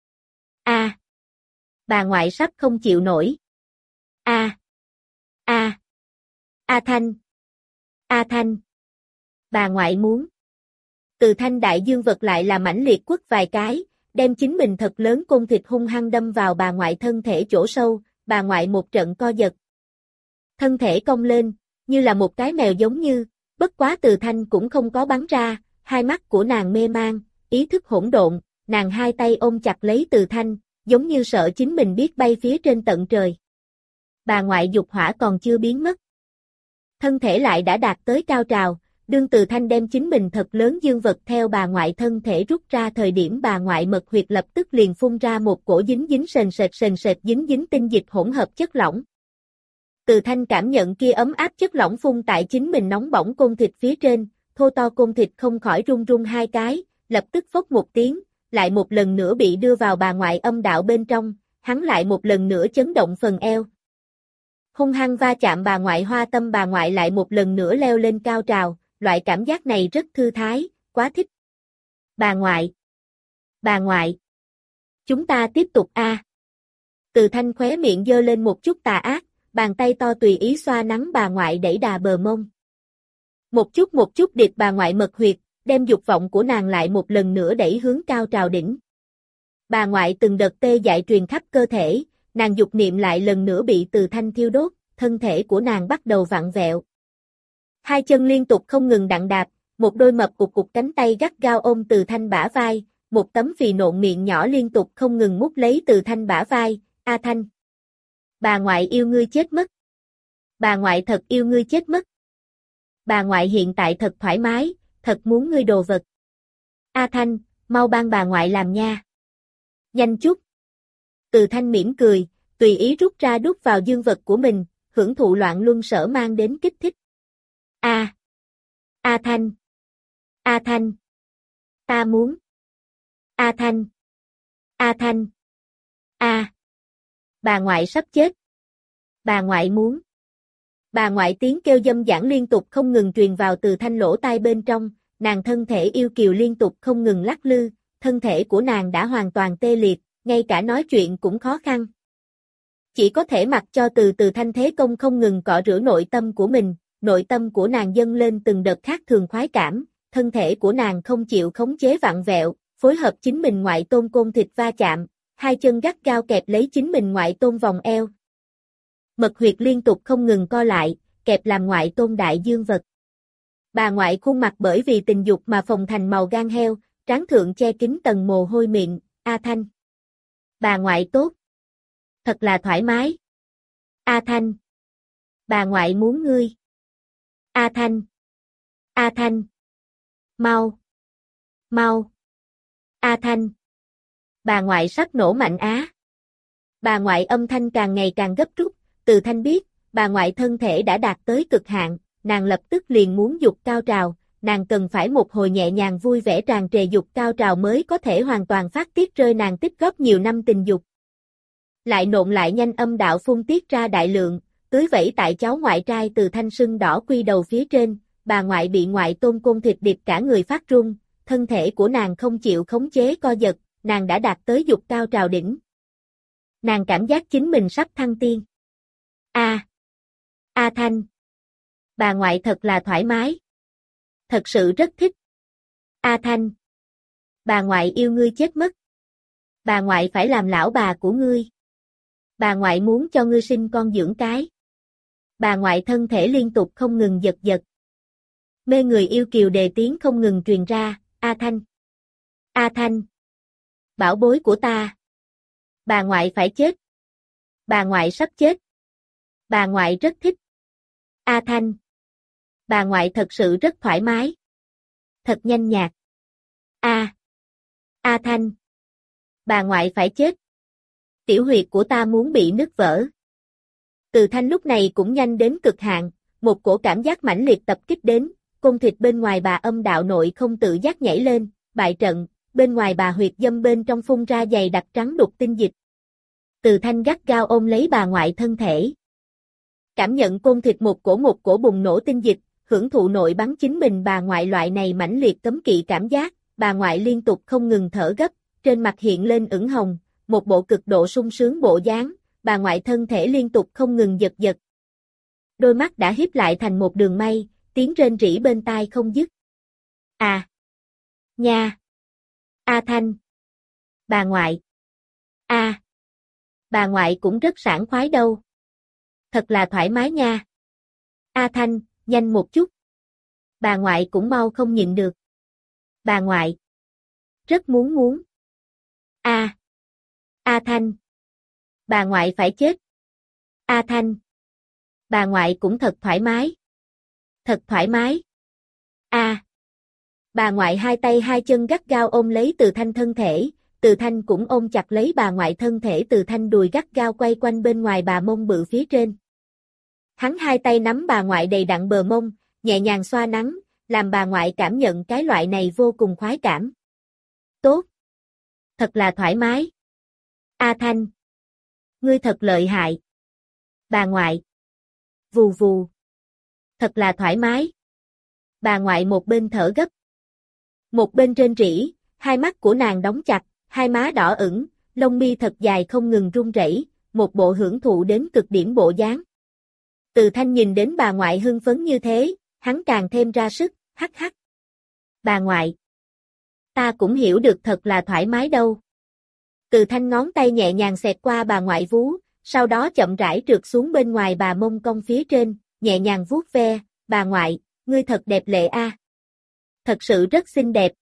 A. Bà ngoại sắp không chịu nổi. A. A. A Thanh. A Thanh. Bà ngoại muốn. Từ Thanh đại dương vật lại là mãnh liệt quất vài cái, đem chính mình thật lớn côn thịt hung hăng đâm vào bà ngoại thân thể chỗ sâu, bà ngoại một trận co giật. Thân thể cong lên, như là một cái mèo giống như, bất quá Từ Thanh cũng không có bắn ra, hai mắt của nàng mê mang, ý thức hỗn độn, nàng hai tay ôm chặt lấy Từ Thanh, giống như sợ chính mình biết bay phía trên tận trời. Bà ngoại dục hỏa còn chưa biến mất. Thân thể lại đã đạt tới cao trào, đương Từ Thanh đem chính mình thật lớn dương vật theo bà ngoại thân thể rút ra thời điểm bà ngoại mật huyệt lập tức liền phun ra một cổ dính dính sền sệt sền sệt dính dính tinh dịch hỗn hợp chất lỏng. Từ Thanh cảm nhận kia ấm áp chất lỏng phun tại chính mình nóng bỏng côn thịt phía trên, thô to côn thịt không khỏi run run hai cái, lập tức phốc một tiếng, lại một lần nữa bị đưa vào bà ngoại âm đạo bên trong, hắn lại một lần nữa chấn động phần eo. Hung hăng va chạm bà ngoại hoa tâm bà ngoại lại một lần nữa leo lên cao trào, loại cảm giác này rất thư thái, quá thích. Bà ngoại. Bà ngoại. Chúng ta tiếp tục a. À. Từ Thanh khóe miệng giơ lên một chút tà ác, bàn tay to tùy ý xoa nắng bà ngoại đẩy đà bờ mông. Một chút một chút điệp bà ngoại mật huyệt, đem dục vọng của nàng lại một lần nữa đẩy hướng cao trào đỉnh. Bà ngoại từng đợt tê dại truyền khắp cơ thể, nàng dục niệm lại lần nữa bị Từ Thanh thiêu đốt, thân thể của nàng bắt đầu vặn vẹo. Hai chân liên tục không ngừng đặng đạp, một đôi mập cục cục cánh tay gắt gao ôm Từ Thanh bả vai, một tấm phì nộn miệng nhỏ liên tục không ngừng mút lấy Từ Thanh bả vai, A Thanh. Bà ngoại yêu ngươi chết mất. Bà ngoại thật yêu ngươi chết mất. Bà ngoại hiện tại thật thoải mái, thật muốn ngươi đồ vật. A Thanh, mau ban bà ngoại làm nha. Nhanh chút. Từ Thanh mỉm cười, tùy ý rút ra đút vào dương vật của mình, hưởng thụ loạn luân sở mang đến kích thích. A. A Thanh. A Thanh. Ta muốn. A Thanh. A Thanh. A. Bà ngoại sắp chết. Bà ngoại muốn. Bà ngoại tiếng kêu dâm dãn liên tục không ngừng truyền vào Từ Thanh lỗ tai bên trong, nàng thân thể yêu kiều liên tục không ngừng lắc lư, thân thể của nàng đã hoàn toàn tê liệt, ngay cả nói chuyện cũng khó khăn. Chỉ có thể mặc cho từ từ Thanh thế công không ngừng cọ rửa nội tâm của mình, nội tâm của nàng dâng lên từng đợt khác thường khoái cảm, thân thể của nàng không chịu khống chế vặn vẹo, phối hợp chính mình ngoại tôn côn thịt va chạm, hai chân gắt gao kẹp lấy chính mình ngoại tôn vòng eo. Mật huyệt liên tục không ngừng co lại, kẹp làm ngoại tôn đại dương vật. Bà ngoại khuôn mặt bởi vì tình dục mà phồng thành màu gan heo, trán thượng che kín tầng mồ hôi mịn, A Thanh. Bà ngoại tốt. Thật là thoải mái. A Thanh. Bà ngoại muốn ngươi. A Thanh. A Thanh. Mau. Mau. A Thanh. Bà ngoại sắp nổ mạnh á. Bà ngoại âm thanh càng ngày càng gấp rút, Từ Thanh biết, bà ngoại thân thể đã đạt tới cực hạn, nàng lập tức liền muốn dục cao trào, nàng cần phải một hồi nhẹ nhàng vui vẻ tràn trề dục cao trào mới có thể hoàn toàn phát tiết rơi nàng tích góp nhiều năm tình dục. Lại nộn lại nhanh âm đạo phun tiết ra đại lượng, tưới vẩy tại cháu ngoại trai Từ Thanh sưng đỏ quy đầu phía trên, bà ngoại bị ngoại tôn côn thịt điệp cả người phát run, thân thể của nàng không chịu khống chế co giật, nàng đã đạt tới dục cao trào đỉnh. Nàng cảm giác chính mình sắp thăng tiên. A. A Thanh. Bà ngoại thật là thoải mái. Thật sự rất thích. A Thanh. Bà ngoại yêu ngươi chết mất. Bà ngoại phải làm lão bà của ngươi. Bà ngoại muốn cho ngươi sinh con dưỡng cái. Bà ngoại thân thể liên tục không ngừng giật giật. Mê người yêu kiều đề tiếng không ngừng truyền ra, A Thanh. A Thanh. Bảo bối của ta. Bà ngoại phải chết. Bà ngoại sắp chết. Bà ngoại rất thích. A Thanh. Bà ngoại thật sự rất thoải mái. Thật nhanh nhạt. A. A Thanh. Bà ngoại phải chết. Tiểu huyệt của ta muốn bị nứt vỡ. Từ Thanh lúc này cũng nhanh đến cực hạn, một cổ cảm giác mãnh liệt tập kích đến, côn thịt bên ngoài bà âm đạo nội không tự giác nhảy lên, bại trận, bên ngoài bà huyệt dâm bên trong phun ra dày đặc trắng đục tinh dịch. Từ Thanh gắt gao ôm lấy bà ngoại thân thể. Cảm nhận côn thịt một cổ một cổ bùng nổ tinh dịch, hưởng thụ nội bắn chính mình bà ngoại loại này mãnh liệt cấm kỵ cảm giác, bà ngoại liên tục không ngừng thở gấp, trên mặt hiện lên ửng hồng, một bộ cực độ sung sướng bộ dáng, bà ngoại thân thể liên tục không ngừng giật giật. Đôi mắt đã híp lại thành một đường may, tiếng rên rỉ bên tai không dứt. À! Nha! A Thanh! Bà ngoại! A! Bà ngoại cũng rất sảng khoái đâu. Thật là thoải mái nha. A Thanh, nhanh một chút. Bà ngoại cũng mau không nhịn được. Bà ngoại. Rất muốn muốn. A. A Thanh. Bà ngoại phải chết. A Thanh. Bà ngoại cũng thật thoải mái. Thật thoải mái. A. Bà ngoại hai tay hai chân gắt gao ôm lấy Từ Thanh thân thể, Từ Thanh cũng ôm chặt lấy bà ngoại thân thể Từ Thanh đùi gắt gao quay quanh bên ngoài bà mông bự phía trên. Hắn hai tay nắm bà ngoại đầy đặn bờ mông, nhẹ nhàng xoa nắn, làm bà ngoại cảm nhận cái loại này vô cùng khoái cảm. Tốt. Thật là thoải mái. A Thanh. Ngươi thật lợi hại. Bà ngoại. Vù vù. Thật là thoải mái. Bà ngoại một bên thở gấp. Một bên rên rỉ, hai mắt của nàng đóng chặt, hai má đỏ ửng, lông mi thật dài không ngừng run rẩy, một bộ hưởng thụ đến cực điểm bộ dáng. Từ Thanh nhìn đến bà ngoại hưng phấn như thế, hắn càng thêm ra sức, hắc hắc. Bà ngoại. Ta cũng hiểu được thật là thoải mái đâu. Từ Thanh ngón tay nhẹ nhàng xẹt qua bà ngoại vú, sau đó chậm rãi trượt xuống bên ngoài bà mông cong phía trên, nhẹ nhàng vuốt ve, bà ngoại, ngươi thật đẹp lệ a. Thật sự rất xinh đẹp,